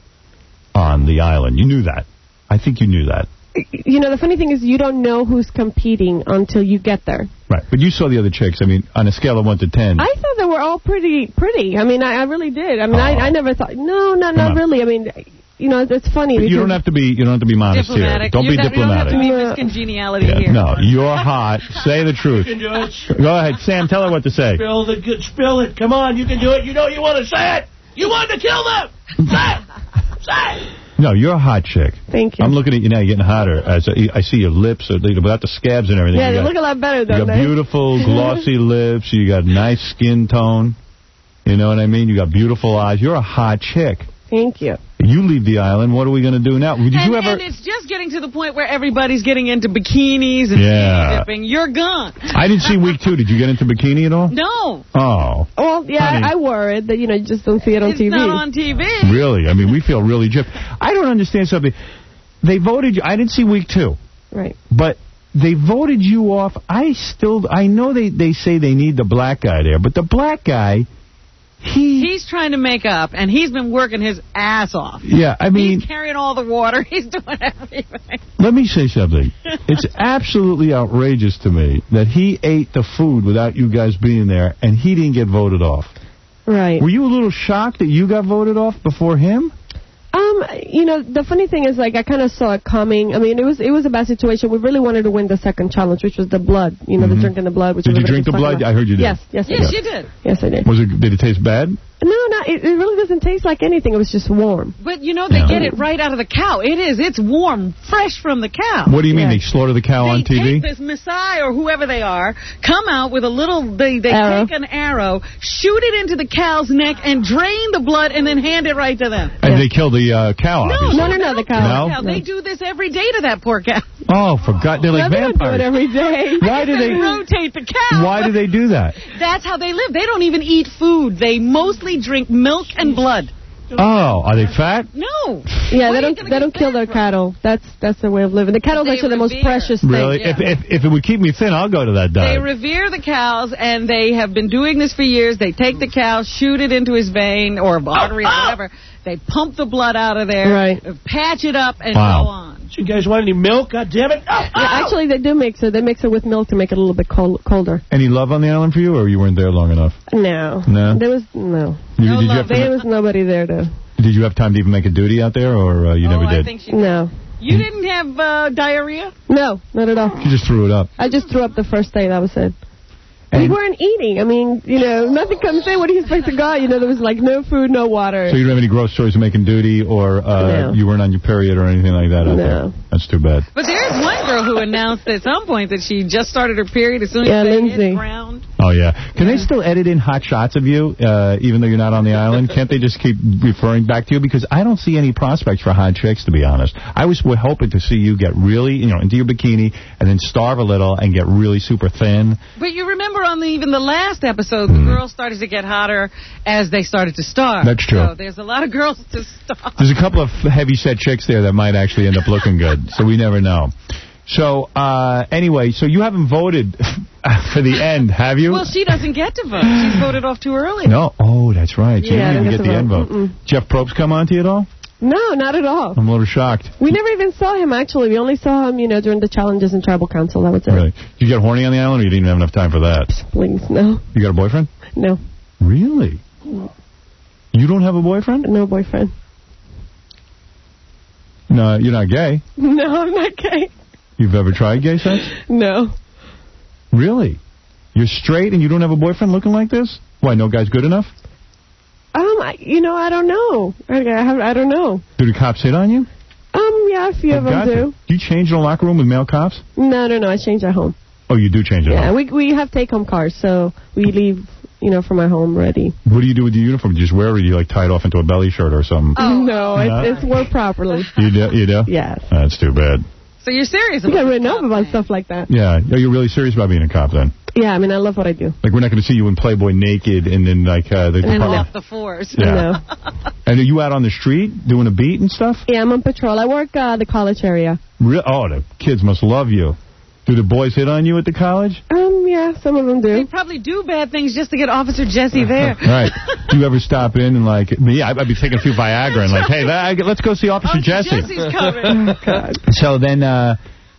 on the island. You knew that. I think you knew that. You know, the funny thing is you don't know who's competing until you get there. Right. But you saw the other chicks. I mean, on a scale of one to ten. I thought they were all pretty pretty. I mean, I, I really did. I mean, I, I never thought, no, not, not really. I mean, you know, it's funny. But you don't have to be, you don't have to be modest Diplomatic. here. Don't you be got, diplomatic. You don't have to be Miss Congeniality Yeah, here. no, you're hot. Say the truth. You can do it. Go ahead, Sam. Tell her what to say. Spill the good. Spill it. Come on, you can do it. You know you want to say it. You want to kill them. Say it. Say it. No, you're a hot chick. Thank you. I'm looking at you now. You're getting hotter. As I, I see your lips, uh, without the scabs and everything. Yeah, you they got, look a lot better, You don't got they? beautiful, glossy lips. You got nice skin tone. You know what I mean? You got beautiful eyes. You're a hot chick. Thank you. You leave the island. What are we going to do now? Did and, you ever? and it's just getting to the point where everybody's getting into bikinis and Yeah. skinny dipping. You're gone. I didn't see week two. Did you get into bikini at all? No. Oh. Well, yeah, Honey. I, I worried that, you know, you just don't see it on It's T V. not on T V. Really? I mean, we feel really gypped. I don't understand something. They voted you. I didn't see week two. Right. But they voted you off. I still, I know they, they say they need the black guy there, but the black guy, he... He's trying to make up, and he's been working his ass off. Yeah, I mean... He's carrying all the water. He's doing everything. Let me say something. It's absolutely outrageous to me that he ate the food without you guys being there, and he didn't get voted off. Right. Were you a little shocked that you got voted off before him? Um, you know, the funny thing is, like, I kind of saw it coming. I mean, it was it was a bad situation. We really wanted to win the second challenge, which was the blood. You know, Mm-hmm. the drinking the blood. Which Did you everybody drink the was talking blood? about. I heard you did. Yes, yes, I Yes, did. you did. Yes, I did. Was it? Did it taste bad? No, no, it, it really doesn't taste like anything. It was just warm. But, you know, they Yeah. get it right out of the cow. It is. It's warm, fresh from the cow. What do you mean? Yeah. They slaughter the cow on T V? They take this Maasai or whoever they are, come out with a little, they, they Arrow. take an arrow, shoot it into the cow's neck, and drain the blood, and then hand it right to them. And they kill the uh, cow, No, obviously. No, no, no, the cow. No? Cow. They do this every day to that poor cow. Oh, for God. They're like Well, they don't do it vampires. every day. Why do They they... rotate the cow. Why do they do that? That's how they live. They don't even eat food. They mostly drink milk and blood. Oh, are they fat? No. Yeah, Where they are you don't gonna they get don't kill that their from? cattle. That's that's their way of living. The cattle They are actually the most revere. precious thing. Really? Yeah. If, if if it would keep me thin, I'll go to that They diet. revere the cows, and they have been doing this for years. They take the cow, shoot it into his vein or artery or whatever. They pump the blood out of there, Right. patch it up, and Wow. go on. You guys want any milk? God damn it! Oh, Yeah, actually, they do mix it. They mix it with milk to make it a little bit cold, colder. Any love on the island for you, or you weren't there long enough? No. No? There was no. You, No did, you love. have to, There was nobody there to. did you have time to even make a duty out there, or uh, you oh, never I did? think she No. You didn't have uh, diarrhea? No, not at all. You just threw it up. I just threw up the first day. That was it. We And- weren't eating. I mean, you know, nothing comes in. What do you expect to go? You know, there was like no food, no water. So you don't have any gross stories of making duty, or uh, No. you weren't on your period or anything like that out No. there? That's too bad. But there's one girl who announced at some point that she just started her period as soon as Yeah, they Lindsay. hit ground. Oh, yeah. Can they still edit in hot shots of you, uh, even though you're not on the island? Can't they just keep referring back to you? Because I don't see any prospects for hot chicks, to be honest. I was hoping to see you get really, you know, into your bikini and then starve a little and get really super thin. But you remember on the, even the last episode, the girls started to get hotter as they started to starve. That's true. So there's a lot of girls to starve. There's a couple of heavy-set chicks there that might actually end up looking good, so we never know. So, uh, anyway, so you haven't voted for the end, have you? Well, she doesn't get to vote. She's voted off too early. No? Oh, that's right. So Yeah, I you didn't don't even get get the to end vote. vote. Jeff Probst come on to you at all? No, not at all. I'm a little shocked. We never even saw him, actually. We only saw him, you know, during the challenges in Tribal Council. That was it. Really? Did you get horny on the island, or you didn't have enough time for that? Please, no. You got a boyfriend? No. Really? You don't have a boyfriend? No boyfriend. No, you're not gay. No, I'm not gay. You've ever tried gay sex? No. Really? You're straight and you don't have a boyfriend looking like this? Why, no guy's good enough? Um, I, you know, I don't know. I, I, have, I don't know. Do the cops hit on you? Um, yeah, a few of them Got do. to. Do you change in a locker room with male cops? No, no, no. I changed at home. Oh, you do change it Yeah, up. we we have take-home cars, so we leave, you know, from our home ready. What do you do with your uniform? Do you just wear it, or do you, like, tie it off into a belly shirt or something? Oh. No, Yeah. it's, it's worked properly. You do? You do? Yes. That's too bad. So you're serious You about get written up about stuff like that. Yeah. Are you really serious about being a cop, then? Yeah, I mean, I love what I do. Like, we're not going to see you in Playboy naked and then, like, uh, the And department. off the force. Yeah. And are you out on the street doing a beat and stuff? Yeah, I'm on patrol. I work uh, the college area. Re oh, the kids must love you. Do the boys hit on you at the college? Um, yeah, some of them do. They probably do bad things just to get Officer Jesse there. Right. Do you ever stop in and, like, me, I'd be taking a few Viagra and, like, hey, let's go see Officer Jesse. Jesse's coming. Oh, God. So then, uh,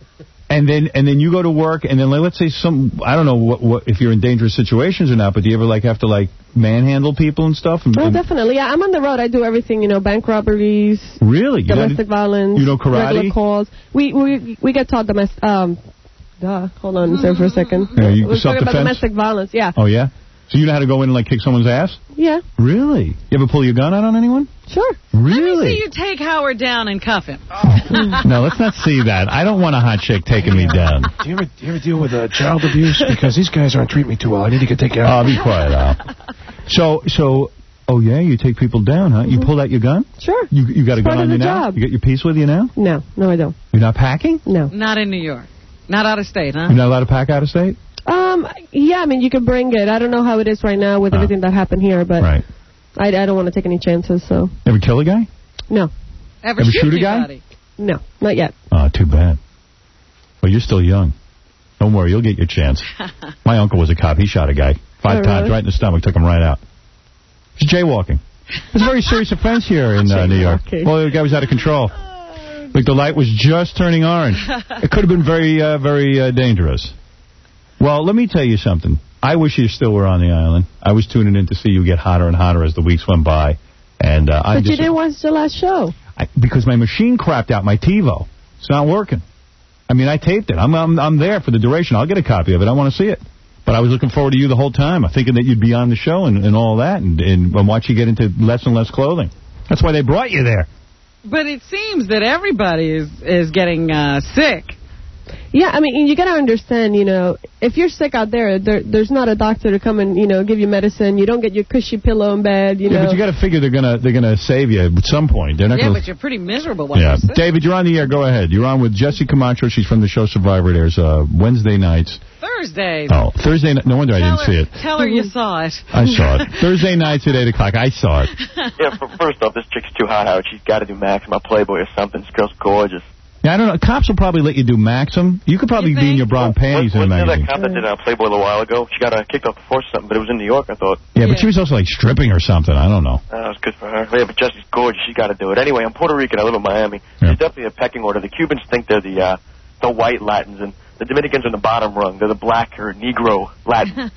and then, and then you go to work, and then, like, let's say some, I don't know what, what if you're in dangerous situations or not, but do you ever, like, have to, like, manhandle people and stuff? And, Oh, and definitely. Yeah, I'm on the road. I do everything, you know, bank robberies, really? You domestic know, violence, you know karate? regular calls. We we we get taught domestic. Um, duh. Hold on, sir, for a second. Yeah, you- We're talking about self-defense? domestic violence. Yeah. Oh, yeah? So you know how to go in and, like, kick someone's ass? Yeah. Really? You ever pull your gun out on anyone? Sure. Really? See you take Howard down and cuff him. No, let's not see that. I don't want a hot chick taking me down. Do you ever, do you ever deal with uh, child abuse? Because these guys aren't treating me too well. I need to get taken Oh, out. be quiet, Al. So, so, oh, yeah, you take people down, huh? You pull out your gun? Sure. You you got a It's gun part on of you the now? job. You got your piece with you now? No, no, I don't. You're not packing? No. Not in New York. Not out of state, huh? You're not allowed to pack out of state? Um, yeah, I mean, you can bring it. I don't know how it is right now with Oh. everything that happened here, but Right. I, I don't want to take any chances, so Ever kill a guy? no. Ever, Ever shoot, shoot a guy? anybody? No, not yet. Oh, too bad. Well, you're still young. Don't worry, you'll get your chance. My uncle was a cop. He shot a guy five Oh, times really? right in the stomach, took him right out. He's jaywalking. It's a very serious offense here in uh, New York. Jaywalking. Well, the guy was out of control. Like the light was just turning orange. It could have been very, uh, very uh, dangerous. Well, let me tell you something. I wish you still were on the island. I was tuning in to see you get hotter and hotter as the weeks went by. And uh, I'm But you just, didn't watch the last show. I, because my machine crapped out, my TiVo. It's not working. I mean, I taped it. I'm, I'm I'm there for the duration. I'll get a copy of it. I want to see it. But I was looking forward to you the whole time. I'm thinking that you'd be on the show and, and all that, and, and, and watch you get into less and less clothing. That's why they brought you there. But it seems that everybody is, is getting uh, sick. Yeah, I mean, you got to understand, you know, if you're sick out there, there, there's not a doctor to come and, you know, give you medicine. You don't get your cushy pillow in bed, you yeah, know. but you got to figure they're gonna they're gonna save you at some point. They're not Yeah, gonna. but you're pretty miserable while Yeah, you're sick. David, you're on the air. Go ahead. You're on with Jesse Camacho. She's from the show Survivor. There's uh, Wednesday nights. Thursday. Oh, Thursday night. No wonder I Tell didn't her, see it. Tell her you saw it. I saw it. Thursday nights at eight o'clock. I saw it. Yeah, for, first off, this chick's too hot, Howard. She's got to do Maxim, my Playboy or something. This girl's gorgeous. Yeah, I don't know. Cops will probably let you do Maxim. You could probably You be in think? your bra and panties in a Wasn't there that magazine. cop that did uh, Playboy a little while ago? She got uh, kicked off the force or something, but it was in New York, I thought. Yeah, but she was also like stripping or something. I don't know. Uh, it was good for her. Yeah, but Jesse's gorgeous. She got to do it. Anyway, I'm Puerto Rican. I live in Miami. Yeah. There's definitely a pecking order. The Cubans think they're the uh, the white Latins, and the Dominicans are in the bottom rung. They're the black or Negro Latins.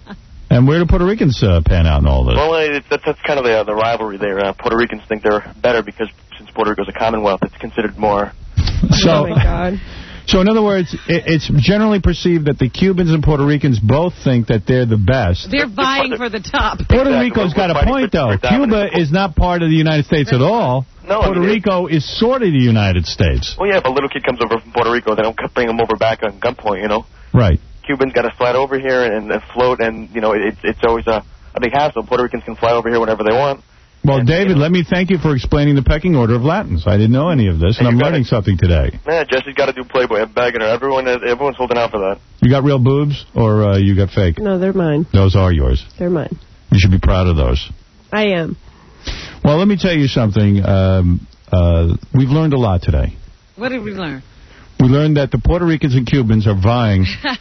And where do Puerto Ricans uh, pan out in all this? Well, it's, that's, that's kind of the, uh, the rivalry there. Uh, Puerto Ricans think they're better because since Puerto Rico's a commonwealth, it's considered more. So, Oh, my God. so in other words, it, it's generally perceived that the Cubans and Puerto Ricans both think that they're the best. They're vying for the top. Puerto Exactly. Rico's We're got a fighting point, for- though. for dominance. Cuba is not part of the United States at all. No, I Puerto mean, Rico is sort of the United States. Well, yeah, if a little kid comes over from Puerto Rico, they don't bring him over back on gunpoint, you know. Right. Cubans got to slide over here and, and float, and, you know, it, it's always a, a big hassle. Puerto Ricans can fly over here whenever they want. Well, And, David, you know, let me thank you for explaining the pecking order of Latins. I didn't know any of this, and Hey, I'm you got learning it. something today. Yeah, Jesse's got to do Playboy. I'm begging her. Everyone, is, everyone's holding out for that. You got real boobs, or uh, you got fake? No, they're mine. Those are yours. They're mine. You should be proud of those. I am. Well, let me tell you something. Um, uh, we've learned a lot today. What did we learn? We learned that the Puerto Ricans and Cubans are vying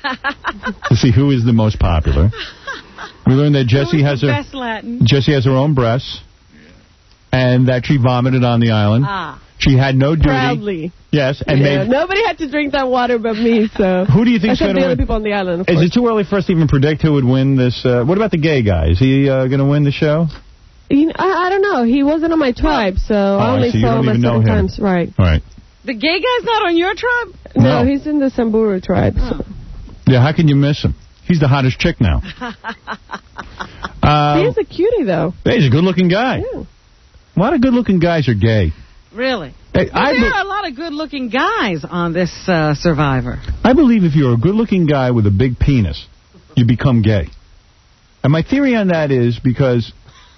to see who is the most popular. We learned that Jessie has the her best Latin? Jessie has her own breasts, and that she vomited on the island. Ah. She had no duty. Proudly. Yes, and Yeah, made. nobody had to drink that water but me, so. Who do you think's Except gonna the other win? people on the island, of Is course. it too early for us to even predict who would win this? Uh, what about the gay guy? Is he uh, going to win the show? You know, I, I don't know. He wasn't on my tribe, so I I only see. You saw don't him even at know certain him. times. Right. All right. The gay guy's not on your tribe? No, No. he's in the Samburu tribe. So. Yeah, how can you miss him? He's the hottest chick now. Uh, He is a cutie, though. Hey, he's a good-looking guy. Yeah. A lot of good-looking guys are gay. Really? Hey, Well, I there be- are a lot of good-looking guys on this uh, Survivor. I believe if you're a good-looking guy with a big penis, you become gay. And my theory on that is because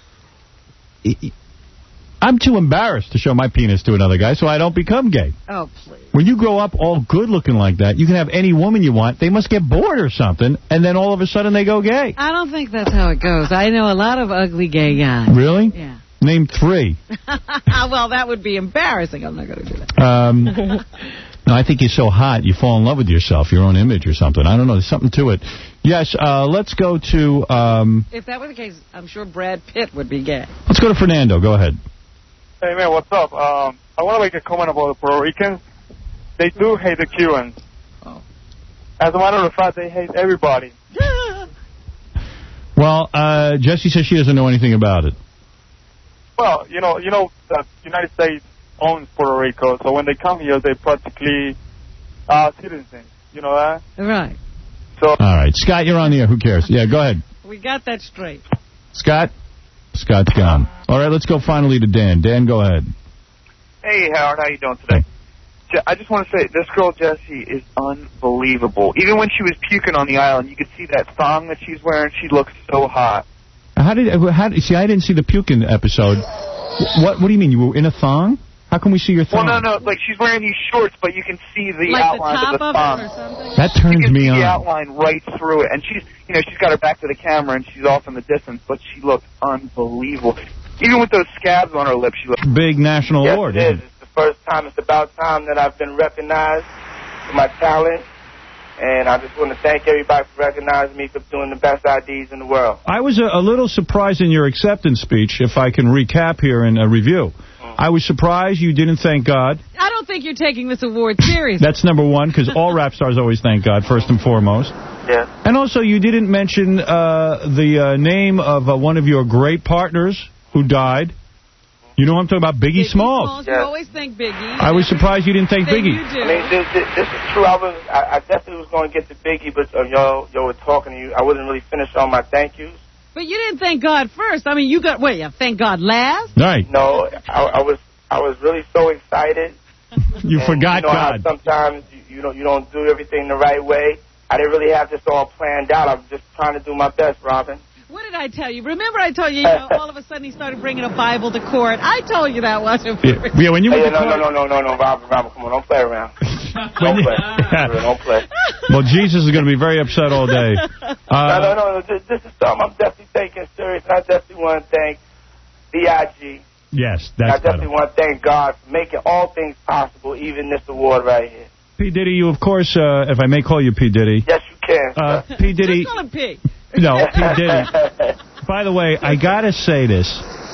I'm too embarrassed to show my penis to another guy, so I don't become gay. Oh, please. When you grow up all good-looking like that, you can have any woman you want. They must get bored or something, and then all of a sudden they go gay. I don't think that's how it goes. I know a lot of ugly gay guys. Really? Yeah. Name three. Well, that would be embarrassing. I'm not going to do that. Um, no, I think you're so hot, you fall in love with yourself, your own image or something. I don't know. There's something to it. Yes, uh, let's go to... Um, If that were the case, I'm sure Brad Pitt would be gay. let's go to Fernando. Go ahead. Hey, man, what's up? Um, I want to make a comment about the Puerto Ricans. They do hate the Cubans. Oh. As a matter of fact, they hate everybody. Well, uh, Jessie says she doesn't know anything about it. Well, you know, you know, the United States owns Puerto Rico, so when they come here, they practically are citizens. You know that? Right. So. All right. Scott, you're on the air. Who cares? Yeah, go ahead. We got that straight. Scott? Scott's gone. All right, let's go finally to Dan. Dan, go ahead. Hey, Howard, how you doing today? Je- I just want to say, this girl, Jessie, is unbelievable. Even when she was puking on the island, you could see that thong that she's wearing. She looks so hot. How did, how did... See, I didn't see the puking episode. What What do you mean? You were in a thong? How can we see your thong? Well, no, no, like she's wearing these shorts, but you can see the Like the outline top of the of thong. it or something? That turns you can me see on. the outline right through it, and she's, you know, she's got her back to the camera and she's off in the distance, but she looks unbelievable. Even with those scabs on her lips, she looks. Big national Yes, award, it isn't is. it? It's the first time. It's about time that I've been recognized for my talent, and I just want to thank everybody for recognizing me for doing the best I Ds in the world. I was a, a little surprised in your acceptance speech, if I can recap here in a review. I was surprised you didn't thank God. I don't think you're taking this award seriously. That's number one, because all rap stars always thank God, first and foremost. Yeah. And also, you didn't mention uh, the uh, name of uh, one of your great partners who died. You know what I'm talking about? Biggie, Biggie Smalls. Smalls. You always think Biggie. I was surprised you didn't thank Then Biggie. you do. I mean, this, this, this is true. I was, I, I definitely was going to get to Biggie, but uh, y'all, y'all were talking to you. I wasn't really finished on my thank yous. But you didn't thank God first. I mean, you got, wait, you thank God last? Right. No, I, I was, I was really so excited. You And forgot you know how God. sometimes you, you don't, you don't do everything the right way. I didn't really have this all planned out. I was just trying to do my best, Robin. What did I tell you? Remember I told you, you know, all of a sudden he started bringing a Bible to court. I told you that wasn't Yeah, yeah, when you Hey, went to no, court... no, no, no, no, no, Robin, Robin, come on, don't play around. Don't play. Don't play. Well, Jesus is going to be very upset all day. no, Uh, no, no, no. This, this is something I'm definitely taking serious. And I definitely want to thank B I G. yes, I that's definitely better. want to thank God for making all things possible, even this award right here. P. Diddy, you, of course, uh, if I may call you P. Diddy. Yes, you can. Uh, P. Diddy... Just call him P. No, P. Diddy. By the way, I got to say this.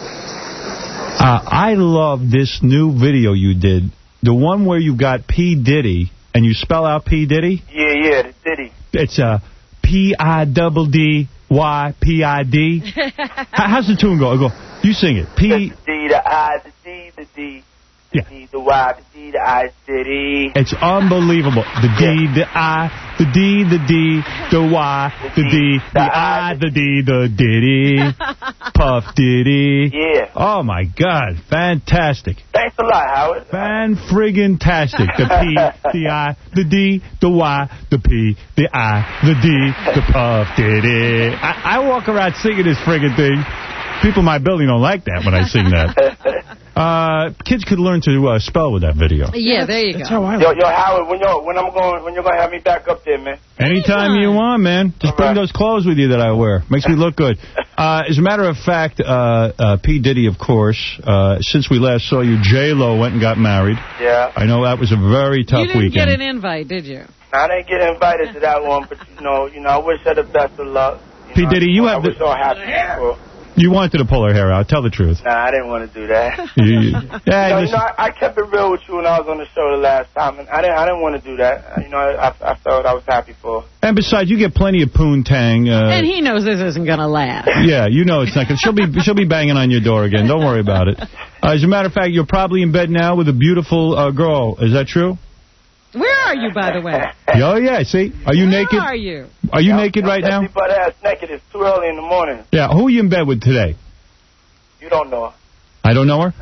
Uh, I love this new video you did. The one where you got P. Diddy, and you spell out P. Diddy. Yeah, yeah, the Diddy. It's uh, P I double D Y P I D. How's the tune go? I go. You sing it. P. The D, the I, the D, the D, the D, the Y, the D, the I, Diddy. It's unbelievable. The D, the I, the D, the D, the Y, the D, the I, the D, the Diddy. Puff Diddy. Yeah. Oh, my God. Fantastic. Thanks a lot, Howard. Fan-friggin-tastic. The P, the I, the D, the Y, the P, the I, the D, the Puff Diddy. I, I walk around singing this friggin' thing. People in my building don't like that when I sing that. Uh, kids could learn to uh, spell with that video. Yeah, there you go. Yo, yo, Howard, when you're when I'm going, when you're going to have me back up there, man. Anytime you want, man. Just bring those clothes with you that I wear. Makes me look good. Uh, as a matter of fact, uh, uh, P. Diddy, of course, uh, since we last saw you, J-Lo went and got married. Yeah. I know that was a very tough You didn't weekend. get an invite, did you? I didn't get invited to that one, but you know, you know, I wish her the best of luck. You P. know, Diddy, you I have wish the... her happy. For, You wanted to pull her hair out. Tell the truth. nah, I didn't want to do that. You, you, you know, yeah, you listen, know I, I kept it real with you when I was on the show the last time, and I didn't, I didn't want to do that. You know, I, I felt I was happy for her. and besides, you get plenty of poontang. Uh, And he knows this isn't going to last. yeah, you know it's not going to... She'll be, she'll be banging on your door again. Don't worry about it. Uh, as a matter of fact, you're probably in bed now with a beautiful uh, girl. Is that true? Where are you, by the way? Oh, yeah, see? Are you Where naked? are you? Are you I'm, naked I'm right now? definitely butt ass naked. It's too early in the morning. Yeah, who are you in bed with today? You don't know her. I don't know her? No, you don't know.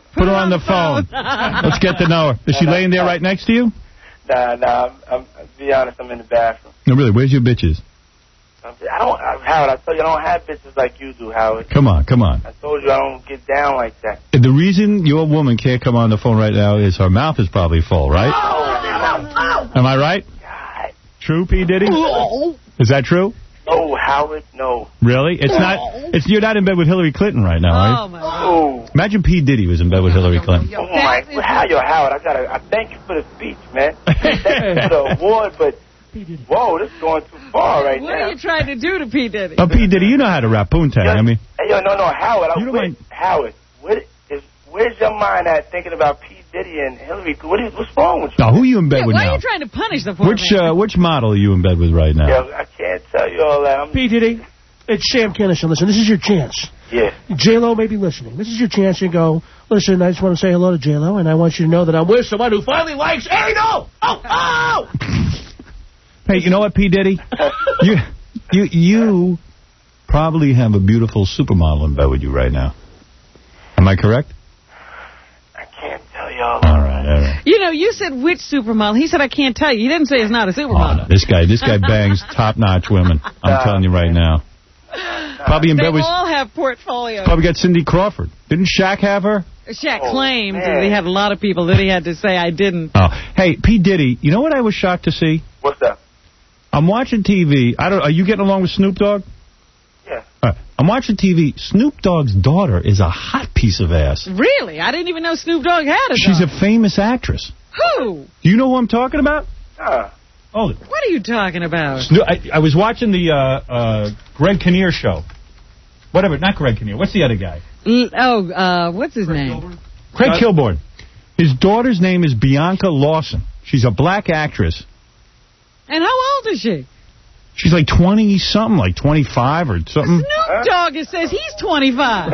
Put her on the phone. Let's get to know her. Is she laying there right next to you? Nah, nah. I'm, I'm, to be honest, I'm in the bathroom. No, really. Where's your bitches? I don't, Howard. I told you I don't have bitches like you do, Howard. Come on, come on. I told you I don't get down like that. The reason your woman can't come on the phone right now is her mouth is probably full, right? Oh, Am I right? God. True, P. Diddy? Is that true? No, Howard, no. Really? It's not. It's you're not in bed with Hillary Clinton right now, right? Oh my God. Imagine P. Diddy was in bed with Hillary Clinton. Oh my, well, how yo, Howard? I gotta. I thank you for the speech, man. Thank you for the award, but whoa, this is going too far right what now. What are you trying to do to P. Diddy? Oh, P. Diddy, you know how to rap Poontang. I mean, hey, yo, no, no, Howard. You I, don't where, mind- Howard, what is? Where's your mind at thinking about P. Diddy and Hillary? What is? What's wrong with you? now who are you in bed Yeah, with why now? are you trying to punish the poor Which man? uh, which model are you in bed with right now? Yo, I can't tell you all that. I'm, P. Diddy, it's Sam Kinison. Listen, this is your chance. yeah. J-Lo may be listening. This is your chance to go, listen, I just want to say hello to J-Lo, and I want you to know that I'm with someone who finally likes anal. Oh, oh! Hey, you know what, P. Diddy? you, you, you probably have a beautiful supermodel in bed with you right now. Am I correct? I can't tell y'all. All right, all right. You know, you said which supermodel. He said I can't tell you. He didn't say it's not a supermodel. Oh, no, this guy, this guy bangs top-notch women. I'm telling you right now. Probably in They bed with. all have portfolios. Probably got Cindy Crawford. Didn't Shaq have her? Shaq Oh, claimed man. that he had a lot of people that he had to say I didn't. Oh, hey, P. Diddy, you know what I was shocked to see? What's that? I'm watching T V. I don't. Are you getting along with Snoop Dogg? Yeah. All right. I'm watching T V. Snoop Dogg's daughter is a hot piece of ass. Really? I didn't even know Snoop Dogg had a She's dog. a famous actress. Who? Do you know who I'm talking about? Huh. Oh, What are you talking about? Snoop, I, I was watching the uh, uh, Greg Kinnear show. Whatever, not Greg Kinnear. What's the other guy? L- oh, uh, what's his name? Craig Kilborn. His daughter's name is Bianca Lawson. She's a black actress. And how old is she? She's like twenty-something, like twenty-five or something. Snoop Dogg it says he's twenty-five.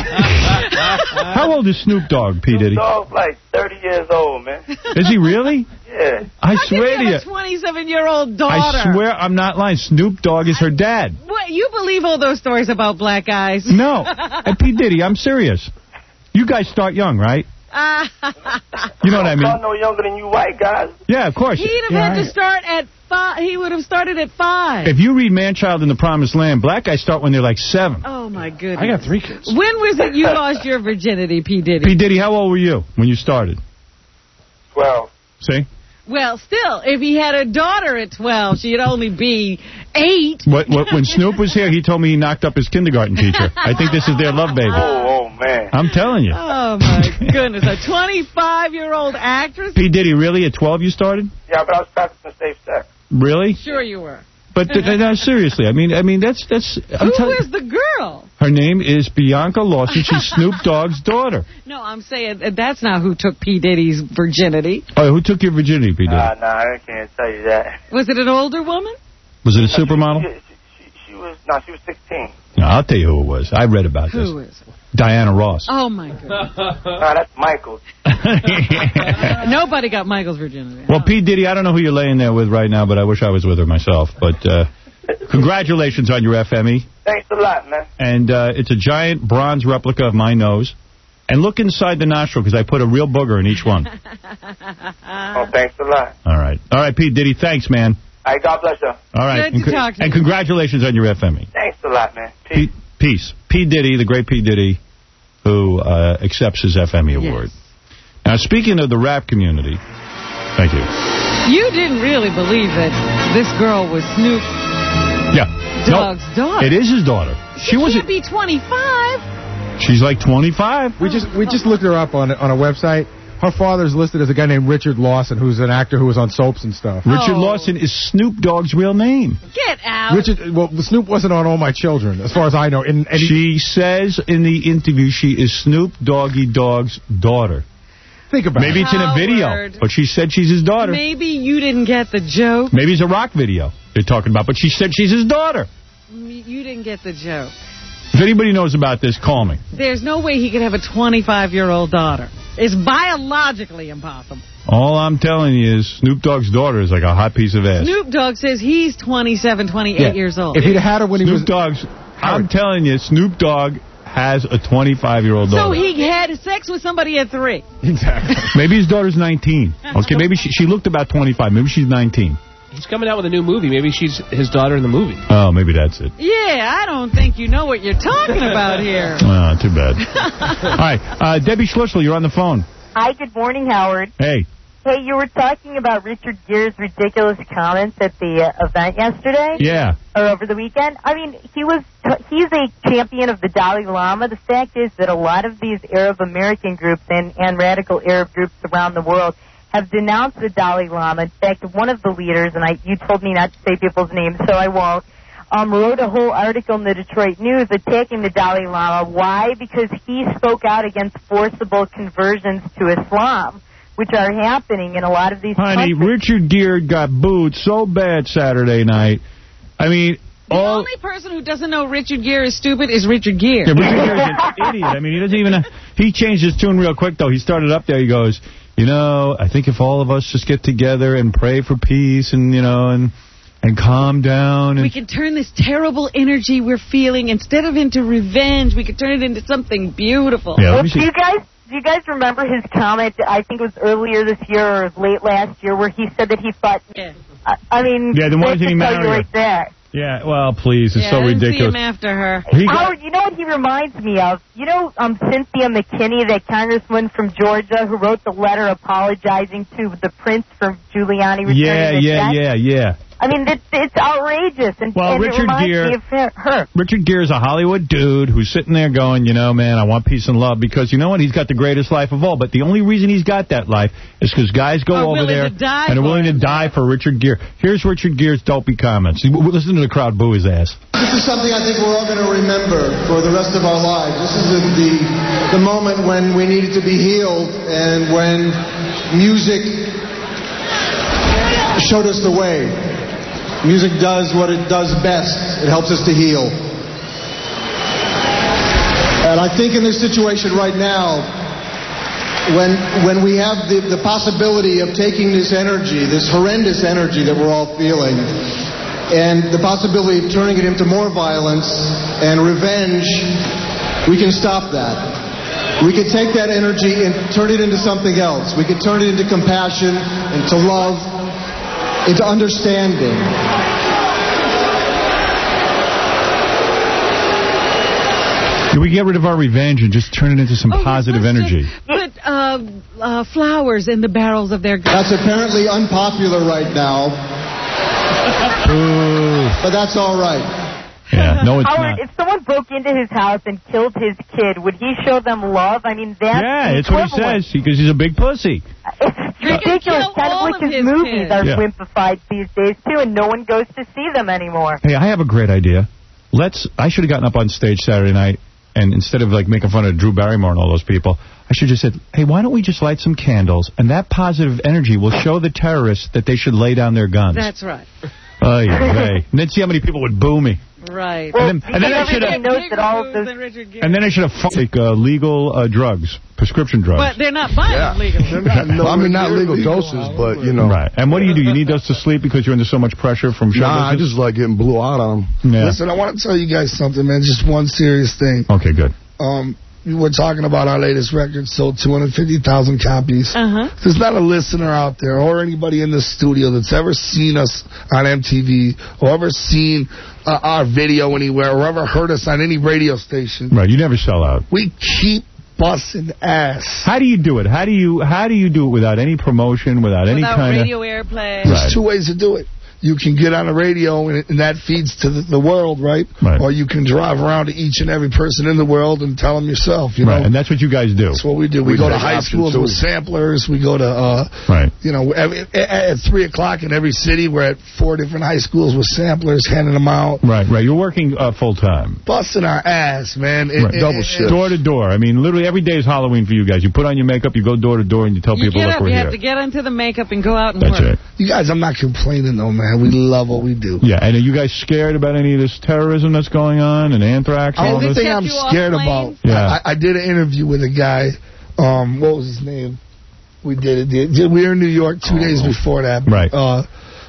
How old is Snoop Dogg, P. Diddy? Dog's like thirty years old, man. Is he really? Yeah. I How swear can to you you. have a twenty-seven-year-old daughter? I swear I'm not lying. Snoop Dogg is her dad. What, you believe all those stories about black guys? No. And P. Diddy, I'm serious. You guys start young, right? You know what I mean? I'm no younger than you white guys. Yeah, of course. He'd have Yeah, had to start at five. He would have started at five. If you read Man-Child in the Promised Land, black guys start when they're like seven. Oh, my goodness. I got three kids. When was it you lost your virginity, P. Diddy? P. Diddy, how old were you when you started? Twelve. See? Well, still, if he had a daughter at twelve, she'd only be eight. What, what, when Snoop was here, he told me he knocked up his kindergarten teacher. I think this is their love baby. Oh, oh man. I'm telling you. Oh, my goodness. A twenty-five-year-old actress? P. Diddy, really? At twelve you started? Yeah, but I was practicing safe sex. Really? Sure you were. But th- no, seriously, I mean, I mean, that's that's. I'm Who telling- is the girl? Her name is Bianca Lawson. She's Snoop Dogg's daughter. No, I'm saying uh, that's not who took P. Diddy's virginity. Oh, who took your virginity, P. Diddy? Nah, nah, I can't tell you that. Was it an older woman? Was it a supermodel? She, she, she was, no, she was sixteen. No, I'll tell you who it was. I read about this. Who is it? Diana Ross. Oh, my goodness. Nah, that's Michael. Nobody got Michael's virginity. Well, P. Diddy, I don't know who you're laying there with right now, but I wish I was with her myself. But uh, congratulations on your F M E. Thanks a lot, man. And uh, it's a giant bronze replica of my nose. And look inside the nostril, because I put a real booger in each one. Oh, thanks a lot. All right. All right, P. Diddy, thanks, man. All right, God bless you. All right. Good to and, co- talk to and you. congratulations on your F M E. Thanks a lot, man. P- Peace. P. Diddy, the great P. Diddy, who uh, accepts his F M E award. Now, speaking of the rap community, thank you. You didn't really believe that this girl was Snoop Yeah. Dogg's no, daughter. It is his daughter. She, She was. can't be twenty-five. She's like twenty-five. We just we just looked her up on on a website. Her father's listed as a guy named Richard Lawson, who's an actor who was on soaps and stuff. Richard Oh. Lawson is Snoop Dogg's real name. Get out. Richard, well, Snoop wasn't on All My Children, as far as I know. And, and he, She says in the interview she is Snoop Doggy Dogg's daughter. think about Maybe it. it's in a video, Howard. but she said she's his daughter. Maybe you didn't get the joke. Maybe it's a rock video they're talking about, but she said she's his daughter. You didn't get the joke. If anybody knows about this, call me. There's no way he could have a twenty-five-year-old daughter. It's biologically impossible. All I'm telling you is Snoop Dogg's daughter is like a hot piece of ass. Snoop Dogg says he's twenty-seven, twenty-eight Yeah. years old. If he'd had her when he Snoop was... Dogg's, I'm telling you, Snoop Dogg has a twenty-five-year-old daughter. So he had sex with somebody at three. Exactly. Maybe his daughter's nineteen. Okay, maybe she, she looked about twenty-five. Maybe she's nineteen. He's coming out with a new movie. Maybe she's his daughter in the movie. Oh, maybe that's it. Yeah, I don't think you know what you're talking about here. Oh, too bad. All right, uh, Debbie Schlussel, you're on the phone. Hi, good morning, Howard. Hey. Hey, you were talking about Richard Gere's ridiculous comments at the uh, event yesterday? Yeah. Or over the weekend? I mean, he was he's a champion of the Dalai Lama. The fact is that a lot of these Arab American groups and, and radical Arab groups around the world have denounced the Dalai Lama. In fact, one of the leaders, and I you told me not to say people's names, so I won't, um, wrote a whole article in the Detroit News attacking the Dalai Lama. Why? Because he spoke out against forcible conversions to Islam, which are happening in a lot of these Honey, countries. Richard Gere got booed so bad Saturday night. I mean, The all... only person who doesn't know Richard Gere is stupid is Richard Gere. Yeah, Richard Gere's an idiot. I mean, he doesn't even... He changed his tune real quick, though. He started up there. He goes, you know, I think if all of us just get together and pray for peace and, you know, and and calm down. And We can turn this terrible energy we're feeling, instead of into revenge, we could turn it into something beautiful. Yeah, Well, do you guys do you guys remember his comment? I think it was earlier this year or late last year, where he said that he thought. Yeah. I, I mean, Yeah, then why that didn't he should tell marry you her? right there. Yeah, well, please, it's yeah, so I didn't ridiculous. see him after her. He got- Howard, you know what he reminds me of? You know um, Cynthia McKinney, that congresswoman from Georgia who wrote the letter apologizing to the prince for Giuliani returning Yeah, the yeah, check? yeah, yeah. I mean, it's, it's outrageous, and, Well, and Richard it reminds Gere- me of her. her. Richard Gere's a Hollywood dude who's sitting there going, you know, man, I want peace and love, because you know what? He's got the greatest life of all. But the only reason he's got that life is because guys go Are over willing there to die and are for willing to die for Richard Gere. Here's Richard Gere's dopey comments. Listen to the crowd boo his ass. This is something I think we're all going to remember for the rest of our lives. This is the, the, the moment when we needed to be healed and when music showed us the way. Music does what it does best. It helps us to heal. And I think in this situation right now, when when we have the, the possibility of taking this energy, this horrendous energy that we're all feeling, and the possibility of turning it into more violence and revenge, we can stop that. We can take that energy and turn it into something else. We can turn it into compassion, into love, into understanding. Do we get rid of our revenge and just turn it into some Oh, positive let's energy? just Put uh, uh, flowers in the barrels of their guns. That's apparently unpopular right now, but that's all right. Yeah, no, it's Howard, not. if someone broke into his house and killed his kid, would he show them love? I mean, that's Yeah, the it's what he equivalent. says, because he's a big pussy. It's ridiculous. kill Kind of all like of his his movies kids. are Yeah. wimpified these days, too, and no one goes to see them anymore. Hey, I have a great idea. Let's. I should have gotten up on stage Saturday night, and instead of like making fun of Drew Barrymore and all those people, I should have said, hey, why don't we just light some candles, and that positive energy will show the terrorists that they should lay down their guns. That's right. Oh, yeah, hey. And then see how many people would boo me. Right. And then, and then I should have. knows that all of those... And then I should have take uh, legal uh, drugs, prescription drugs. But they're not buying legally. Well, I mean, not legal doses, but, you know. Right. And what do you do? You need those to sleep because you're under so much pressure from show Nah, I business? just like getting blew out on them. Yeah. Listen, I want to tell you guys something, man. Just one serious thing. Okay, good. Um, we were talking about our latest record, sold two hundred fifty thousand copies. Uh-huh. There's not a listener out there or anybody in the studio that's ever seen us on M T V or ever seen uh, our video anywhere or ever heard us on any radio station. Right, you never sell out. We keep busting ass. How do you do it? How do you how do you do it without any promotion, without, any Without kind of... radio airplay. There's Right. two ways to do it. You can get on the radio, and, and that feeds to the, the world, right? Right. Or you can drive around to each and every person in the world and tell them yourself, you Right, know? and that's what you guys do. That's what we do. We, We go to take high option schools too. with samplers. We go to, uh, Right. you know, every, at, at three o'clock in every city, we're at four different high schools with samplers, handing them out. Right, right. You're working uh, full-time. Busting our ass, man. And- Right. and- Double and- shift. Door to door. I mean, literally every day is Halloween for you guys. You put on your makeup, you go door to door, and you tell You people, get look, up, we're you here. have to get into the makeup and go out and That's work. it. You guys, I'm not complaining, though, man. We love what we do. Yeah, and are you guys scared about any of this terrorism that's going on and anthrax? The and all only this? thing I'm scared about, Yeah. I, I did an interview with a guy, um, what was his name? We did it. Did, we were in New York two days before that. Right. Uh,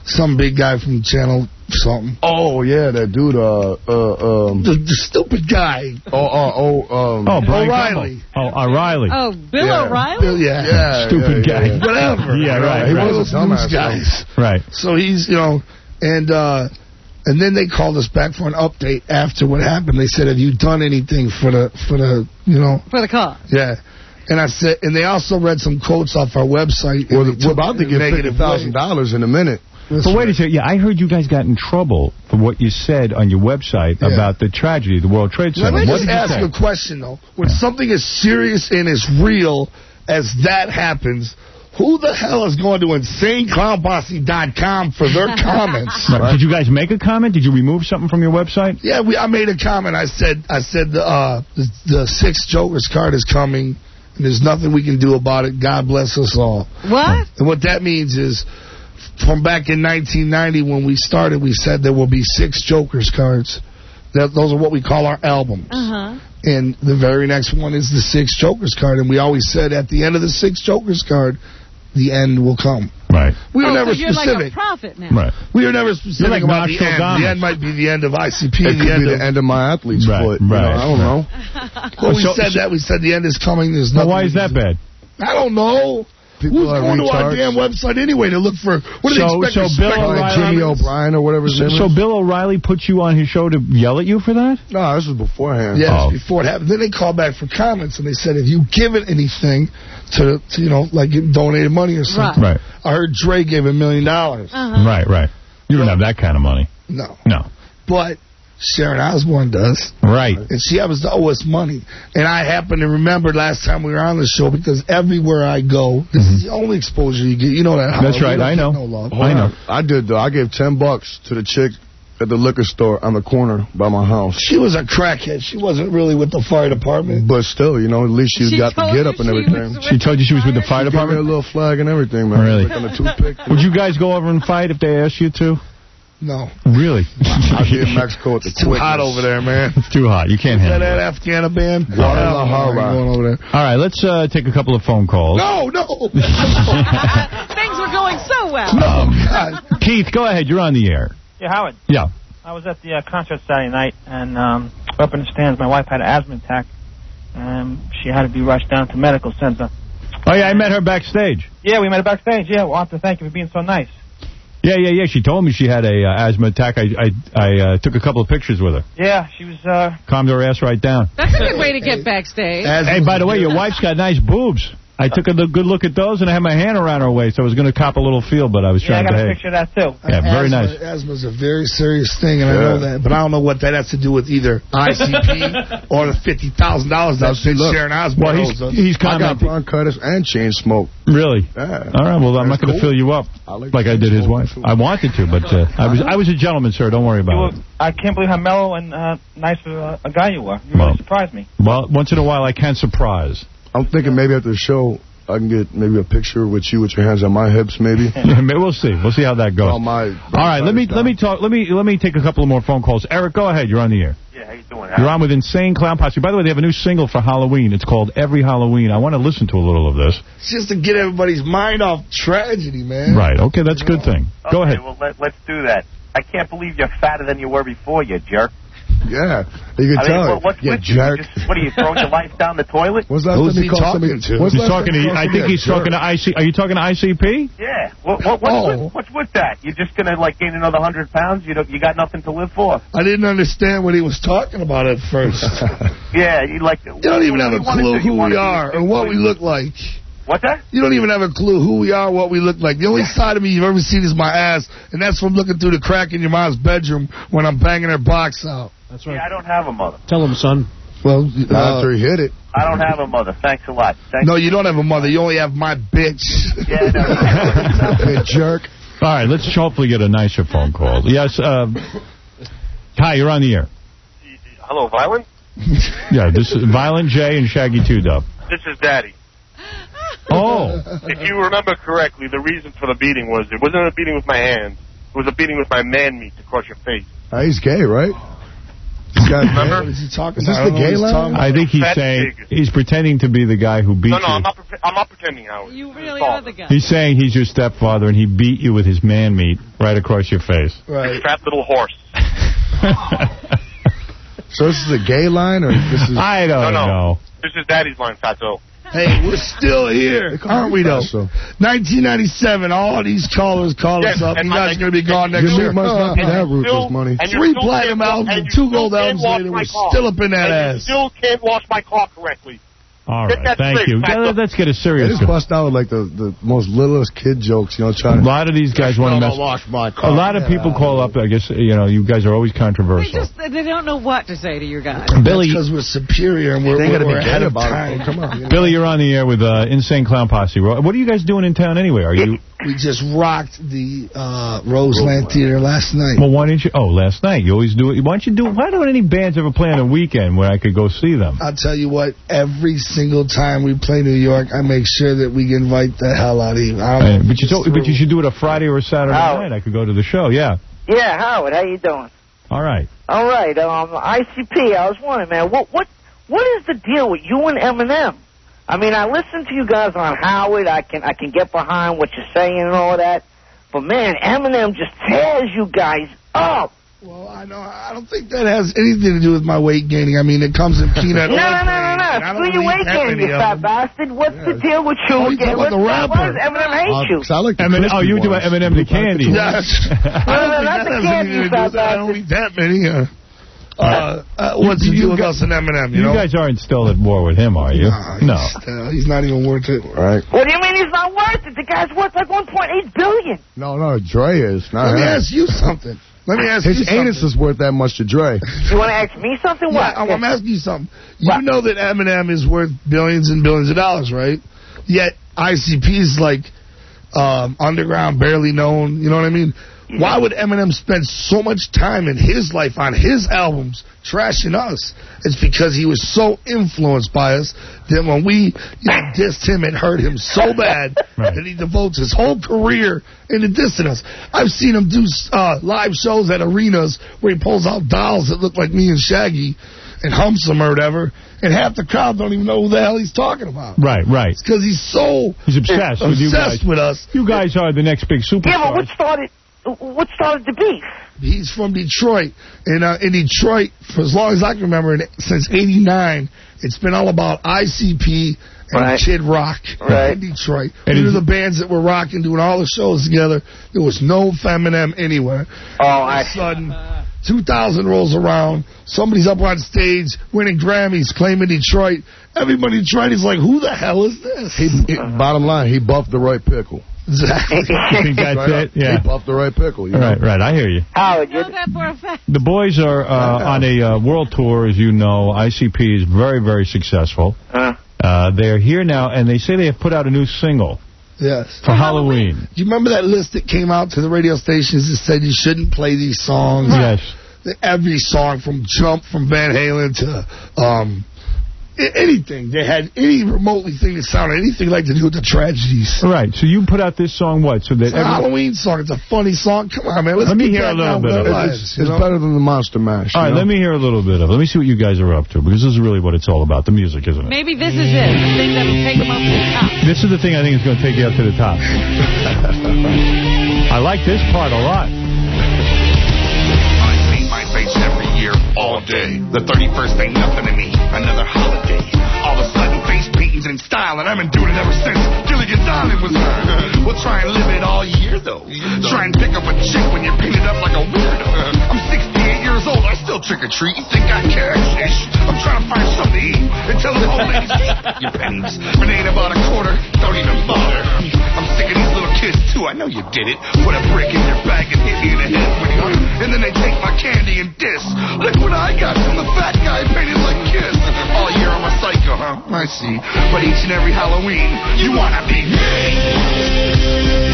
some big guy from Channel something. Oh, yeah, that dude, uh, uh, um... The, the stupid guy. Oh, uh, oh, um... Oh, Brian O'Reilly. Gumbo. Oh, O'Reilly. Oh, Bill Yeah. O'Reilly? Bill, yeah. Yeah, Stupid yeah, guy. yeah, yeah. Whatever. Yeah, right. He One of was those a news dumbass, guys. Right. So he's, you know, and, uh... And then they called us back for an update after what happened. They said, have you done anything for the, for the, you know... For the cause. Yeah. And I said, and they also read some quotes off our website. Well, we're about to get fifty thousand dollars in a minute. But wait a second. Yeah, I heard you guys got in trouble for what you said on your website Yeah. about the tragedy, the World Trade Center. Let me what just did you ask say? a question, though. When something as serious and as real as that happens, who the hell is going to insane clown posse dot com for their comments? Right. Did you guys make a comment? Did you remove something from your website? Yeah, we, I made a comment. I said, I said the, uh, the, the sixth Joker's card is coming, and there's nothing we can do about it. God bless us all. What? And what that means is, from back in nineteen ninety when we started, we said there will be six Joker's cards. That, those are what we call our albums. Uh-huh. And the very next one is the sixth Joker's card. And we always said at the end of the sixth Joker's card, the end will come. Right. We were oh, never so you're specific. like a prophet now. Right. We were never specific like about the end. Nostradamus. The end might be the end of I C P. It could the end be of, the end of my athlete's Right, foot. You right. know, I don't know. Well, we So- said that. We said the end is coming. There's Well, nothing. why is that bad? I don't know. People Who's are going to our retards. damn website anyway to look for... What do So- they expect? so Respect Bill like O'Reilly- Jimmy comments? O'Brien or whatever his So, name so is. Bill O'Reilly put you on his show to yell at you for that? No, this was beforehand. Yes, Oh. before it happened. Then they called back for comments, and they said, if you given anything to, to you know, like you donated money or something. Right. I heard Dre gave a million dollars. Uh-huh. Right, right. You don't have that kind of money. No. No. But Sharon Osbourne does. Right. And she happens to owe us money. And I happen to remember last time we were on the show, because everywhere I go, this is the only exposure you get. You know that. That's right, I know. No love. I know. I did, though. I gave ten bucks to the chick at the liquor store on the corner by my house. She was a crackhead. She wasn't really with the fire department. But still, you know, at least she, She got the told get you up and she everything. was She told you she was with the fire She gave me a department? little flag and everything, man. Really? Like on a toothpick. Would you guys go over and fight if they asked you to? No. Really? I did Mexico at the It's too hot over there, man. It's too hot. You can't Is that handle that it. Afghana band? Guadalajara. No, going over there. All right, let's uh, take a couple of phone calls. No, no. Things were going so well. Oh, God. Keith, go ahead. You're on the air. Yeah, Howard. Yeah. I was at the uh, concert Saturday night, and um, up in the stands, my wife had an asthma attack, and she had to be rushed down to medical center. Oh, yeah, I met her backstage. Yeah, we met her backstage. Yeah, well, I have to thank you for being so nice. Yeah, yeah, yeah. She told me she had a uh, asthma attack. I I, I uh, took a couple of pictures with her. Yeah, she was. Uh, Calmed her ass right down. That's a good way to get backstage. Hey, by the way, your wife's got nice boobs. I took a good look at those, and I had my hand around her waist. I was going to cop a little feel, but I was yeah, I trying got to a behave. picture of that too. Yeah, very asthma, nice. Asthma's a very serious thing, and I Yeah. know that, but I don't know what that has to do with either I C P or the fifty thousand dollars that see, look. Sharon Osbourne Well, he's, owes us. he's I got commenting. bronchitis and chain smoke. Really? Yeah. All right, well, I'm not That's going to cool. fill you up I like like I did his wife. I wanted to, but uh, I was I was a gentleman, sir. Don't worry You about were, it. I can't believe how mellow and uh, nice of a, a guy you were. You Well. really surprised me. Well, once in a while, I can surprise. I'm thinking maybe after the show, I can get maybe a picture with you with your hands on my hips, maybe. We'll see. We'll see how that goes. All my All right, let me let me talk. Let me let me take a couple of more phone calls. Eric, go ahead. You're on the air. Yeah, how you doing? You're on with Insane Clown Posse. By the way, they have a new single for Halloween. It's called Every Halloween. I want to listen to a little of this. It's just to get everybody's mind off tragedy, man. Right. Okay, that's a good thing. Go Okay, ahead. well, let, let's do that. I can't believe you're fatter than you were before, you jerk. Yeah, you can I mean, tell. what- what's yeah, with you? jerk. Just, what are you, throwing your life down the toilet? What's that Who's thing he called talking somebody- to? what's He's that talking to. thing called I think somebody he's a jerk? talking to I C. Are you talking to I C P? Yeah. What, what, what's, Oh. with, what's with that? You're just going to, like, gain another one hundred pounds? You don't, you got nothing to live for? I didn't understand what he was talking about at first. Yeah, you like... You don't even have a clue who we are or what we look like. What's that? You don't even have a clue who we are, what we look like. The only side of me you've ever seen is my ass, and that's from looking through the crack in your mom's bedroom when I'm banging her box out. That's Yeah, I don't have a mother. Tell him, son. Well, Not after he hit it. I don't have a mother. Thanks a lot. Thanks. no, you don't have a mother. You only have my bitch. Yeah, no. Hey, jerk. All right, let's hopefully get a nicer phone call. Yes. Um, hi, you're on the air. Hello, Violent? Yeah, this is Violent J and Shaggy Two Dub. This is Daddy. Oh. If you remember correctly, the reason for the beating was it wasn't a beating with my hand. It was a beating with my man meat across your face. Ah, he's gay, right? Remember? What is he talking Is this about? the gay line? I think he's Fat saying pig. he's pretending to be the guy who beat No, no, you. I'm not, pre- I'm not pretending, Howard. You really are the guy. He's saying he's your stepfather and he beat you with his man meat right across your face. Right. Fat little horse. So this is a gay line, or this is... I don't no, no. know. This is Daddy's line, Fatso. Hey, we're still here, aren't we, though? So. nineteen ninety-seven, all these callers call Yes, us up. and You my- guys are going to be gone Your next meat year. must not be And that you ruthless, still- money. and you Three still platinum can't- albums and and you two still gold can't albums wash later, my we're car. still up in that And you ass. still can't wash my car correctly. All Get right, that thank straight, you. Fatso. Let's get a They serious just bust out with like the, the most littlest kid jokes, you know, trying A to... lot of these guys want to mess. wash my A car. lot of people call up. I guess you know you guys are always They controversial. just they don't know what to say to you guys. Billy, because we're superior and we're, They we're, gotta be we're ahead gay of about time. it. Come on. Billy, you're on the air with uh, Insane Clown Posse. What are you guys doing in town anyway? Are you? We just rocked the uh, Roseland Theater last night. Well, why didn't you? Oh, last night. You always do it. Why don't you do it? Why don't any bands ever play on a weekend where I could go see them? I'll tell you what, every single time we play New York, I make sure that we invite the hell out of you. I don't Uh, but you told, but you should do it a Friday or a Saturday Howard. night. I could go to the show. Yeah. Yeah, Howard, how you doing? All right. All right, um, I C P, I was wondering, man, what what what is the deal with you and Eminem? I mean, I listen to you guys on Howard. I can I can get behind what you're saying and all that. But, man, Eminem just tears you guys up. Well, I know. I don't think that has anything to do with my weight gaining. I mean, it comes in peanut No, oil. no, no, no, no. Screw your weight gain, you fat bastard. What's the deal with you? Oh, you talking about the rapper. What does Eminem hate you? I like the Eminem, oh, crispy you do ones. Eminem the candy. Yes. No, no, I not don't the think that has candy, anything to do fat with that. I don't bastard. eat that many. Uh, uh, uh, what's You- the you deal with got- us and Eminem, you, You know? guys aren't still at war with him, are you? Nah, he's, No. uh, he's not even worth it. Right. What do you mean he's not worth it? The guy's worth like one point eight billion dollars. No, no, Dre is. Not Let me him. ask you something. Let me ask His you something. anus is worth that much to Dre. You want to ask me something? Yeah, What? I'm, I'm asking you something. You What? know that Eminem is worth billions and billions of dollars, right? Yet I C P is like um, underground, barely known. You know what I mean? Why would Eminem spend so much time in his life on his albums trashing us? It's because he was so influenced by us that when we you know, dissed him, it hurt him so bad Right. that he devotes his whole career into dissing us. I've seen him do uh, live shows at arenas where he pulls out dolls that look like me and Shaggy and humps them or whatever, and half the crowd don't even know who the hell he's talking about. Right, right. It's because he's so He's obsessed, with you guys. obsessed with us. You guys are the next big superstars. Yeah, but what started? What started the beef? He's from Detroit, and uh, in Detroit, for as long as I can remember, and since eighty-nine, it's been all about I C P and Right. Kid Rock Right. in Detroit. And These is- are the bands that were rocking, doing all the shows together. There was no Feminem anywhere. Oh, All I of a sudden, two thousand rolls around, somebody's up on stage winning Grammys, claiming Detroit. Everybody in Detroit is like, who the hell is this? He, he, bottom line, he buffed the right pickle. Exactly. You think that's Right it? up. Yeah. He buffed the right pickle. You know? Right, right. I hear you. Howard, know you're that for a fact. The boys are uh, on a uh, world tour, as you know. I C P is very, very successful. uh, Uh, they're here now, and they say they have put out a new single Yes. for Halloween. Do you remember that list that came out to the radio stations that said you shouldn't play these songs? Yes. Every song from Jump from Van Halen to um, a- anything. They had any remotely thing that sounded anything like to do with the tragedies. All right, so you put out this song, what? So that It's a every- Halloween song. It's a funny song. Come on, man. Let's Let me get hear a back little down bit with of our it. lives, It's, you it's know? better than the Monster Mash. All right, you know? let me hear a little bit of it. Let me see what you guys are up to, because this is really what it's all about, the music, isn't it? Maybe this is it. The thing that'll take him up to the top. This is the thing I think is going to take you up to the top. I like this part a lot. I paint my face every year, all day. The thirty-first ain't nothing to me. Another holiday. All of a sudden, face paintings in style, and I've been doing it ever since Gilligan Diamond was mine. We'll try and live it all year, though. Try and pick up a chick when you're painted up like a weirdo. I'm sixty-eight years old. I still trick or treat. You think I care? Ish. I'm trying to find something to eat and tell the old ladies, keep your pennies. When they ain't about a quarter, don't even bother. I'm sick of these little kids, too. I know you did it. Put a brick in your bag and hit me in the head with it. And then they take my candy and diss. Look what I got from the fat guy painted like Kiss. All year I'm a psycho, huh? I see. But each and every Halloween, you wanna be me.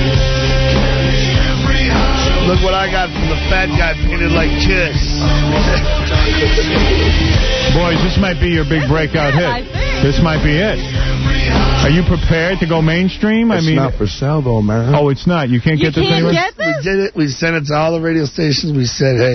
Look what I got from the fat guy painted like Kiss. Boys, this might be your big breakout hit. This might be it. Are you prepared to go mainstream? It's I mean, not for sale, though, man. Oh, it's not. You can't You get this can't anywhere? get this? We did it. We sent it to all the radio stations. We said, hey,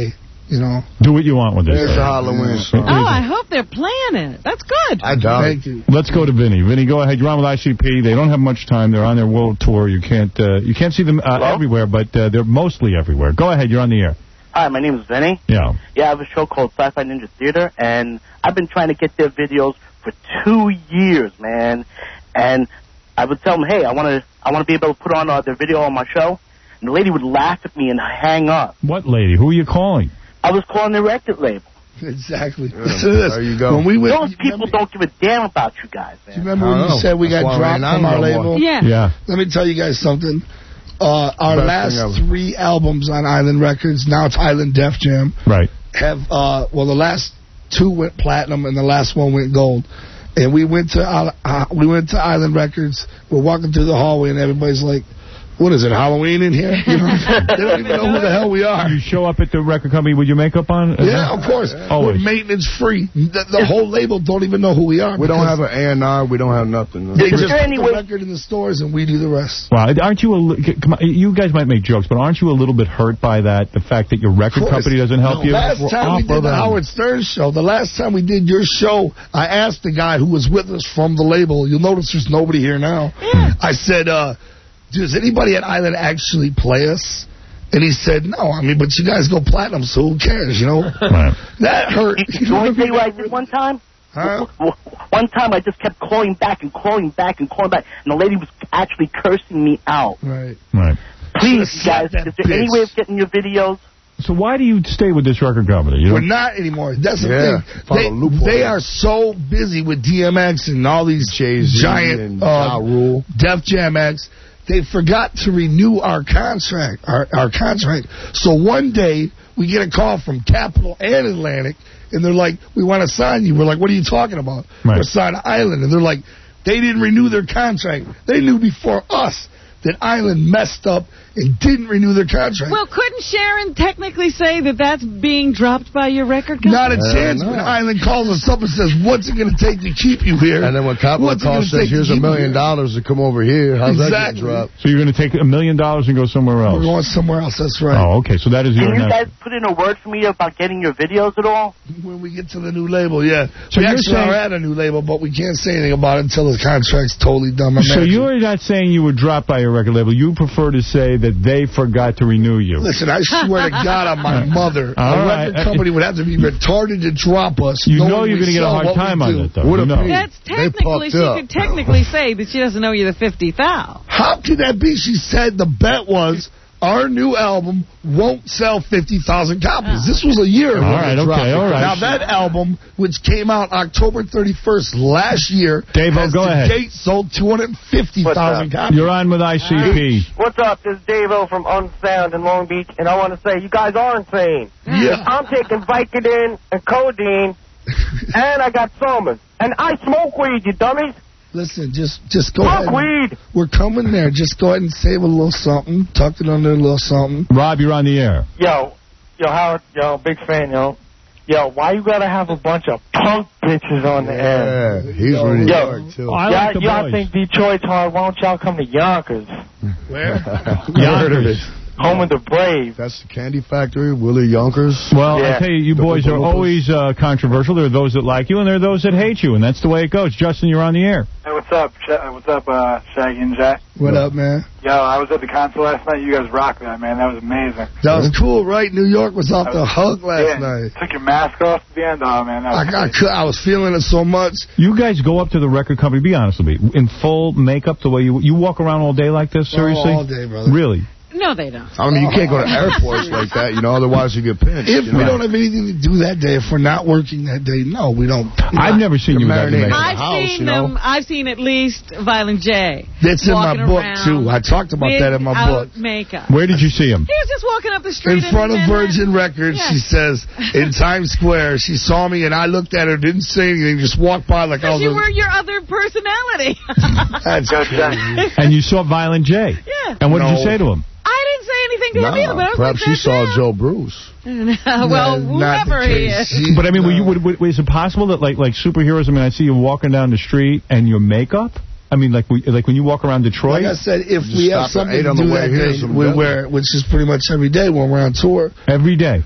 you know. Do what you want with this. There's a Halloween song. Oh, I hope they're playing it. That's good. I doubt Thank it. you. Let's go to Vinny. Vinny, go ahead. You're on with I C P. They don't have much time. They're on their world tour. You can't uh, you can't see them uh, everywhere, but uh, they're mostly everywhere. Go ahead. You're on the air. Hi, my name is Vinny. Yeah. Yeah, I have a show called Sci-Fi Ninja Theater, and I've been trying to get their videos for two years, man. And I would tell them, hey, I want to I want to be able to put on uh, their video on my show. And the lady would laugh at me and hang up. What lady? Who are you calling? I was calling the record label. Exactly. Yeah, Listen to this. there you go. When we went, Those people don't give a damn about you guys, man. Do you remember when you said we got dropped from our label? Yeah. Yeah. Let me tell you guys something. Uh, our Best last thing ever. three albums on Island Records, now it's Island Def Jam, Right. have, uh, well, the last two went platinum and the last one went gold. And we went to uh, we went to Island Records. We're walking through the hallway and everybody's like, what is it, Halloween in here? You know, they don't even know who the hell we are. You show up at the record company with your makeup on? Yeah, of course. Always. We're maintenance free. The, the whole label don't even know who we are. We don't have an A and R. We don't have nothing. They Is just there put any the way- record in the stores and we do the rest. Wow, aren't you a li- come on, you guys might make jokes, but aren't you a little bit hurt by that? The fact that your record Of course. company doesn't help The you? last We're time we off did the around. Howard Stern show, the last time we did your show, I asked the guy who was with us from the label. You'll notice there's nobody here now. Yeah. I said, uh, does anybody at Island actually play us? And he said, no, I mean, but you guys go platinum, so who cares, you know? Right. That hurt. You want to tell you what I did one time? Huh? One time I just kept calling back and calling back and calling back, and the lady was actually cursing me out. Right. Right. Please, Should've guys, slapped is that there any bitch. way of getting your videos? So why do you stay with this record company? You We're don't, not anymore. That's the Yeah, found a thing. loophole. They, they are so busy with D M X and all these Jay-Z giant and uh, Ja Rule. Def Jam acts. They forgot to renew our contract. Our, our contract. So one day we get a call from Capitol and Atlantic, and they're like, "We want to sign you." We're like, "What are you talking about?" Right. We're signing Island, and they're like, "They didn't renew their contract. They knew before us that Island messed up and didn't renew their contract." Well, couldn't Sharon technically say that that's being dropped by your record company? Not a I chance don't when know. Island calls us up and says, what's it going to take to keep you here? And then when Capitol What's it calls gonna says, take to here's a keep you million here?" dollars to come over here, how's that Exactly. getting dropped? so you're going to take a million dollars and go somewhere else? We're going somewhere else, that's right. Oh, okay. So that is your Can you announcement. guys put in a word for me about getting your videos at all? When we get to the new label, yeah. So we you're actually saying- are at a new label, but we can't say anything about it until the contract's totally done. My So manager- you're not saying you were dropped by your record label. You prefer to say that they forgot to renew you. Listen, I swear to God on my mother, All a right. record company would have to be retarded to drop us. You know knowing you're we going to get a sell hard what we time on do. it, though. What You a know. pig. That's technically, she puffed up. could technically say that she doesn't know you the fifty thou. How could that be? She said the bet was our new album won't sell fifty thousand copies. This was a year ago. All right, they dropped okay, it. all right. Now, that album, which came out October thirty-first last year, Dave-O, has go to ahead. date sold two hundred fifty thousand copies. You're on with I C P. What's up? This is Dave-O from Unsound in Long Beach, and I want to say you guys are insane. Yeah. I'm taking Vicodin and codeine, and I got somas. And I smoke weed, you dummies. Listen, just just go Smoke ahead. weed. We're coming there. Just go ahead and save a little something. Tuck it under a little something. Rob, you're on the air. Yo, yo, Howard, yo, big fan, yo. Yo, why you gotta have a bunch of punk bitches on the air? Yeah, he's really Yo, dark, too. Oh, I y'all, like the y'all boys. think Detroit's hard? Why don't y'all come to Yonkers? Where? Yonkers. Home of the Brave. That's the Candy Factory, Willie Yonkers. Well, I Yeah. tell you, you boys are always uh, controversial. There are those that like you, and there are those that hate you, and that's the way it goes. Justin, you're on the air. Hey, what's up? Sh- What's up, uh, Shaggy and Jack? What up, man? Yo, I was at the concert last night. You guys rocked that, man. That was amazing. That was cool, right? New York was off the hook last yeah, night. Took your mask off at the end. Oh, man. That I, was I, could, I was feeling it so much. You guys go up to the record company, be honest with me, in full makeup, the way you you walk around all day like this, seriously? all day, brother. Really? No, they don't. I mean, you can't go to airports like that, you know, otherwise you get pinched. If you we know? don't have anything to do that day, if we're not working that day, no, we don't. I've never seen you without your marinate. makeup. I've house, seen you know? them. I've seen at least Violent J. That's in my walking book, around too. I talked about that in my book. without makeup. Where did you see him? He was just walking up the street In front of Manhattan. Virgin Records, Yeah. she says, in Times Square, she saw me and I looked at her, didn't say anything, just walked by like I was You a... were your other personality. That's crazy. And you saw Violent J. Yeah. And what did No. you say to him? I didn't say anything to him Nah, either, but I was perhaps like, you saw "That's Joe Bruce. it." well, No, not whoever the he case. is. She- But I mean, were no. you, would, would, is it possible that like like superheroes? I mean, I see you walking down the street and your makeup. I mean, like we, like when you walk around Detroit. Like I said, if Just we have stop at something eight to on the do way that here, day, some we desert. wear it, which is pretty much every day when we're on tour. Every day.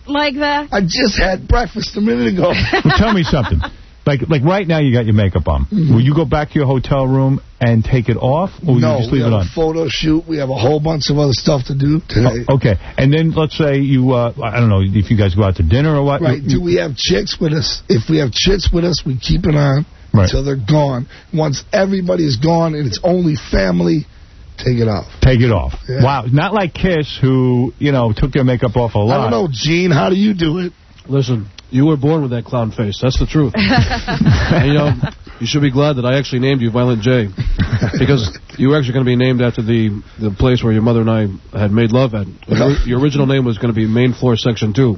like that? I just had breakfast a minute ago. Well, tell me something. Like like right now you got your makeup on. Mm-hmm. Will you go back to your hotel room and take it off? Or will no, you just leave we have it on? a photo shoot. We have a whole bunch of other stuff to do today. Oh, okay. And then let's say you, uh, I don't know, if you guys go out to dinner or what. Right. Do we have chicks with us? If we have chicks with us, we keep it on right. until they're gone. Once everybody's gone and it's only family, take it off. Take it off. Yeah. Wow. Not like Kiss, who, you know, took their makeup off a lot. I don't know, Gene. How do you do it? Listen, you were born with that clown face. That's the truth. And, you know, you should be glad that I actually named you Violent J. Because you were actually going to be named after the, the place where your mother and I had made love at. Your, your original name was going to be Main Floor Section two.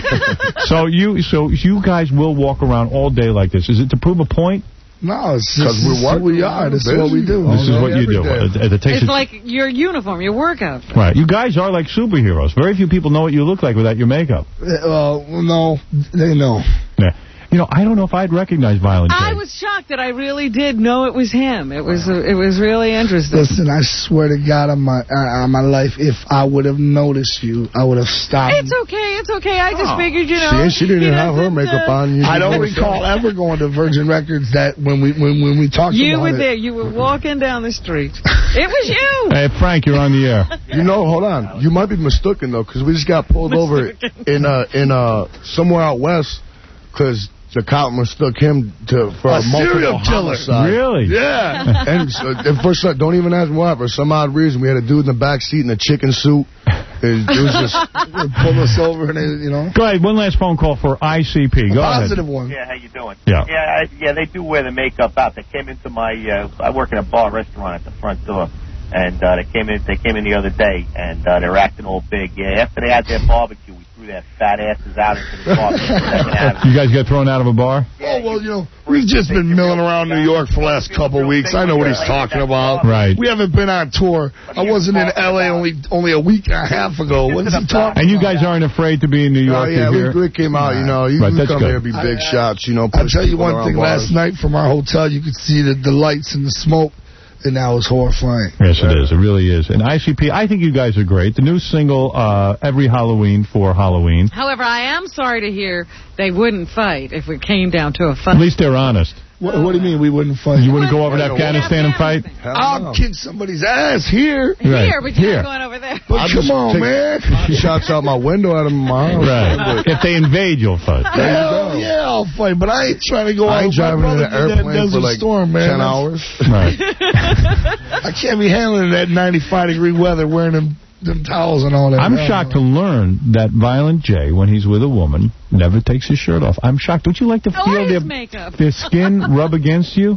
So you so you guys will walk around all day like this. Is it to prove a point? No, it's because we're what we are. This is what we do. This is what you do. It, it takes it's like your uniform, your workout. Right. You guys are like superheroes. Very few people know what you look like without your makeup. Well, uh, no, they know. Yeah. You know, I don't know if I'd recognize Violent J. I was shocked that I really did know it was him. It was uh, it was really interesting. Listen, I swear to God on my uh, on my life, if I would have noticed you, I would have stopped. It's okay, it's okay. I just oh. figured, you know. See, she didn't have her makeup on. You I don't recall ever going to Virgin Records that when we when when we talked you about were it. there. You were walking down the street. It was you. Hey, Frank, you're on the air. You know, hold on. You might be mistaken, though, because we just got pulled over in uh, in uh, somewhere out west because the cop mistook him to for a, a multiple homicide. Really? Yeah. And uh, at first, uh, don't even ask me why. For some odd reason, we had a dude in the back seat in a chicken suit. It, it was just pull us over, and they, you know. Go ahead. One last phone call for I C P. Go ahead. Positive one. Yeah, how you doing? Yeah. Yeah, I, yeah. They do wear the makeup out. They came into my. Uh, I work in a bar restaurant at the front door, and uh, they came in. They came in the other day, and uh, they're acting all big. Yeah. After they had their barbecue, we threw their fat asses out into the bar. You guys get thrown out of a bar? Oh, well, you know, we've just been milling around New York for the last couple of weeks. I know what he's talking about. Right. We haven't been on tour. I wasn't in L A only only a week and a half ago. What is he talking And you guys aren't afraid to be in New York? Oh, yeah, we, we came out, you know. You right, can come good. here and be big I, shots, you know. I'll tell you one thing. Bars. Last night from our hotel, you could see the, the lights and the smoke. And that was horrifying. Yes, it is. It really is. And I C P, I think you guys are great. The new single, uh, Every Halloween for Halloween. However, I am sorry to hear they wouldn't fight if it came down to a fight. At least they're honest. What, what do you mean we wouldn't fight? You wouldn't go over to Afghanistan and fight? I'll kick somebody's ass here. Right. Here, but you're Here. not going over there. But I'll come on, take man. shots out my window at him in my house. Right. If they invade, you'll fight. Hell yeah, I'll fight. But I ain't trying to go I ain't out. driving in an airplane for like storm, man. ten hours. Right. I can't be handling that ninety-five degree weather wearing them, them towels and all that. I'm Hell shocked no. to learn that Violent J, when he's with a woman, never takes his shirt off. I'm shocked. Don't you like to Oh, feel his their, makeup. their skin rub against you?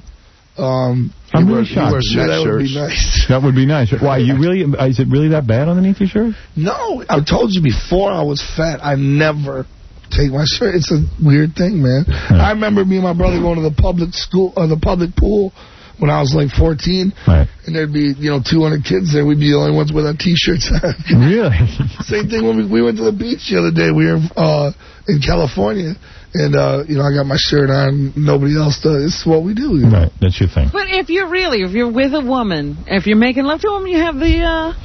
Um, I'm wear- really he shocked. wears yeah, that would be shirts. nice. That would be nice. Why, you really, is it really that bad underneath your shirt? No, I told you before I was fat, I never take my shirt. It's a weird thing, man. I remember me and my brother going to the public school, uh, the public pool when I was like fourteen. Right. And there'd be, you know, two hundred kids there. We'd be the only ones with our T-shirts on. Really? Same thing when we, we went to the beach the other day. We were uh, in California. And, uh, you know, I got my shirt on. Nobody else does. It's what we do. You know? Right. That's your thing. But if you're really, if you're with a woman, if you're making love to a woman, you have the, uh...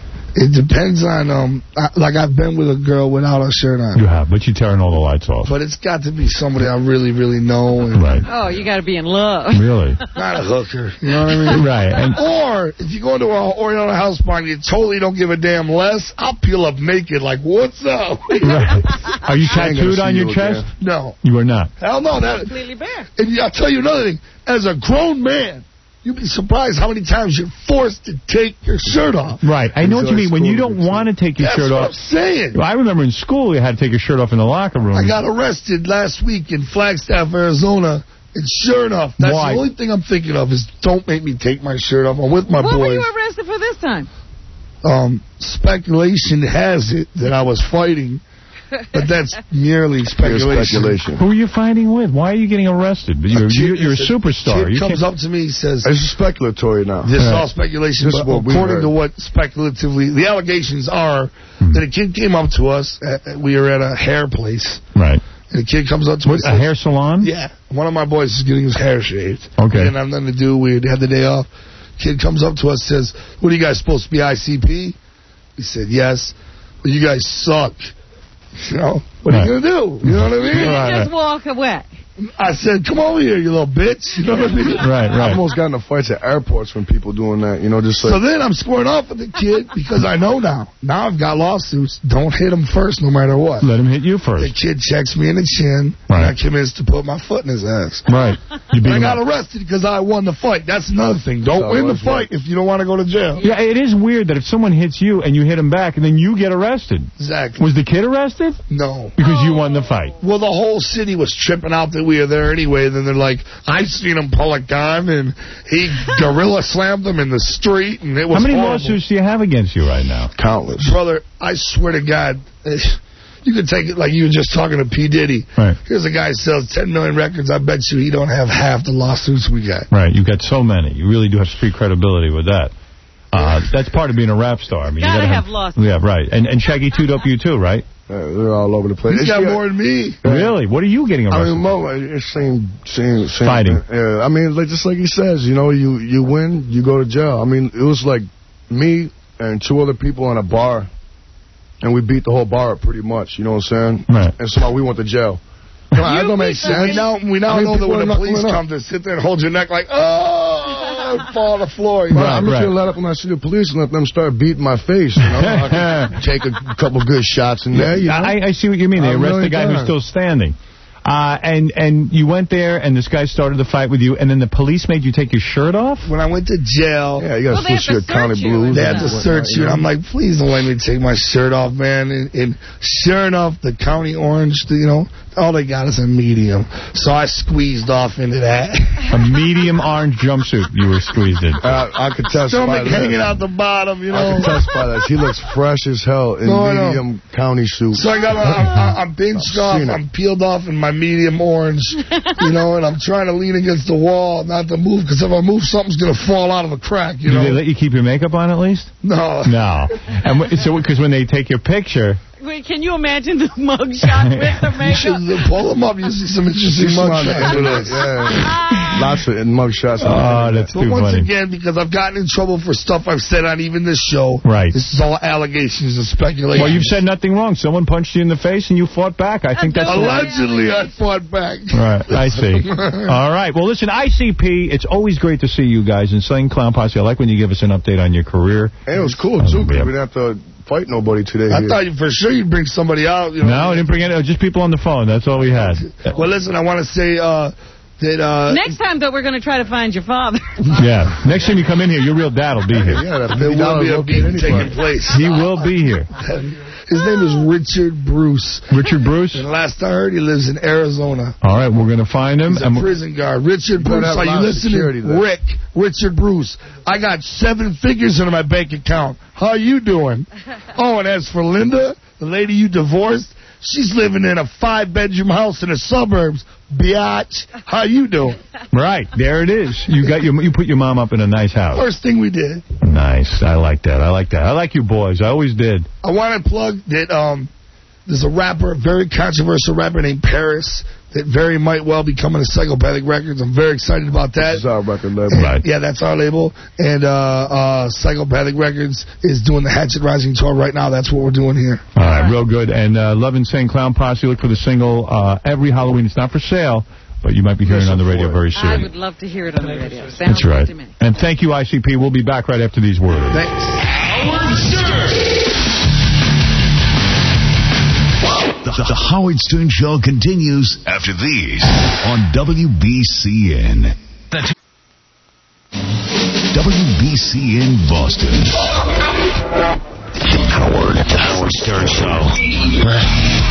It depends on, um, I, like I've been with a girl without a shirt on. You have, but you're tearing all the lights off. But it's got to be somebody I really, really know. And Right. Oh, you got to be in love. Really? Not a hooker. You know what I mean? Right. And Or if you go into an Oriental house party and you totally don't give a damn less, I'll peel up naked like, what's up? Right. Are you I ain't gonna tattooed see on you your chest? again. No. You are not. Hell no. That, Completely bare. and I'll tell you another thing. As a grown man, you'd be surprised how many times you're forced to take your shirt off. Right. I know what you mean. When you don't want to take your That's shirt what off. I'm saying. I remember in school you had to take your shirt off in the locker room. I got arrested last week in Flagstaff, Arizona. And sure enough, that's Why? the only thing I'm thinking of is don't make me take my shirt off. I'm with my What boys. were you arrested for this time? Um, speculation has it that I was fighting, but that's merely speculation. speculation. Who are you fighting with? Why are you getting arrested? You're, A kid- you're, you're a superstar. Kid You comes can't- up to me, he says, It's speculatory now. this is Right. all speculation, This is but what we according heard. to what speculatively, the allegations are Hmm. that a kid came up to us, uh, we were at a hair place, Right. and a kid comes up to What, us. a hair salon? Yeah. One of my boys is getting his hair shaved. Okay. He didn't have nothing to do. We had the day off. Kid comes up to us, says, what are you guys supposed to be, I C P? We said, yes. Well, you guys suck. You know, what are you going to do? You know what I mean? You just walk away. I said, come over here, you little bitch. You know what I mean? Right, right. I've almost gotten into fights at airports from people doing that, you know, just like... So then I'm squaring off with the kid because I know now. Now I've got lawsuits. Don't hit him first no matter what. Let him hit you first. The kid checks me in the chin, Right. and I convinced to put my foot in his ass. Right. You beat I him got up. arrested because I won the fight. That's another thing. Don't So win the was fight if you don't want to go to jail. Yeah, it is weird that if someone hits you and you hit him back and then you get arrested. Exactly. Was the kid arrested? No. Because you won the fight. Well, the whole city was tripping out that we were there anyway. Then they're like, I seen him pull a gun, and he gorilla slammed him in the street, and it was How many horrible. lawsuits do you have against you right now? Countless. Brother, I swear to God, you could take it like you were just talking to P. Diddy. Right. Here's a guy who sells ten million records. I bet you he don't have half the lawsuits we got. Right, you've got so many. You really do have street credibility with that. Uh, that's part of being a rap star. I mean, Gotta you gotta have lawsuits. Yeah, right. And and Shaggy two up you too, right? Uh, they're all over the place. He's It's- got yeah, more than me. Really? What are you getting I arrested? mean, Mo, it's same, same, same. Fighting. Yeah, I mean, like just like he says, you know, you you win, you go to jail. I mean, it was like me and two other people in a bar, and we beat the whole bar up pretty much. You know what I'm saying? Right. And somehow we went to jail. Come on, that don't make sense. We now, we now I mean, know that people when are the not police going up. come to sit there and hold your neck like, oh, and fall on the floor. You But know? I'm just right. gonna let up when I see the police and let them start beating my face. You know, I can take a couple good shots in there. You know? I, I see what you mean. They A arrest the million guy who's times. still standing. Uh, and, and you went there, and this guy started the fight with you, and then the police made you take your shirt off? When I went to jail, Yeah, you gotta Well, they have switch to your county search you. blues. they Yeah. had to search you, and I'm like, please don't let me take my shirt off, man. And, and sure enough, the county orange, you know, all they got is a medium. So I squeezed off into that. A medium orange jumpsuit you were squeezed in. Uh, I could testify Stomach to hanging that. out the bottom, you I know. can testify that. He looks fresh as hell in No, I know. medium county suit. So I got, I'm, I'm pinched I've off, seen it. I'm peeled off in my medium orange, you know, and I'm trying to lean against the wall, not to move, because if I move, something's going to fall out of a crack, you Did know. they let you keep your makeup on at least? No. No. And w- so, because when they take your picture... Wait, can you imagine the mugshot with the You should makeup? pull them up. You see some interesting See some on the mugshots. internet, yeah. Lots of mug shots. Oh, that's But too once funny. again, because I've gotten in trouble for stuff I've said on even this show, Right. this is all allegations and speculation. Well, you've said nothing wrong. Someone punched you in the face and you fought back. I think that's... Allegedly, I fought back. Right, I see. All right. Well, listen, I C P, it's always great to see you guys. And Slaying Clown Posse, I like when you give us an update on your career. And it was cool, too, because we didn't have to fight nobody today. I here. thought you for sure you'd bring somebody out. You know? No, I didn't bring any, just people on the phone. That's all we had. Well, listen, I want to say uh, that... Uh, Next time, though, we're going to try to find your father. Yeah. Next time you come in here, your real dad will be here. Yeah, that there will be a beating taking place. He will be here. His name is Richard Bruce. Richard Bruce? And last I heard, he lives in Arizona. All right, we're going to find him. He's a and prison guard. Richard Better Bruce, have are a you lot of security listening? there. Rick, Richard Bruce. I got seven figures into my bank account. How you doing? Oh, and as for Linda, the lady you divorced, she's living in a five-bedroom house in the suburbs. Biatch, how you doing? Right, there it is. You got your, you put your mom up in a nice house. First thing we did. Nice. I like that. I like that. I like you boys. I always did. I want to plug that um, there's a rapper, a very controversial rapper named Paris, that very might well be coming to Psychopathic Records. I'm very excited about that. This is our record label. And- Right. Yeah, that's our label. And uh, uh, Psychopathic Records is doing the Hatchet Rising tour right now. That's what we're doing here. All right, real good. And uh, Love Insane Clown Posse, look for the single uh, every Halloween. It's not for sale, but you might be hearing it on the radio very I soon. would love to hear it on the radio. Sounds That's right. good to me. And thank you, I C P. We'll be back right after these words. Thanks. Howard Stern. The, the Howard Stern Show continues after these on W B C N. That's W B C N Boston. Howard, the Howard Stern Show.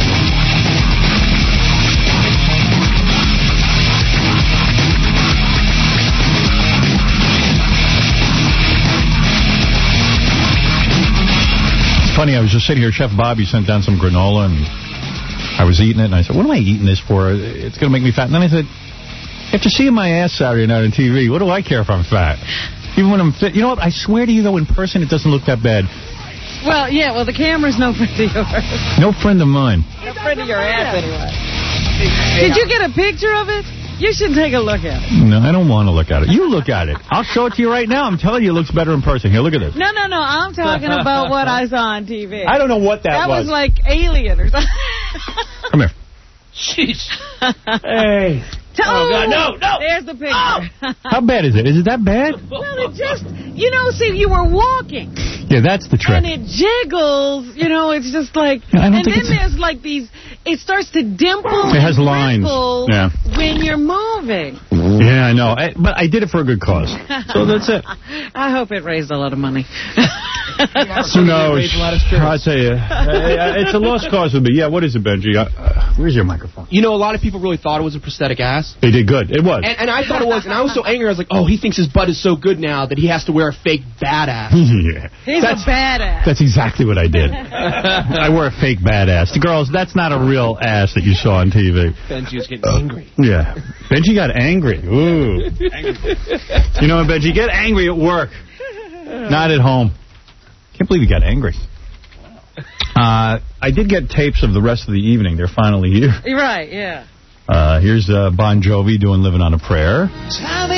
It's funny, I was just sitting here, Chef Bobby sent down some granola, and I was eating it, and I said, what am I eating this for? It's going to make me fat. And then I said, after seeing my ass Saturday night on T V, what do I care if I'm fat? Even when I'm fit. You know what? I swear to you, though, in person, it doesn't look that bad. Well, yeah, well, the camera's no friend of yours. No friend of mine. No friend of your ass, anyway. Did you get a picture of it? You should take a look at it. No, I don't want to look at it. You look at it. I'll show it to you right now. I'm telling you, it looks better in person. Here, look at this. No, no, no. I'm talking about what I saw on T V. I don't know what that, That was like Alien or something. Come here. Jeez. Hey. Oh, God, no, no. There's the picture. Oh. How bad is it? Is it that bad? Well, it just, you know, see, you were walking. Yeah, that's the trick. And it jiggles, you know, it's just like, Yeah, I don't and think then it's- there's like these, it starts to dimple. It has and lines. ripple Yeah. when you're moving. Yeah, I know. I, but I did it for a good cause. So that's it. I hope it raised a lot of money. Who knows? I'll tell you. Uh, it's a lost cause with me. Yeah, what is it, Benji? Uh, uh, where's your microphone? You know, a lot of people really thought it was a prosthetic ass. They did good. It was. And, and I thought it was, and I was so angry. I was like, oh, he thinks his butt is so good now that he has to wear a fake badass. Yeah. He's That's- a badass. That's exactly what I did. I wore a fake badass. The girls, that's not a real ass that you saw on T V. Benji was getting angry. Yeah. Benji got angry. Ooh. You know what, Benji? Get angry at work. Not at home. Can't believe you got angry. Uh, I did get tapes of the rest of the evening. They're finally here. You're right, yeah. Uh, here's uh, Bon Jovi doing Living on a Prayer. This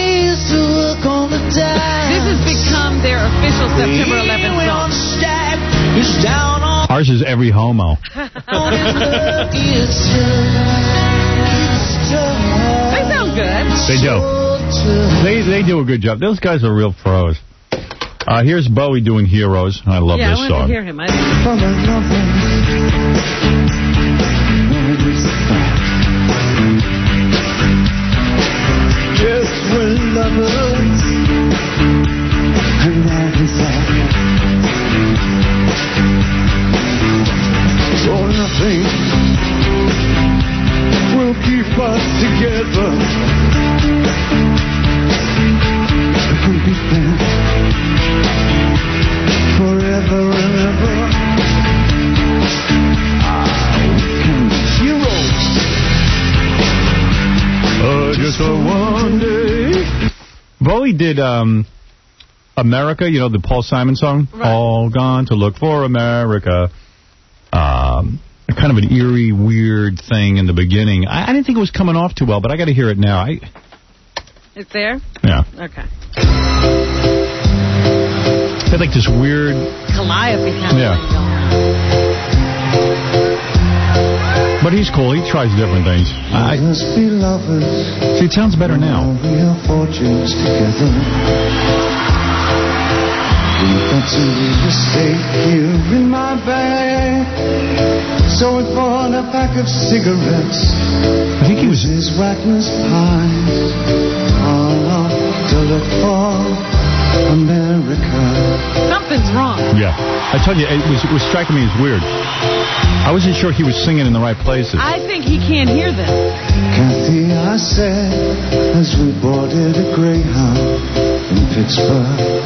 has become their official September eleventh song. Ours is Every Homo. They sound good. They do. They they do a good job. Those guys are real pros. Uh, here's Bowie doing Heroes. I love yeah, this I song. want to hear him. I Just we're lovers, and that is all. For nothing will keep us together. It can be there forever and ever. Ah, we can be heroes. Uh, just for one day. Bowie did um, America, you know, the Paul Simon song? Right. All gone to look for America. Um, kind of an eerie, weird thing in the beginning. I, I didn't think it was coming off too well, but I got to hear it now. I, It's there? yeah. Okay. It had like this weird... Calliope kind Yeah. of thing going on. But he's cool. He tries different things. I, Must be lovers. see, it sounds better now. We have fortunes together. We've got to leave a steak here in my bag. So we bought a pack of cigarettes. I think he was... His Wagner's pies. All off to look for America. Something's wrong. Yeah. I told you, it was, it was striking me as weird. I wasn't sure he was singing in the right places. I think he can't hear this. Kathy, I said, as we boarded a Greyhound in Pittsburgh.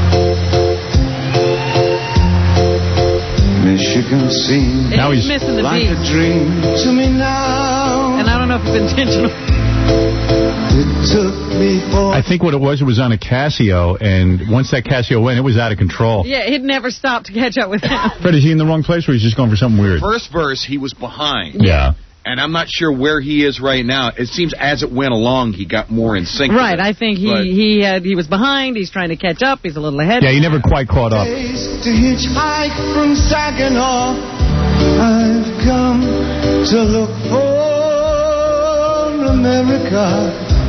Michigan seems Now he's missing the like beat. a dream to me now. And I don't know if it's intentional. It took me for... I think what it was, it was on a Casio, and once that Casio went, it was out of control. Yeah, he'd never stop to catch up with him. Fred, is he in the wrong place, or he's just going for something weird? First verse, he was behind. Yeah. And I'm not sure where he is right now. It seems as it went along, he got more in sync. Right, with it. I think he But- he had he was behind. He's trying to catch up. He's a little ahead. Yeah, he never quite caught up. To hitchhike from Saginaw, I've come to look for America.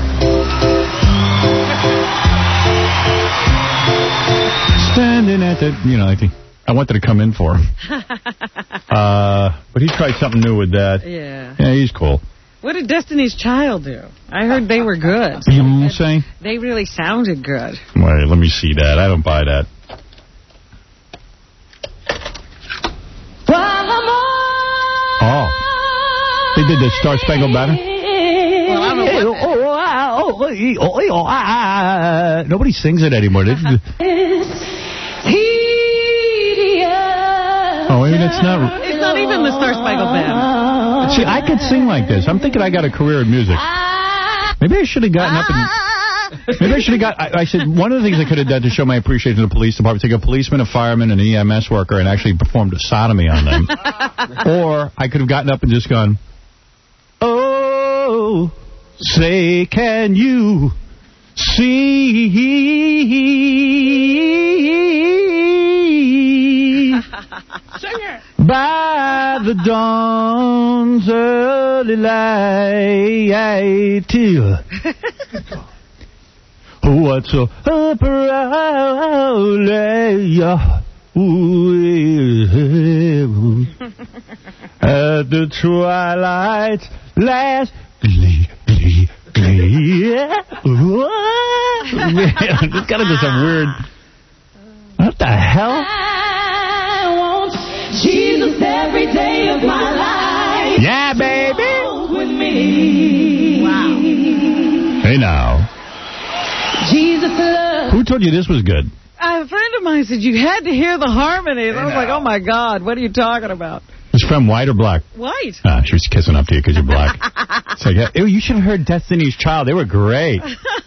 Standing at the, you know, I think I wanted to come in for him. uh, but he tried something new with that. Yeah. Yeah, he's cool. What did Destiny's Child do? I heard they were good. You know what I'm saying? They really sounded good. Wait, let me see that. I don't buy that. Oh. They did the Star Spangled Banner? Well, I don't know what Nobody sings it anymore. They- Oh, I mean, it's not... It's not even the Star Spangled Banner. See, I could sing like this. I'm thinking I got a career in music. Maybe I should have gotten up and... Maybe I should have got... I, I said, one of the things I could have done to show my appreciation to the police department, take a policeman, a fireman, an E M S worker, and actually performed a sodomy on them. Or I could have gotten up and just gone, oh, say, can you see Sing it. By the dawn's early light, till what's so up around at the twilight's last glee, glee, glee. Man, it's got to be some weird. What the hell? I want Jesus every day of my life. Yeah, baby. With me. Wow. Hey now. Jesus love. Who told you this was good? A friend of mine said you had to hear the harmonies. I was like, oh my God, what are you talking about? Was from white or black? White. Ah, she was kissing up to you because you're black. It's like, yeah, ew, you should have heard Destiny's Child. They were great.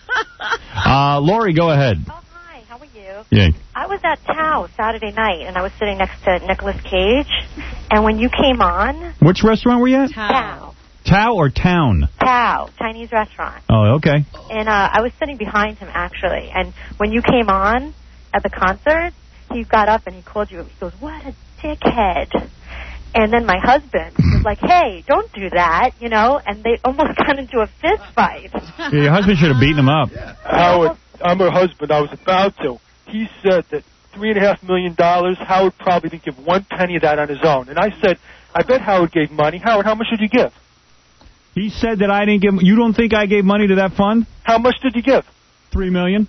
Uh, Lori, go ahead. Oh, hi. How are you? Yeah. I was at Tao Saturday night, and I was sitting next to Nicolas Cage. And when you came on... Which restaurant were you at? Tao. Tao or Town? Tao, Chinese restaurant. Oh, okay. And uh, I was sitting behind him, actually. And when you came on at the concert, he got up and he called you. He goes, what a dickhead. And then my husband was like, hey, don't do that, you know. And they almost got into a fist fight. Yeah, your husband should have beaten him up. Howard, I'm her husband. I was about to. He said that three and a half million dollars, Howard probably didn't give one penny of that on his own. And I said, I bet Howard gave money. Howard, how much did you give? He said that I didn't give... You don't think I gave money to that fund? How much did you give? Three million.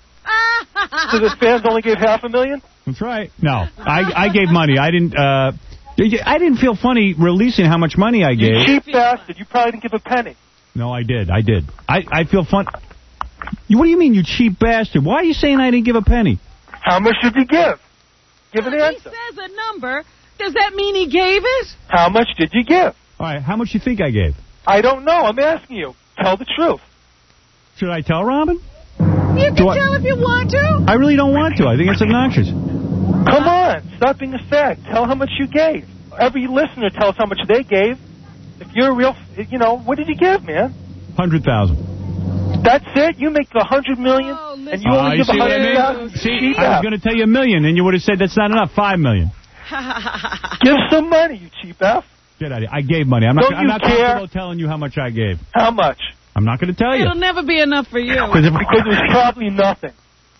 So the fans only gave half a million? That's right. No, I, I gave money. I didn't... Uh, I didn't feel funny releasing how much money I gave. You cheap bastard. You probably didn't give a penny. No, I did. I did. I, I feel fun... You, what do you mean, you cheap bastard? Why are you saying I didn't give a penny? How much did you give? Give an If answer. he says a number, does that mean he gave it? How much did you give? All right, how much you think I gave? I don't know. I'm asking you. Tell the truth. Should I tell Robin? You can Do I- tell if you want to. I really don't want to. I think it's obnoxious. Come on. Stop being a fag. Tell how much you gave. Every listener tells how much they gave. If you're a real, you know, what did you give, man? one hundred thousand dollars. That's it? You make the one hundred million dollars, and you Uh, only you give see one what I hundred mean? thousand dollars? See, I was going to tell you a million, and you would have said that's not enough. Five million. Give some money, you cheap F. Get out of here. I gave money. I'm not, Don't I'm you not care? comfortable telling you how much I gave. How much? I'm not going to tell you. It'll never be enough for you. Because if- Because it was probably nothing.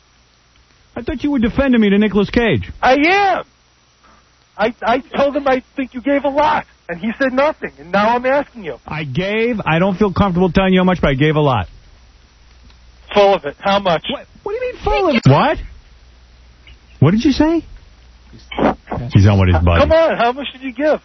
I thought you were defending me to Nicolas Cage. I am. I I told him I think you gave a lot, and he said nothing, and now I'm asking you. I gave. I don't feel comfortable telling you how much, but I gave a lot. Full of it. How much? What, what do you mean full of it? What? What did you say? He's on with his buddy. Come on, how much did you give?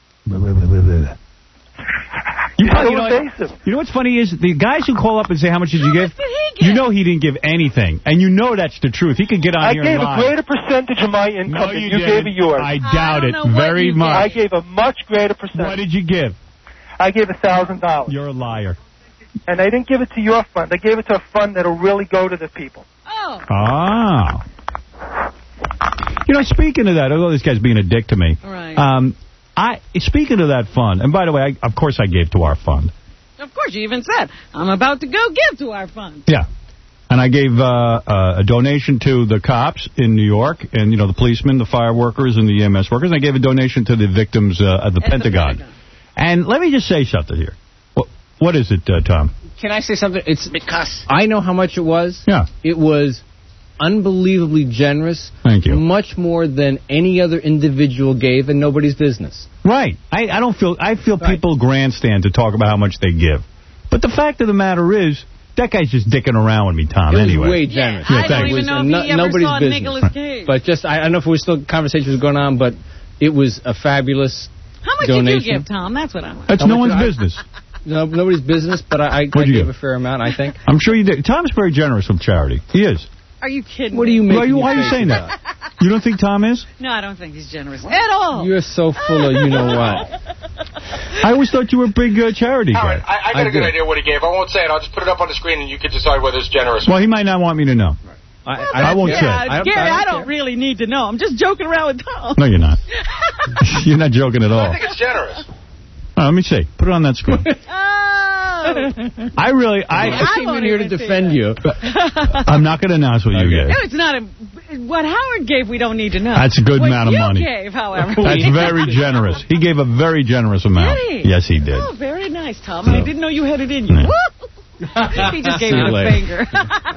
You, probably, so you, know, evasive. you know what's funny is the guys who call up and say how much did you give, did he give? you know he didn't give anything, and you know that's the truth. He could get on I here gave and a lie. greater percentage of my income No, than you you didn't. gave of yours. I doubt I it don't know what very you much. I gave a much greater percentage. What did you give? I gave a thousand dollars, You're a liar. and I didn't give it to your fund. I gave it to a fund that'll really go to the people. Oh. Ah. You know, speaking of that, although this guy's being a dick to me, Right. um, I speaking of that fund, and by the way, I, of course I gave to our fund. Of course, you even said, I'm about to go give to our fund. Yeah. And I gave uh, uh, a donation to the cops in New York, and, you know, the policemen, the fire workers, and the E M S workers. And I gave a donation to the victims uh, at the At the Pentagon. Pentagon. And let me just say something here. What, what is it, uh, Tom? Can I say something? It's because I know how much it was. Yeah. It was unbelievably generous. Thank you. Much more than any other individual gave, and nobody's business. Right. I, I don't feel. I feel people grandstand to talk about how much they give. But the fact of the matter is, that guy's just dicking around with me, Tom. It was anyway, way generous. I don't thanks. even know if No- he ever nobody's saw business. Nicolas Cage. But just, I, I don't know if we still conversation was going on, but it was a fabulous How much donation. did you give, Tom? That's what I want. that's How no much one's did I- business. No, nobody's business, but I, I, I What'd you gave give? a fair amount, I think. I'm sure you did. Tom's very generous with charity. He is. Are you kidding What me? do you Why, make? you- why are you saying that? You don't think Tom is? No, I don't think he's generous at all. You're so full of you know what. I always thought you were a big uh, charity Howard, guy. I, I got I a good do. idea what he gave. I won't say it. I'll just put it up on the screen, and you can decide whether it's generous. Well, he might not want me to know. I, I won't yeah, say. I- Gary, I I don't don't, care. really need to know. I'm just joking around with Tom. No, you're not. You're not joking at all. I think it's generous. Oh, let me see. Put it on that screen. Oh, I really, I, I came in here to defend you. I'm not going to announce what you No, gave. it's not. A, what Howard gave, we don't need to know. That's a good what amount of you money. Gave, however. That's very generous. He gave a very generous amount. Did he? Yes, he did. Oh, very nice, Tom. I didn't know you had it in you. Yeah. He just gave See me you the later. finger.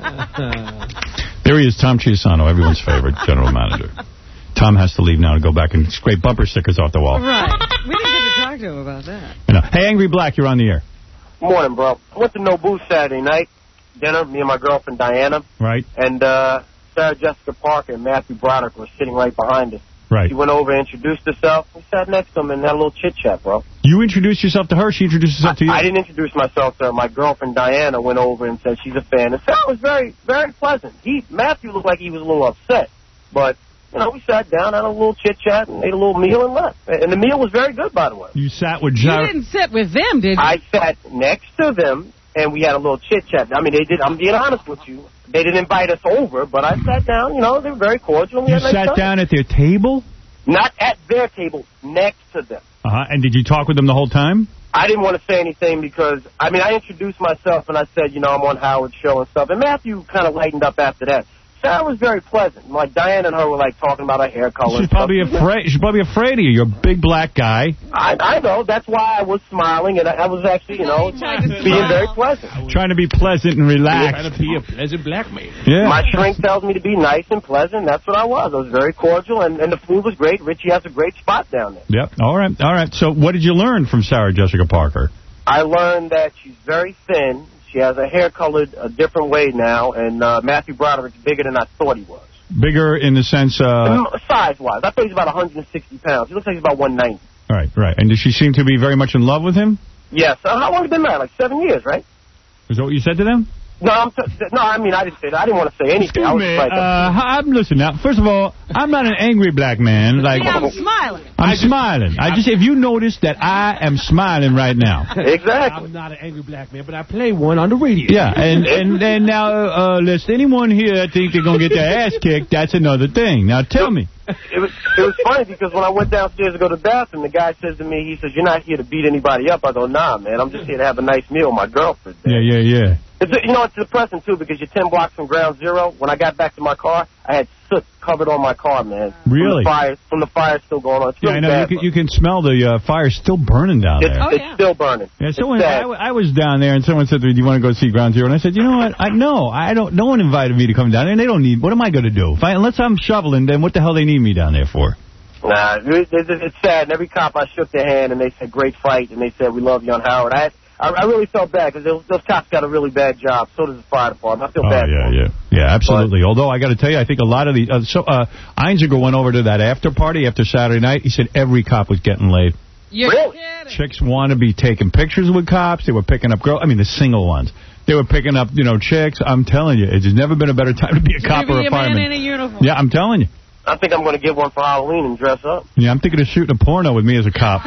There he is, Tom Chiusano, everyone's favorite general manager. Tom has to leave now to go back and scrape bumper stickers off the wall. Right. We didn't get to talk to him about that. You know. Hey, Angry Black, you're on the air. Morning, bro. I went to Nobu Saturday night. Dinner, me and my girlfriend Diana. Right. And uh, Sarah Jessica Parker and Matthew Broderick were sitting right behind us. Right. She went over and introduced herself. We sat next to him and had a little chit-chat, bro. You introduced yourself to her? She introduced herself to you? I didn't introduce myself to her. My girlfriend Diana went over and said she's a fan. And Sarah was very, very pleasant. He, Matthew looked like he was a little upset. But, you know, we sat down, had a little chit-chat, and ate a little meal and left. And the meal was very good, by the way. You sat with You Jar- didn't sit with them, did you? I sat next to them, and we had a little chit-chat. I mean, they did. I'm being honest with you. They didn't invite us over, but I sat down. You know, they were very cordial. And we You had a nice sat time. down at their table? Not at their table, next to them. Uh-huh. And did you talk with them the whole time? I didn't want to say anything because, I mean, I introduced myself and I said, you know, I'm on Howard's show and stuff. And Matthew kind of lightened up after that. Sarah was very pleasant. Like, Diane and her were, like, talking about her hair color. She's and probably stuff. afraid. She's probably afraid of you. You're a big black guy. I, I know. That's why I was smiling, and I, I was actually, you know, being very pleasant. Trying to be pleasant and relaxed. Trying to be a pleasant black man. Yeah. My shrink tells me to be nice and pleasant. That's what I was. I was very cordial, and, and the food was great. Richie has a great spot down there. Yep. All right. All right. So what did you learn from Sarah Jessica Parker? I learned that she's very thin. She has her hair colored a different way now, and uh, Matthew Broderick's bigger than I thought he was. Bigger in the sense... Uh, Size-wise. I thought he's about one hundred sixty pounds. He looks like he's about one ninety. Right, right. And does she seem to be very much in love with him? Yes. Uh, how long have you been married? Like seven years, right? Is that what you said to them? No, I'm t- no, I mean, I didn't say that. I didn't want to say anything. Excuse I was me. like, Uh, I'm, listen, now, first of all, I'm not an angry black man. Like, See, I'm smiling. I'm smiling. I just, if you notice that I am smiling right now. Exactly. I'm not an angry black man, but I play one on the radio. Yeah, and and, and now, uh, lest anyone here think they're going to get their ass kicked, that's another thing. Now, tell me. It was it was funny because when I went downstairs to go to the bathroom, the guy says to me, he says, "You're not here to beat anybody up." I go, "Nah, man, I'm just here to have a nice meal with my girlfriend." Yeah, yeah, yeah. It's, you know, it's depressing, too, because you're ten blocks from ground zero. When I got back to my car, I had soot covered on my car, man. Really? From the fire, from the fire still going on. It's Yeah, really I know. You bad, can, you can smell the uh, fire still burning down It's, there. it's still burning. Yeah, It's someone, sad. I, w- I was down there, and someone said to me, "Do you want to go see Ground Zero?" And I said, "You know what? I no, I don't. No one invited me to come down there, and they don't need. What am I going to do? If I, unless I'm shoveling, then what the hell they need me down there for?" Nah, it, it, it's sad. And every cop I shook their hand, and they said, "Great fight," and they said, "We love you on Howard." I, I, I really felt bad because those, those cops got a really bad job. So does the fire department. I feel Oh, bad. yeah, yeah. Yeah, absolutely. But, Although, I got to tell you, I think a lot of the... Uh, so, uh, Einziger went over to that after party after Saturday night. He said every cop was getting laid. You're really? kidding. Chicks want to be taking pictures with cops. They were picking up girls. I mean, the single ones. They were picking up, you know, chicks. I'm telling you, it's never been a better time to be a cop or a a fireman. man in a uniform. Yeah, I'm telling you. I think I'm going to get one for Halloween and dress up. Yeah, I'm thinking of shooting a porno with me as a cop.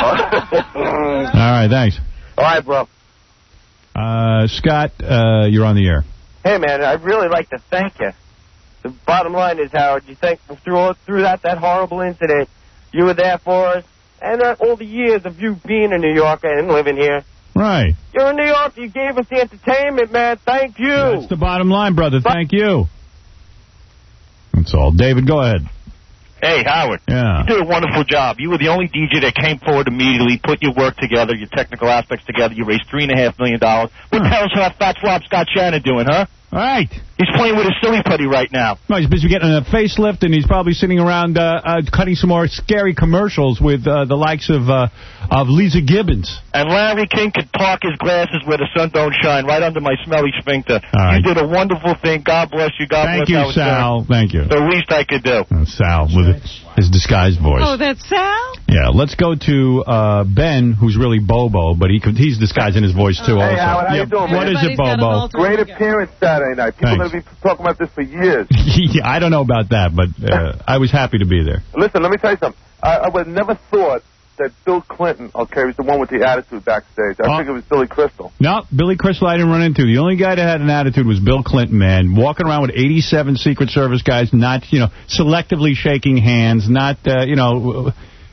All right, thanks. All right, bro. Uh, Scott, uh, you're on the air. Hey, man, I'd really like to thank you. The bottom line is, Howard, you think through all, through that, that horrible incident, you were there for us, and uh, all the years of you being a New Yorker and living here. Right. You're in New York. You gave us the entertainment, man. Thank you. That's the bottom line, brother. Thank you. That's all. David, go ahead. Hey, Howard. Yeah. You did a wonderful job. You were the only D J that came forward immediately, put your work together, your technical aspects together. You raised three and a half million dollars. What the hell's that fat flop Scott Shannon doing, huh? All right. He's playing with his silly putty right now. No, he's busy getting a facelift, and he's probably sitting around uh, uh, cutting some more scary commercials with uh, the likes of uh, of Lisa Gibbons. And Larry King could park his glasses where the sun don't shine, right under my smelly sphincter. Right. You did a wonderful thing. God bless you. God Thank bless you, Howard Sal. Stern. Thank you. The least I could do. Uh, Sal, with his disguised voice. Oh, that's Sal? Yeah, let's go to uh, Ben, who's really Bobo, but he could, he's disguising his voice, too, Hey, also. Howard, how yeah, you doing, man? What is it, Bobo? Great appearance Saturday night. People are Thanks. going to be talking about this for years. Yeah, I don't know about that, but uh, I was happy to be there. Listen, let me tell you something. I, I would have never thought that Bill Clinton, okay, was the one with the attitude backstage. I Oh. think it was Billy Crystal. No, Billy Crystal I didn't run into. The only guy that had an attitude was Bill Clinton, man. Walking around with eighty-seven Secret Service guys, not, you know, selectively shaking hands, not, uh, you know,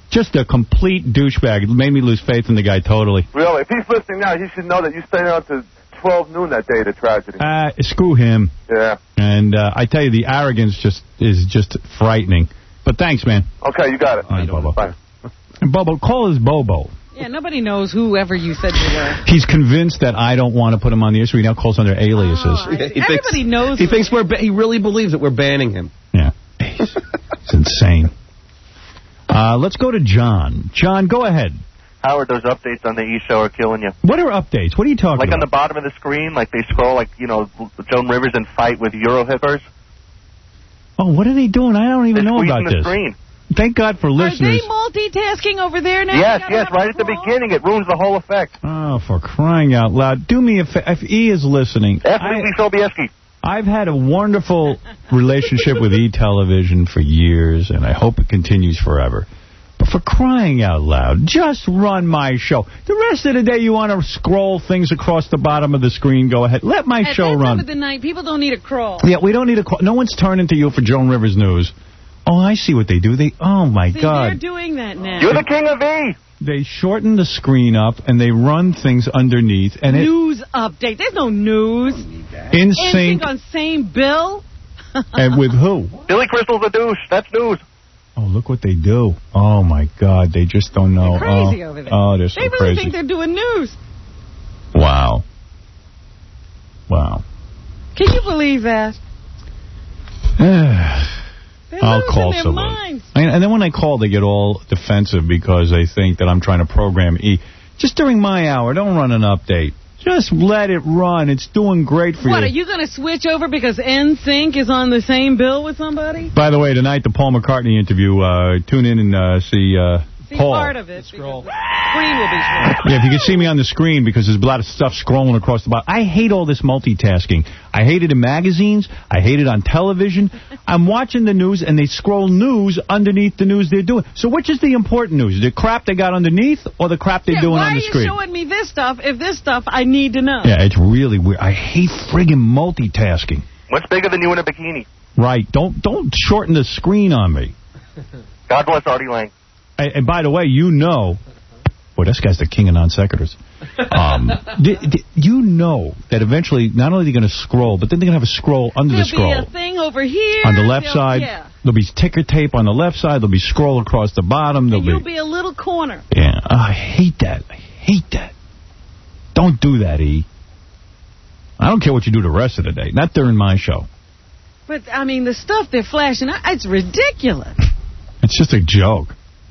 Just a complete douchebag. It made me lose faith in the guy totally. Really, if he's listening now, he should know that you stayed on to twelve noon that day, the tragedy. Uh, screw him. Yeah. And uh, I tell you, the arrogance just is just frightening. But thanks, man. Okay, you got it. All right, Bobo. Bye. And Bobo, call us Bobo. Yeah, nobody knows whoever you said you were. He's convinced that I don't want to put him on the air, so he now calls under aliases. Oh, I see. Everybody knows. He thinks we're. Ba he really believes that we're banning him. Yeah. It's insane. Uh, let's go to John. John, go ahead. Howard, those updates on the E! Show are killing you. What are updates? What are you talking like about? Like on the bottom of the screen, like they scroll, like, you know, Joan Rivers in fight with Euro hippers. Oh, what are they doing? I don't even They're know about the this. Screen. Thank God for listeners. Are they multitasking over there now? Yes, yes, right at the beginning. It ruins the whole effect. Oh, for crying out loud. Do me a favor. If E is listening. F. Lee Sobieski. I've had a wonderful relationship with E! Television for years, and I hope it continues forever. But for crying out loud, just run my show. The rest of the day, you want to scroll things across the bottom of the screen, go ahead. Let my At show that run. time of the night, people don't need a crawl. Yeah, we don't need a call. No one's turning to you for Joan Rivers News. Oh, I see what they do. They, oh, my See, God. they're doing that now. You're the king of E! They shorten the screen up, and they run things underneath. And it, News update. There's no news. In sync. on same bill. And with who? Billy Crystal's a douche. That's news. Oh, look what they do. Oh, my God. They just don't know. They're crazy oh, over there. Oh, they're so they really crazy. think they're doing news. Wow. Wow. Can you believe that? They're I'll losing call their someone. minds. And, and then when I call, they get all defensive because they think that I'm trying to program E. Just during my hour, don't run an update. Just let it run. It's doing great for What, you. are you going to switch over because N Sync is on the same bill with somebody? By the way, tonight, the Paul McCartney interview, uh, tune in and uh, see uh, See Paul. part of it. Scroll. The screen will be scrolled. Yeah, if you can see me on the screen, because there's a lot of stuff scrolling across the bottom. I hate all this multitasking. I hate it in magazines. I hate it on television. I'm watching the news, and they scroll news underneath the news they're doing. So which is the important news? The crap they got underneath or the crap they're Yeah, doing why on the are you screen? showing me this stuff if this stuff I need to know? Yeah, it's really weird. I hate friggin' multitasking. What's bigger than you in a bikini? Right. Don't don't shorten the screen on me. God bless Artie Lang. And, and by the way, you know... Boy, this guy's the king of non-sequiturs. Um, d- d- you know that eventually, not only are they going to scroll, but then they're going to have a scroll under There'll the scroll. be a thing over here. On the left There'll- side, Yeah. there'll be ticker tape on the left side. There'll be scroll across the bottom. There'll And you'll be... be a little corner. Yeah, oh, I hate that. I hate that. Don't do that, E. I don't care what you do the rest of the day. Not during my show. But, I mean, the stuff they're flashing, it's ridiculous. It's just a joke.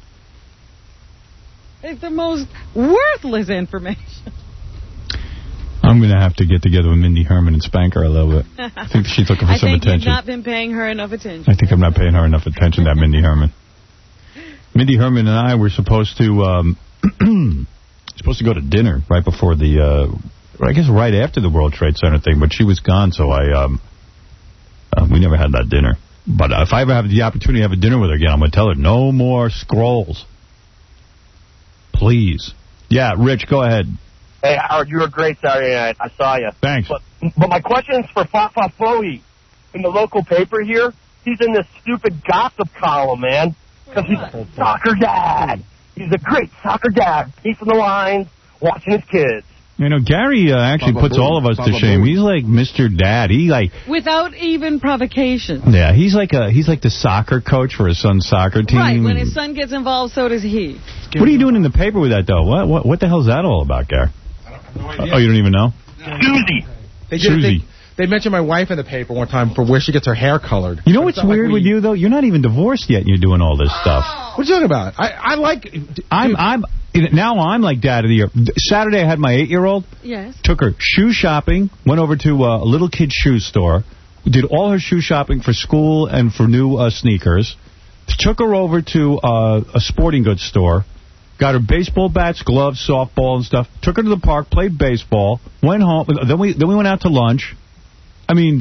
It's the most worthless information. I'm going to have to get together with Mindy Herman and spank her a little bit. I think she's looking for I some think attention. you've not been paying her enough attention. I think I'm not paying her enough attention, that Mindy Herman. Mindy Herman and I were supposed to um, supposed to go to dinner right before the, uh, I guess right after the World Trade Center thing, but she was gone, so I um, uh, we never had that dinner. But uh, if I ever have the opportunity to have a dinner with her again, I'm going to tell her, no more scrolls. Please. Yeah, Rich, go ahead. Hey, Howard, you were great Saturday night. I saw you. Thanks. But, but my question is for Fafa Foey in the local paper here. He's in this stupid gossip column, man, because he's a soccer dad. He's a great soccer dad. He's in the lines, watching his kids. You know, Gary uh, actually Baba puts Booey. all of us to Baba shame. Booey. He's like Mister Dad. He like, Without even provocation. yeah, he's like a he's like the soccer coach for his son's soccer team. Right, when and- his son gets involved, so does he. What are you doing in the paper with that, though? What what, what the hell's that all about, Gary? Oh, you don't even know? Susie. They, did, Susie. they, they mentioned my wife in the paper one time for where she gets her hair colored. You know But what's it's not like weird we- with you, though? You're not even divorced yet, and you're doing all this stuff. What are you talking about? I, I like... I'm I'm now I'm like dad of the year. Saturday I had my eight-year-old. Yes. Took her shoe shopping. Went over to uh, a little kid's shoe store. Did all her shoe shopping for school and for new uh, sneakers. Took her over to uh, a sporting goods store. Got her baseball bats, gloves, softball, and stuff. Took her to the park, played baseball. Went home. Then we then we went out to lunch. I mean, that,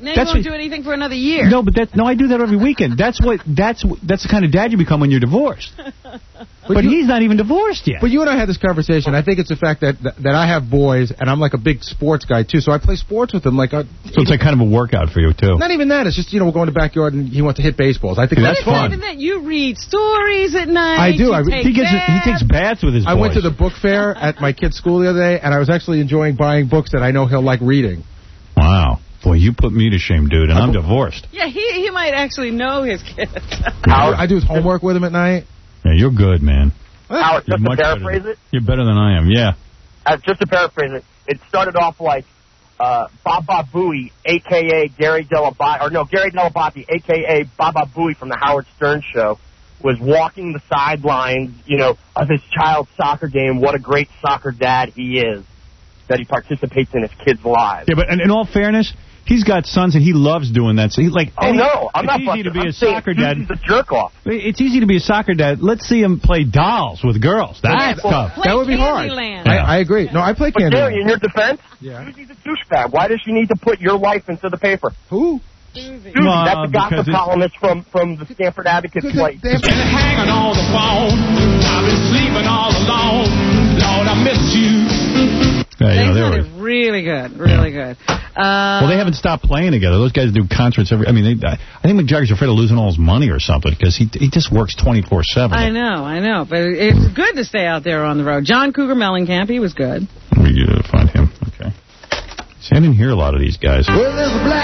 Now you That's won't what- do anything for another year. No, but that no, I do that every weekend. That's what that's what- that's the kind of dad you become when you're divorced. But, you- he's not even divorced yet. But you and I had this conversation. I think it's the fact that that, that I have boys, and I'm like a big sports guy, too, so I play sports with them. Like, uh, So it's like kind of a workout for you, too. Not even that. It's just, you know, we're going to the backyard, and he wants to hit baseballs. I think Dude, that's, that's Not fun. even that. You read stories at night. I do. You I- take He gets baths. he takes baths with his I boys. went to the book fair at my kid's school the other day, and I was actually enjoying buying books that I know he'll like reading. Wow. Boy, you put me to shame, dude, and I'm divorced. Yeah, he he might actually know his kids. Howard, I do his homework with him at night. Yeah, you're good, man. Howard, You're just to much better paraphrase than- it, You're better than I am, yeah. uh, just to paraphrase it, it started off like uh, Baba Booey, a k a. Gary Delabate, or no, Gary Delabate, a k a. Baba Booey from the Howard Stern Show, was walking the sidelines, you know, of his child's soccer game. What a great soccer dad he is, that he participates in his kids' lives. Yeah, but in, in all fairness, he's got sons and he loves doing that. So he like. Oh, any- no, I'm it's not easy busting. to be I'm a saying soccer dad. He's a jerk off. It's easy to be a soccer dad. Let's see him play dolls with girls. That's Yeah, well, tough. play That would be hard. Candyland. I, I agree. No, I play But Gary, Candyland. in your defense, Yeah. Susie's a douchebag. Why does she need to put your life into the paper? Who? Susie, Well, that's the because gossip it's- columnist from, from the Stanford Advocate plate. Hanging on the phone. I've been sleeping all alone. Lord, I miss you. Yeah, you They know, they sounded were, really good, really good. Uh, well, they haven't stopped playing together. Those guys do concerts every. I mean, they, I think McJagger's afraid of losing all his money or something because he he just works twenty-four seven. I know, I know, but it's good to stay out there on the road. John Cougar Mellencamp, he was good. Let me uh, find him. Okay. See, I didn't hear a lot of these guys. Well, there's a black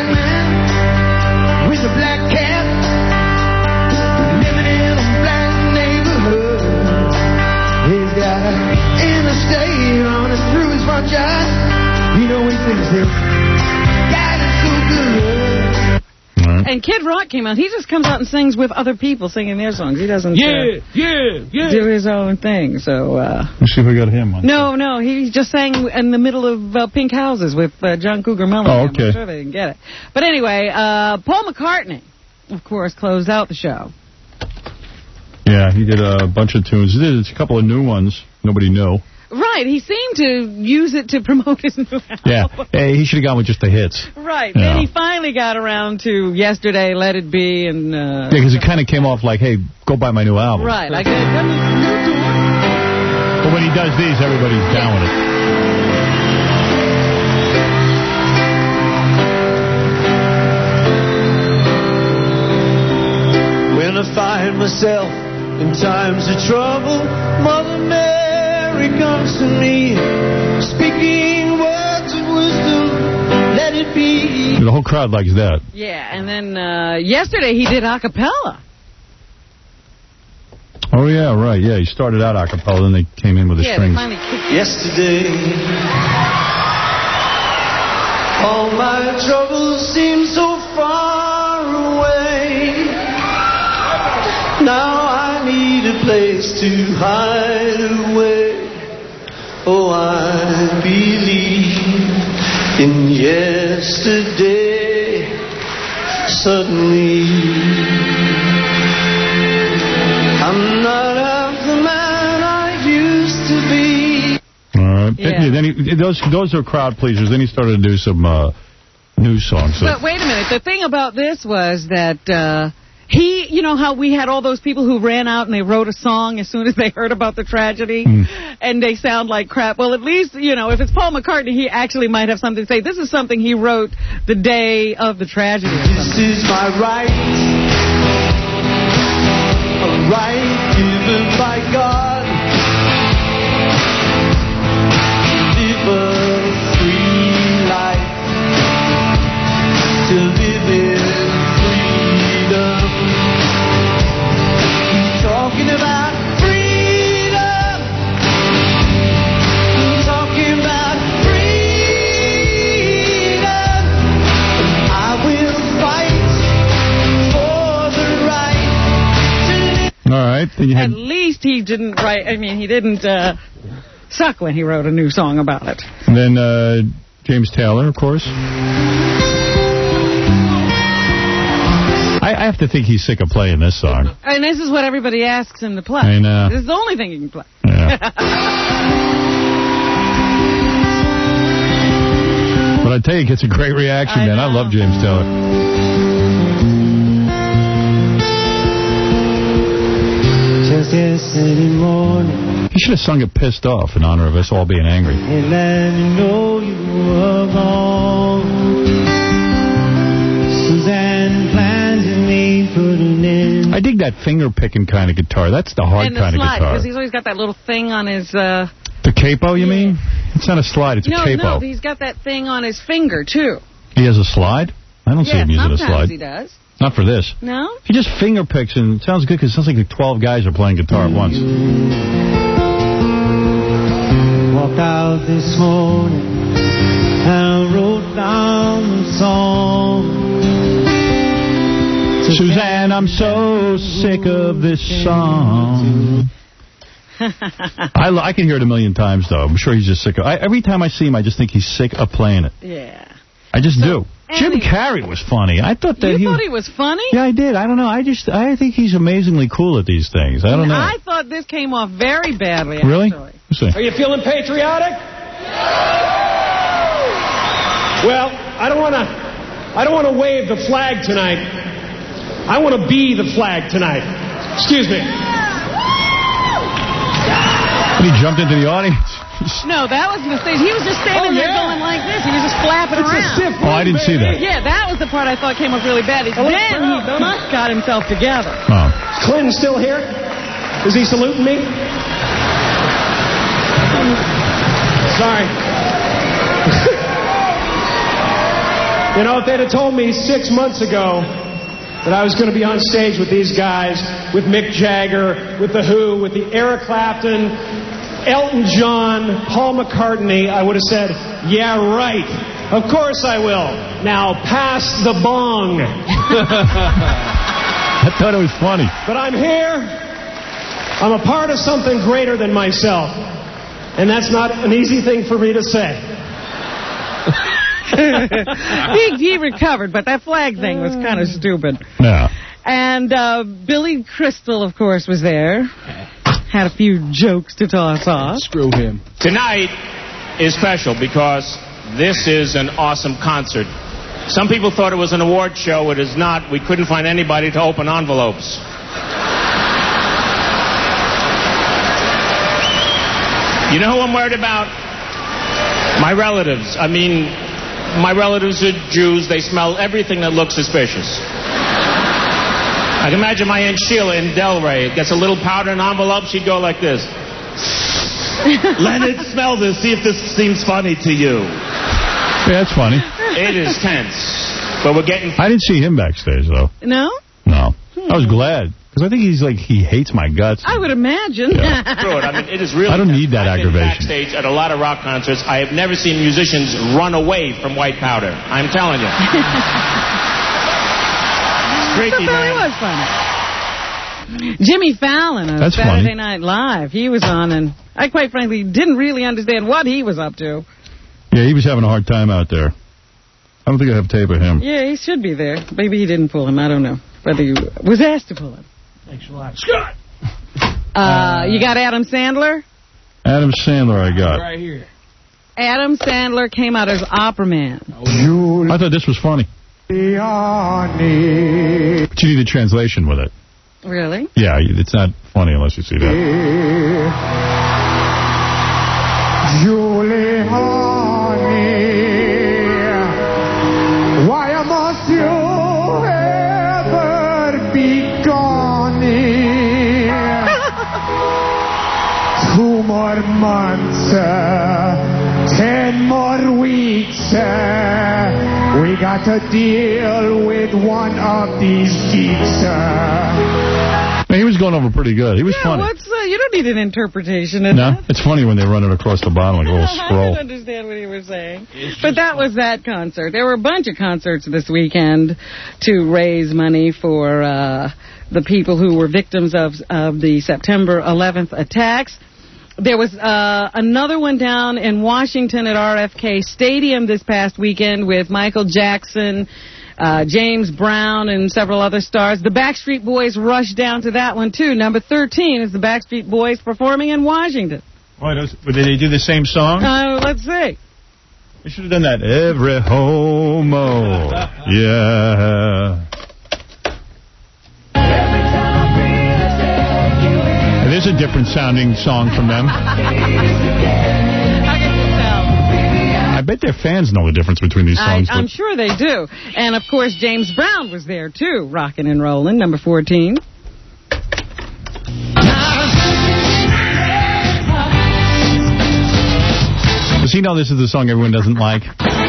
man with a black cat living in a black neighborhood. He's got an interstate running through his front yard. You know he thinks that God is so good. And Kid Rock came out. He just comes out and sings with other people singing their songs. He doesn't Yeah, uh, yeah, yeah. do his own thing. So uh, Let's see if we got him on. no, no, he just sang in the middle of uh, Pink Houses with uh, John Cougar Mellencamp. Oh, okay. I'm sure they didn't get it. But anyway, uh, Paul McCartney, of course, closed out the show. Yeah, he did a bunch of tunes. He did a couple of new ones. Nobody knew. Right, he seemed to use it to promote his new album. Yeah. Hey, he should have gone with just the hits. Right. Yeah. Then he finally got around to Yesterday, Let It Be, and... Uh, Yeah, because it kind of came off like, hey, go buy my new album. right. I got But when he does these, everybody's down with it. When I find myself in times of trouble, Mother Mary comes to me, speaking words of wisdom, let it be. The whole crowd likes that. Yeah, and then uh, yesterday he did a cappella. Oh, yeah, right. Yeah, he started out a cappella, then they came in with the Yeah, they strings. finally kicked Yesterday, all my troubles seem so far away. Now I need a place to hide away. Oh, I believe in yesterday. Suddenly, I'm not half the man I used to be. All right. Yeah. Then he, those, those are crowd pleasers. Then he started to do some uh, new songs. But wait a minute. The thing about this was that uh, he, you know how we had all those people who ran out and they wrote a song as soon as they heard about the tragedy, Mm. and they sound like crap. Well, at least, you know, if it's Paul McCartney, he actually might have something to say. This is something he wrote the day of the tragedy. Or This something. is my right, a right given by God. Live a free life, to live in freedom. He's talking about freedom. He's talking about freedom. I will fight for the right to live. All right. Then you At had, least he didn't write, I mean, he didn't uh, suck when he wrote a new song about it. and then uh, James Taylor, of course. I, I have to think he's sick of playing this song. And this is what everybody asks him to play. I know. This is the only thing he can play. Yeah. But I tell you, it gets a great reaction, I man. Know. I love James Taylor. Just yesterday morning. He should have sung it pissed off in honor of us all being angry. And let me know you were gone. Suzanne planted me, putting in. I dig that finger-picking kind of guitar. That's the hard and the kind slide, of guitar. because he's always got that little thing on his... Uh... The capo, you yeah. mean? It's not a slide, it's no, a capo. No, no, he's got that thing on his finger, too. He has a slide? I don't yeah, see him using a slide. he does. Not for this. No? He just finger picks, and it sounds good because it sounds like twelve guys are playing guitar at once. Walked out this morning and wrote down the song. Suzanne, I'm so sick of this song. I, I can hear it a million times, though. I'm sure he's just sick of it. I, every time I see him, I just think he's sick of playing it. Yeah. I just so, do. Jim Carrey was funny. I thought that you he thought he was funny? Yeah, I did. I don't know. I just I think he's amazingly cool at these things. I don't know. I thought this came off very badly. Really? Actually. Let's see. Are you feeling patriotic? Well, I don't want to. I don't want to wave the flag tonight. I want to be the flag tonight. Excuse me. But he jumped into the audience. No, that was the stage. He was just standing oh, there yeah. going like this. He was just flapping it's around. A stiff oh, I didn't baby. see that. Yeah, that was the part I thought came up really bad. Then he got himself together. Oh. Is Clinton still here? Is he saluting me? Sorry. You know, if they'd have told me six months ago that I was going to be on stage with these guys, with Mick Jagger, with The Who, with the Eric Clapton, Elton John, Paul McCartney, I would have said, yeah, right. Of course I will. Now, pass the bong. I thought it was funny. But I'm here. I'm a part of something greater than myself. And that's not an easy thing for me to say. he, he recovered, but that flag thing was kind of stupid. Yeah. And uh, Billy Crystal, of course, was there. Had a few jokes to toss off. Screw him. Tonight is special because this is an awesome concert. Some people thought it was an award show. It is not. We couldn't find anybody to open envelopes. You know who I'm worried about? My relatives. I mean, my relatives are Jews. They smell everything that looks suspicious. I can imagine my Aunt Sheila in Delray gets a little powder in an envelope. She'd go like this. Leonard, smell this. See if this seems funny to you. Yeah, that's funny. It is tense. But we're getting... I didn't see him backstage, though. No? No. Hmm. I was glad. Because I think he's like, he hates my guts. I would imagine. Yeah. True. I mean, it is really... I don't need that I've aggravation. Been backstage at a lot of rock concerts. I have never seen musicians run away from white powder. I'm telling you. Freaky, so man. was funny. Jimmy Fallon of That's Saturday funny. Night Live. He was on, and I quite frankly didn't really understand what he was up to. Yeah, he was having a hard time out there. I don't think I have tape of him. Yeah, he should be there. Maybe he didn't pull him. I don't know. Whether he was asked to pull him. Thanks a lot. Scott! Uh, uh, you got Adam Sandler? Adam Sandler I got. Right here. Adam Sandler came out as Opera Man. Oh, I thought this was funny. But you need a translation with it. Really? Yeah, it's not funny unless you see that. Julie, honey, why must you ever be gone? Two more months, uh, ten more weeks, uh, we got to deal with one of these geeks. Uh. Man, he was going over pretty good. He was yeah, funny. What's, uh, you don't need an interpretation of no, that. It's funny when they run it across the bottom like a little scroll. I didn't understand what he was saying. But that was that concert. There were a bunch of concerts this weekend to raise money for uh, the people who were victims of, of the September eleventh attacks. There was uh, another one down in Washington at R F K Stadium this past weekend with Michael Jackson, uh, James Brown, and several other stars. The Backstreet Boys rushed down to that one, too. Number thirteen is the Backstreet Boys performing in Washington. Oh, those, did they do the same song? Uh, let's see. We should have done that. Every homo. Yeah. It is a different sounding song from them. I bet their fans know the difference between these songs. I, I'm sure they do. And, of course, James Brown was there, too, rocking and rolling, number fourteen. Does he know this is the song everyone doesn't like?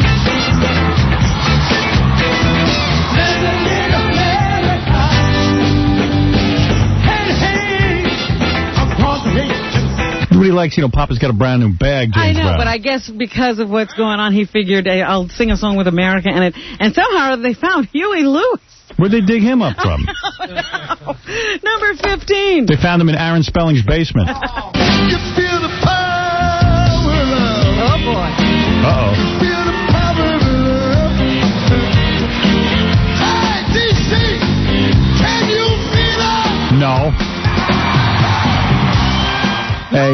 Everybody likes, you know, Papa's got a brand new bag, James I know, Brown. but I guess because of what's going on, he figured, hey, I'll sing a song with America in it. And somehow they found Huey Lewis. Where'd they dig him up from? Number fifteen. They found him in Aaron Spelling's basement. Oh, boy. Uh-oh. No. Hey.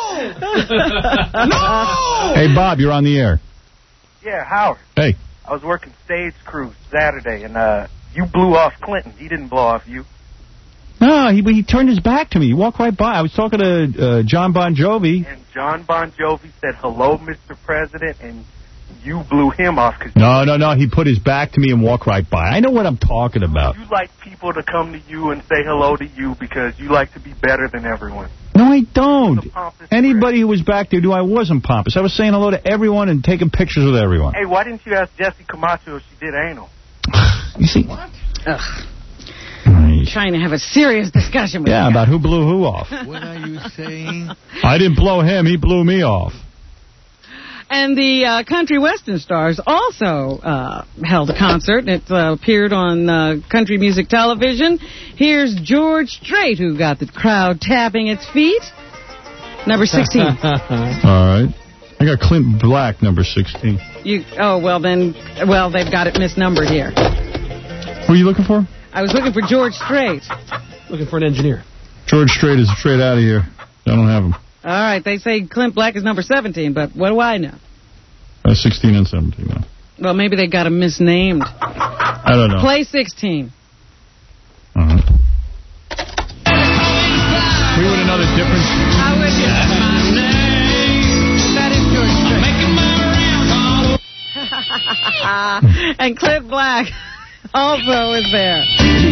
No! Hey, Bob, you're on the air. Yeah, Howard. Hey. I was working stage crew Saturday, and uh, you blew off Clinton. He didn't blow off you. No, he he turned his back to me. He walked right by. I was talking to uh, John Bon Jovi. And John Bon Jovi said, hello, Mister President, and you blew him off. Cause No, no, no. He put his back to me and walked right by. I know what I'm talking about. You like people to come to you and say hello to you because you like to be better than everyone. No, I don't. Anybody who was back there knew I wasn't pompous. I was saying hello to everyone and taking pictures with everyone. Hey, why didn't you ask Jessie Camacho if she did anal? You see? What? Ugh. Trying to have a serious discussion with Yeah, you. about who blew who off. What are you saying? I didn't blow him. He blew me off. And the uh, Country Western Stars also uh, held a concert. It uh, appeared on uh, country music television. Here's George Strait, who got the crowd tapping its feet. Number sixteen. All right. I got Clint Black, number sixteen. You, oh, well, then, well, they've got it misnumbered here. Who are you looking for? I was looking for George Strait. Looking for an engineer. George Strait is straight out of here. I don't have him. All right, they say Clint Black is number seventeen, but what do I know? Uh, sixteen and seventeen now. Well, maybe they got him misnamed. I don't know. Play sixteen. Uh-huh. We would know the difference. How would you? That is George Strait. And Clint Black also is there.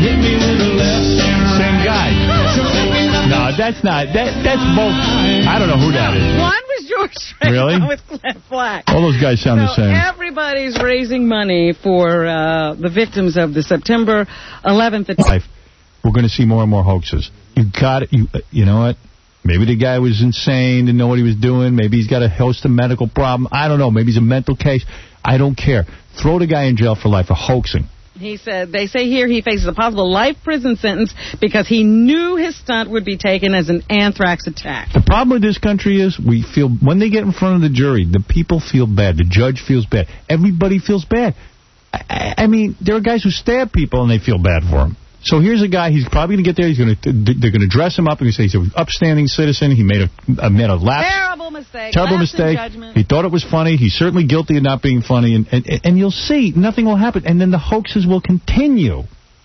Same guy. No, that's not. That That's both. I don't know who that is. One was George Strait. Really? One was Clint Black. All those guys sound so the same. Everybody's raising money for uh, the victims of the September eleventh attack. We're going to see more and more hoaxes. You got it. You, you know what? Maybe the guy was insane, didn't know what he was doing. Maybe he's got a host of medical problem. I don't know. Maybe he's a mental case. I don't care. Throw the guy in jail for life for hoaxing. He said, they say here he faces a possible life prison sentence because he knew his stunt would be taken as an anthrax attack. The problem with this country is we feel, when they get in front of the jury, the people feel bad. The judge feels bad. Everybody feels bad. I, I mean, there are guys who stab people and they feel bad for them. So here's a guy, he's probably going to get there, he's going to, they're going to dress him up and say he's an upstanding citizen, he made a, uh, made a lapse. Terrible mistake. Terrible lapse in mistake. judgment. He thought it was funny. He's certainly guilty of not being funny. And, and, and you'll see, nothing will happen. And then the hoaxes will continue.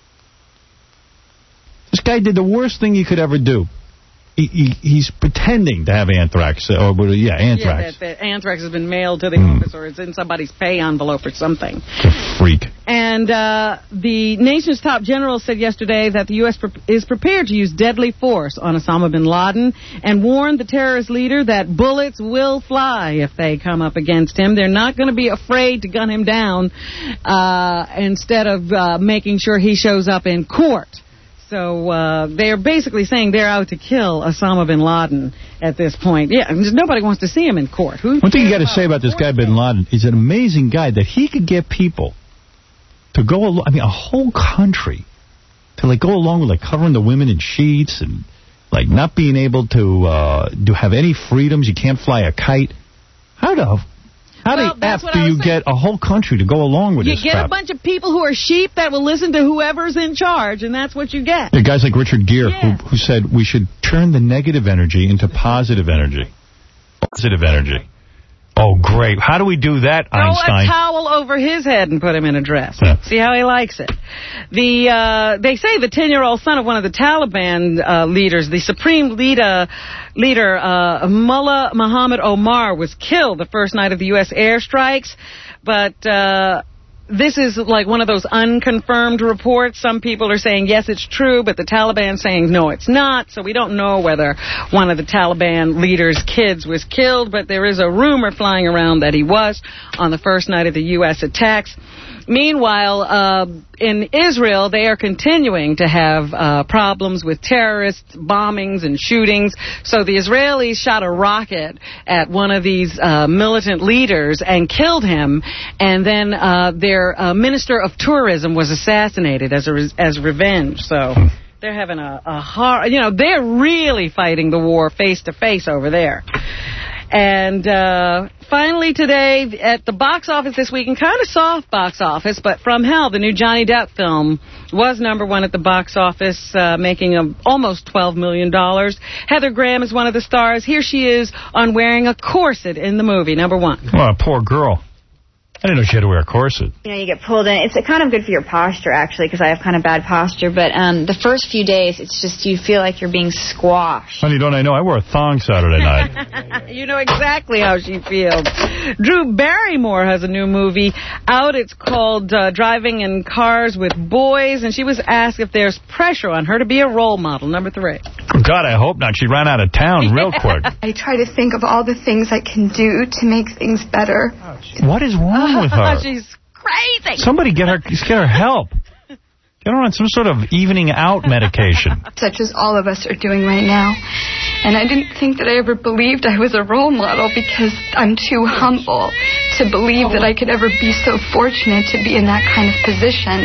This guy did the worst thing he could ever do. He, he, he's pretending to have anthrax. Or, yeah, anthrax. Yeah, that, that anthrax has been mailed to the Mm. office or it's in somebody's pay envelope or something. Freak. And uh, the nation's top general said yesterday that the U S pre- is prepared to use deadly force on Osama bin Laden and warned the terrorist leader that bullets will fly if they come up against him. They're not going to be afraid to gun him down uh, instead of uh, making sure he shows up in court. So uh, they're basically saying they're out to kill Osama bin Laden at this point. Yeah, nobody wants to see him in court. Who One thing you got to say about this guy bin Laden, he's an amazing guy that he could get people to go along, I mean, a whole country to like go along with like covering the women in sheets and like not being able to uh, to have any freedoms. You can't fly a kite. How the how Well, the that's F what do I was you get a whole country to go along with You this get crap? a bunch of people who are sheep that will listen to whoever's in charge, and that's what you get. There are guys like Richard Gere Yeah. who, who said we should turn the negative energy into positive energy. Positive energy. Oh, great. How do we do that, Throw Einstein? a towel over his head and put him in a dress. Yeah. See how he likes it. The uh, They say the ten-year-old son of one of the Taliban uh, leaders, the supreme leader, leader uh, Mullah Muhammad Omar, was killed the first night of the U S airstrikes. But... Uh, This is like one of those unconfirmed reports. Some people are saying, yes, it's true, but the Taliban saying, no, it's not. So we don't know whether one of the Taliban leader's kids was killed, but there is a rumor flying around that he was on the first night of the U S attacks. Meanwhile, uh, in Israel, they are continuing to have uh, problems with terrorists, bombings, and shootings. So the Israelis shot a rocket at one of these uh, militant leaders and killed him. And then uh, their uh, minister of tourism was assassinated as a re- as revenge. So they're having a, a hard, you know, they're really fighting the war face to face over there. And uh, finally today, at the box office this week, and kind of soft box office, but From Hell, the new Johnny Depp film, was number one at the box office, uh, making a, almost twelve million dollars. Heather Graham is one of the stars. Here she is on wearing a corset in the movie, number one. Oh, poor girl. I didn't know she had to wear a corset. You know, you get pulled in. It's kind of good for your posture, actually, because I have kind of bad posture. But um, the first few days, it's just you feel like you're being squashed. Honey, don't I know? I wore a thong Saturday night. You know exactly how she feels. Drew Barrymore has a new movie out. It's called uh, Driving in Cars with Boys, and she was asked if there's pressure on her to be a role model, number three. God, I hope not. She ran out of town real quick. I try to think of all the things I can do to make things better. What is wrong with her? She's crazy. Somebody get her, get her help. Get her on some sort of evening out medication. Such as all of us are doing right now. And I didn't think that I ever believed I was a role model because I'm too humble to believe that I could ever be so fortunate to be in that kind of position.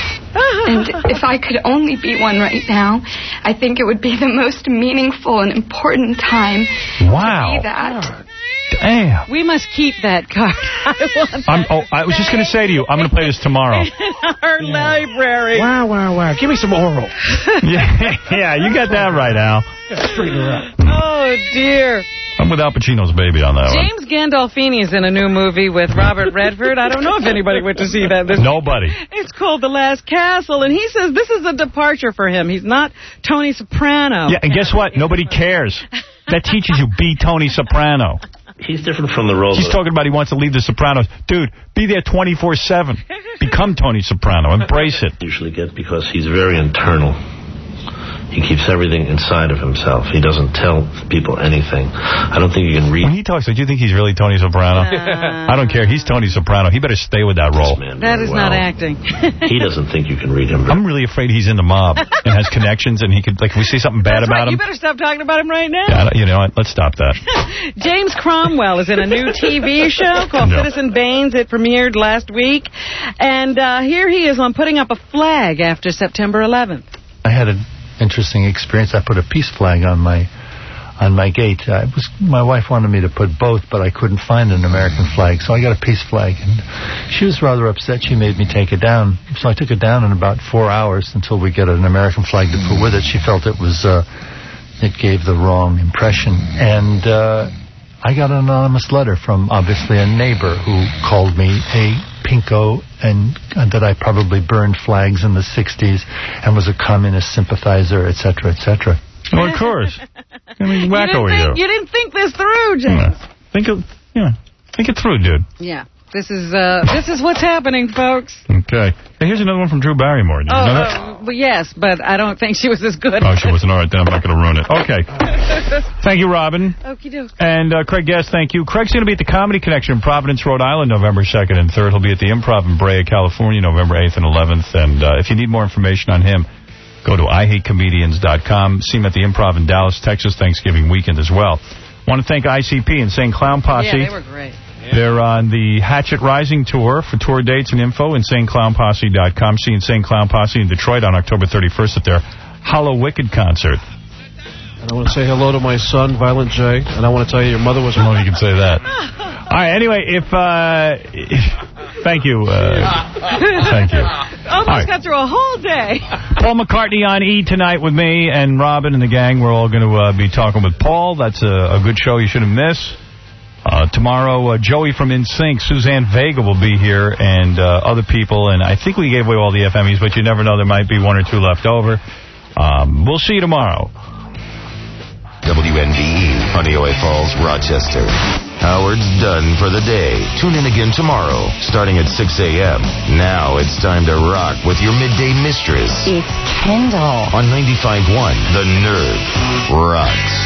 And if I could only be one right now, I think it would be the most meaningful and important time wow. to be that. Damn. We must keep that card. I, want I'm, oh, I was just going to say to you, I'm going to play this tomorrow. in our yeah. library. Wow, wow, wow. Give me some oral. yeah, yeah, you got that right, Al. Straighten her up. Oh, dear. I'm with Al Pacino's baby on that James one. James Gandolfini is in a new movie with Robert Redford. I don't know if anybody went to see that. This Nobody. It's called The Last Castle, and he says this is a departure for him. He's not Tony Soprano. Yeah, and guess what? Nobody cares. That teaches you, be Tony Soprano. He's different from the role. He's talking about he wants to leave The Sopranos. Dude, be there twenty-four seven. Become Tony Soprano. Embrace it. Usually get because he's very internal. He keeps everything inside of himself. He doesn't tell people anything. I don't think you can read... When he talks, do you think he's really Tony Soprano? Uh, I don't care. He's Tony Soprano. He better stay with that role. That is well. not acting. He doesn't think you can read him. I'm really afraid he's in the mob and has connections, and he could, like, if we say something bad That's about right. him... You better stop talking about him right now. Yeah, you know what? Let's stop that. James Cromwell is in a new T V show called no. Citizen Baines. It premiered last week. And uh, here he is on putting up a flag after September eleventh. I had an interesting experience. I put a peace flag on my on my gate. I was my wife wanted me to put both, but I couldn't find an American flag, so I got a peace flag. And she was rather upset. She made me take it down. So I took it down in about four hours until we get an American flag to put with it. She felt it was uh, it gave the wrong impression. And uh, I got an anonymous letter from, obviously, a neighbor who called me a pinko and, and that I probably burned flags in the sixties and was a communist sympathizer, et cetera, et cetera. Oh, of course. I mean, wacko you, you. you didn't think this through, James. Yeah. Think it, yeah. Think it through, dude. Yeah. This is uh, this is what's happening, folks. Okay. Hey, here's another one from Drew Barrymore. Did oh, you know that? Uh, well, yes, but I don't think she was as good. Oh, she wasn't. All right, then I'm not going to ruin it. Okay. Thank you, Robin. Okie doke. And uh, Craig Guest, thank you. Craig's going to be at the Comedy Connection in Providence, Rhode Island, November second and third. He'll be at the Improv in Brea, California, November eighth and eleventh. And uh, if you need more information on him, go to I hate comedians dot com. See him at the Improv in Dallas, Texas, Thanksgiving weekend as well. Want to thank I C P and Insane Clown Posse. Yeah, they were great. They're on the Hatchet Rising Tour. For tour dates and info, insane clown posse dot com. See Insane Clown Posse in Detroit on October thirty-first at their Hollow Wicked concert. And I want to say hello to my son, Violent J, and I want to tell you your mother was... I don't know if you can say that. All right, anyway, if... Uh, if thank you. Uh, thank you. Almost right. got through a whole day. Paul McCartney on E! Tonight with me and Robin and the gang. We're all going to uh, be talking with Paul. That's a, a good show you shouldn't miss. Uh, tomorrow, uh, Joey from InSync, Suzanne Vega will be here, and uh, other people. And I think we gave away all the F M Es, but you never know. There might be one or two left over. Um, we'll see you tomorrow. W N B E, Honeoye Falls, Rochester. Howard's done for the day. Tune in again tomorrow, starting at six a.m. Now it's time to rock with your midday mistress. It's Kendall. On ninety-five point one, The Nerve rocks.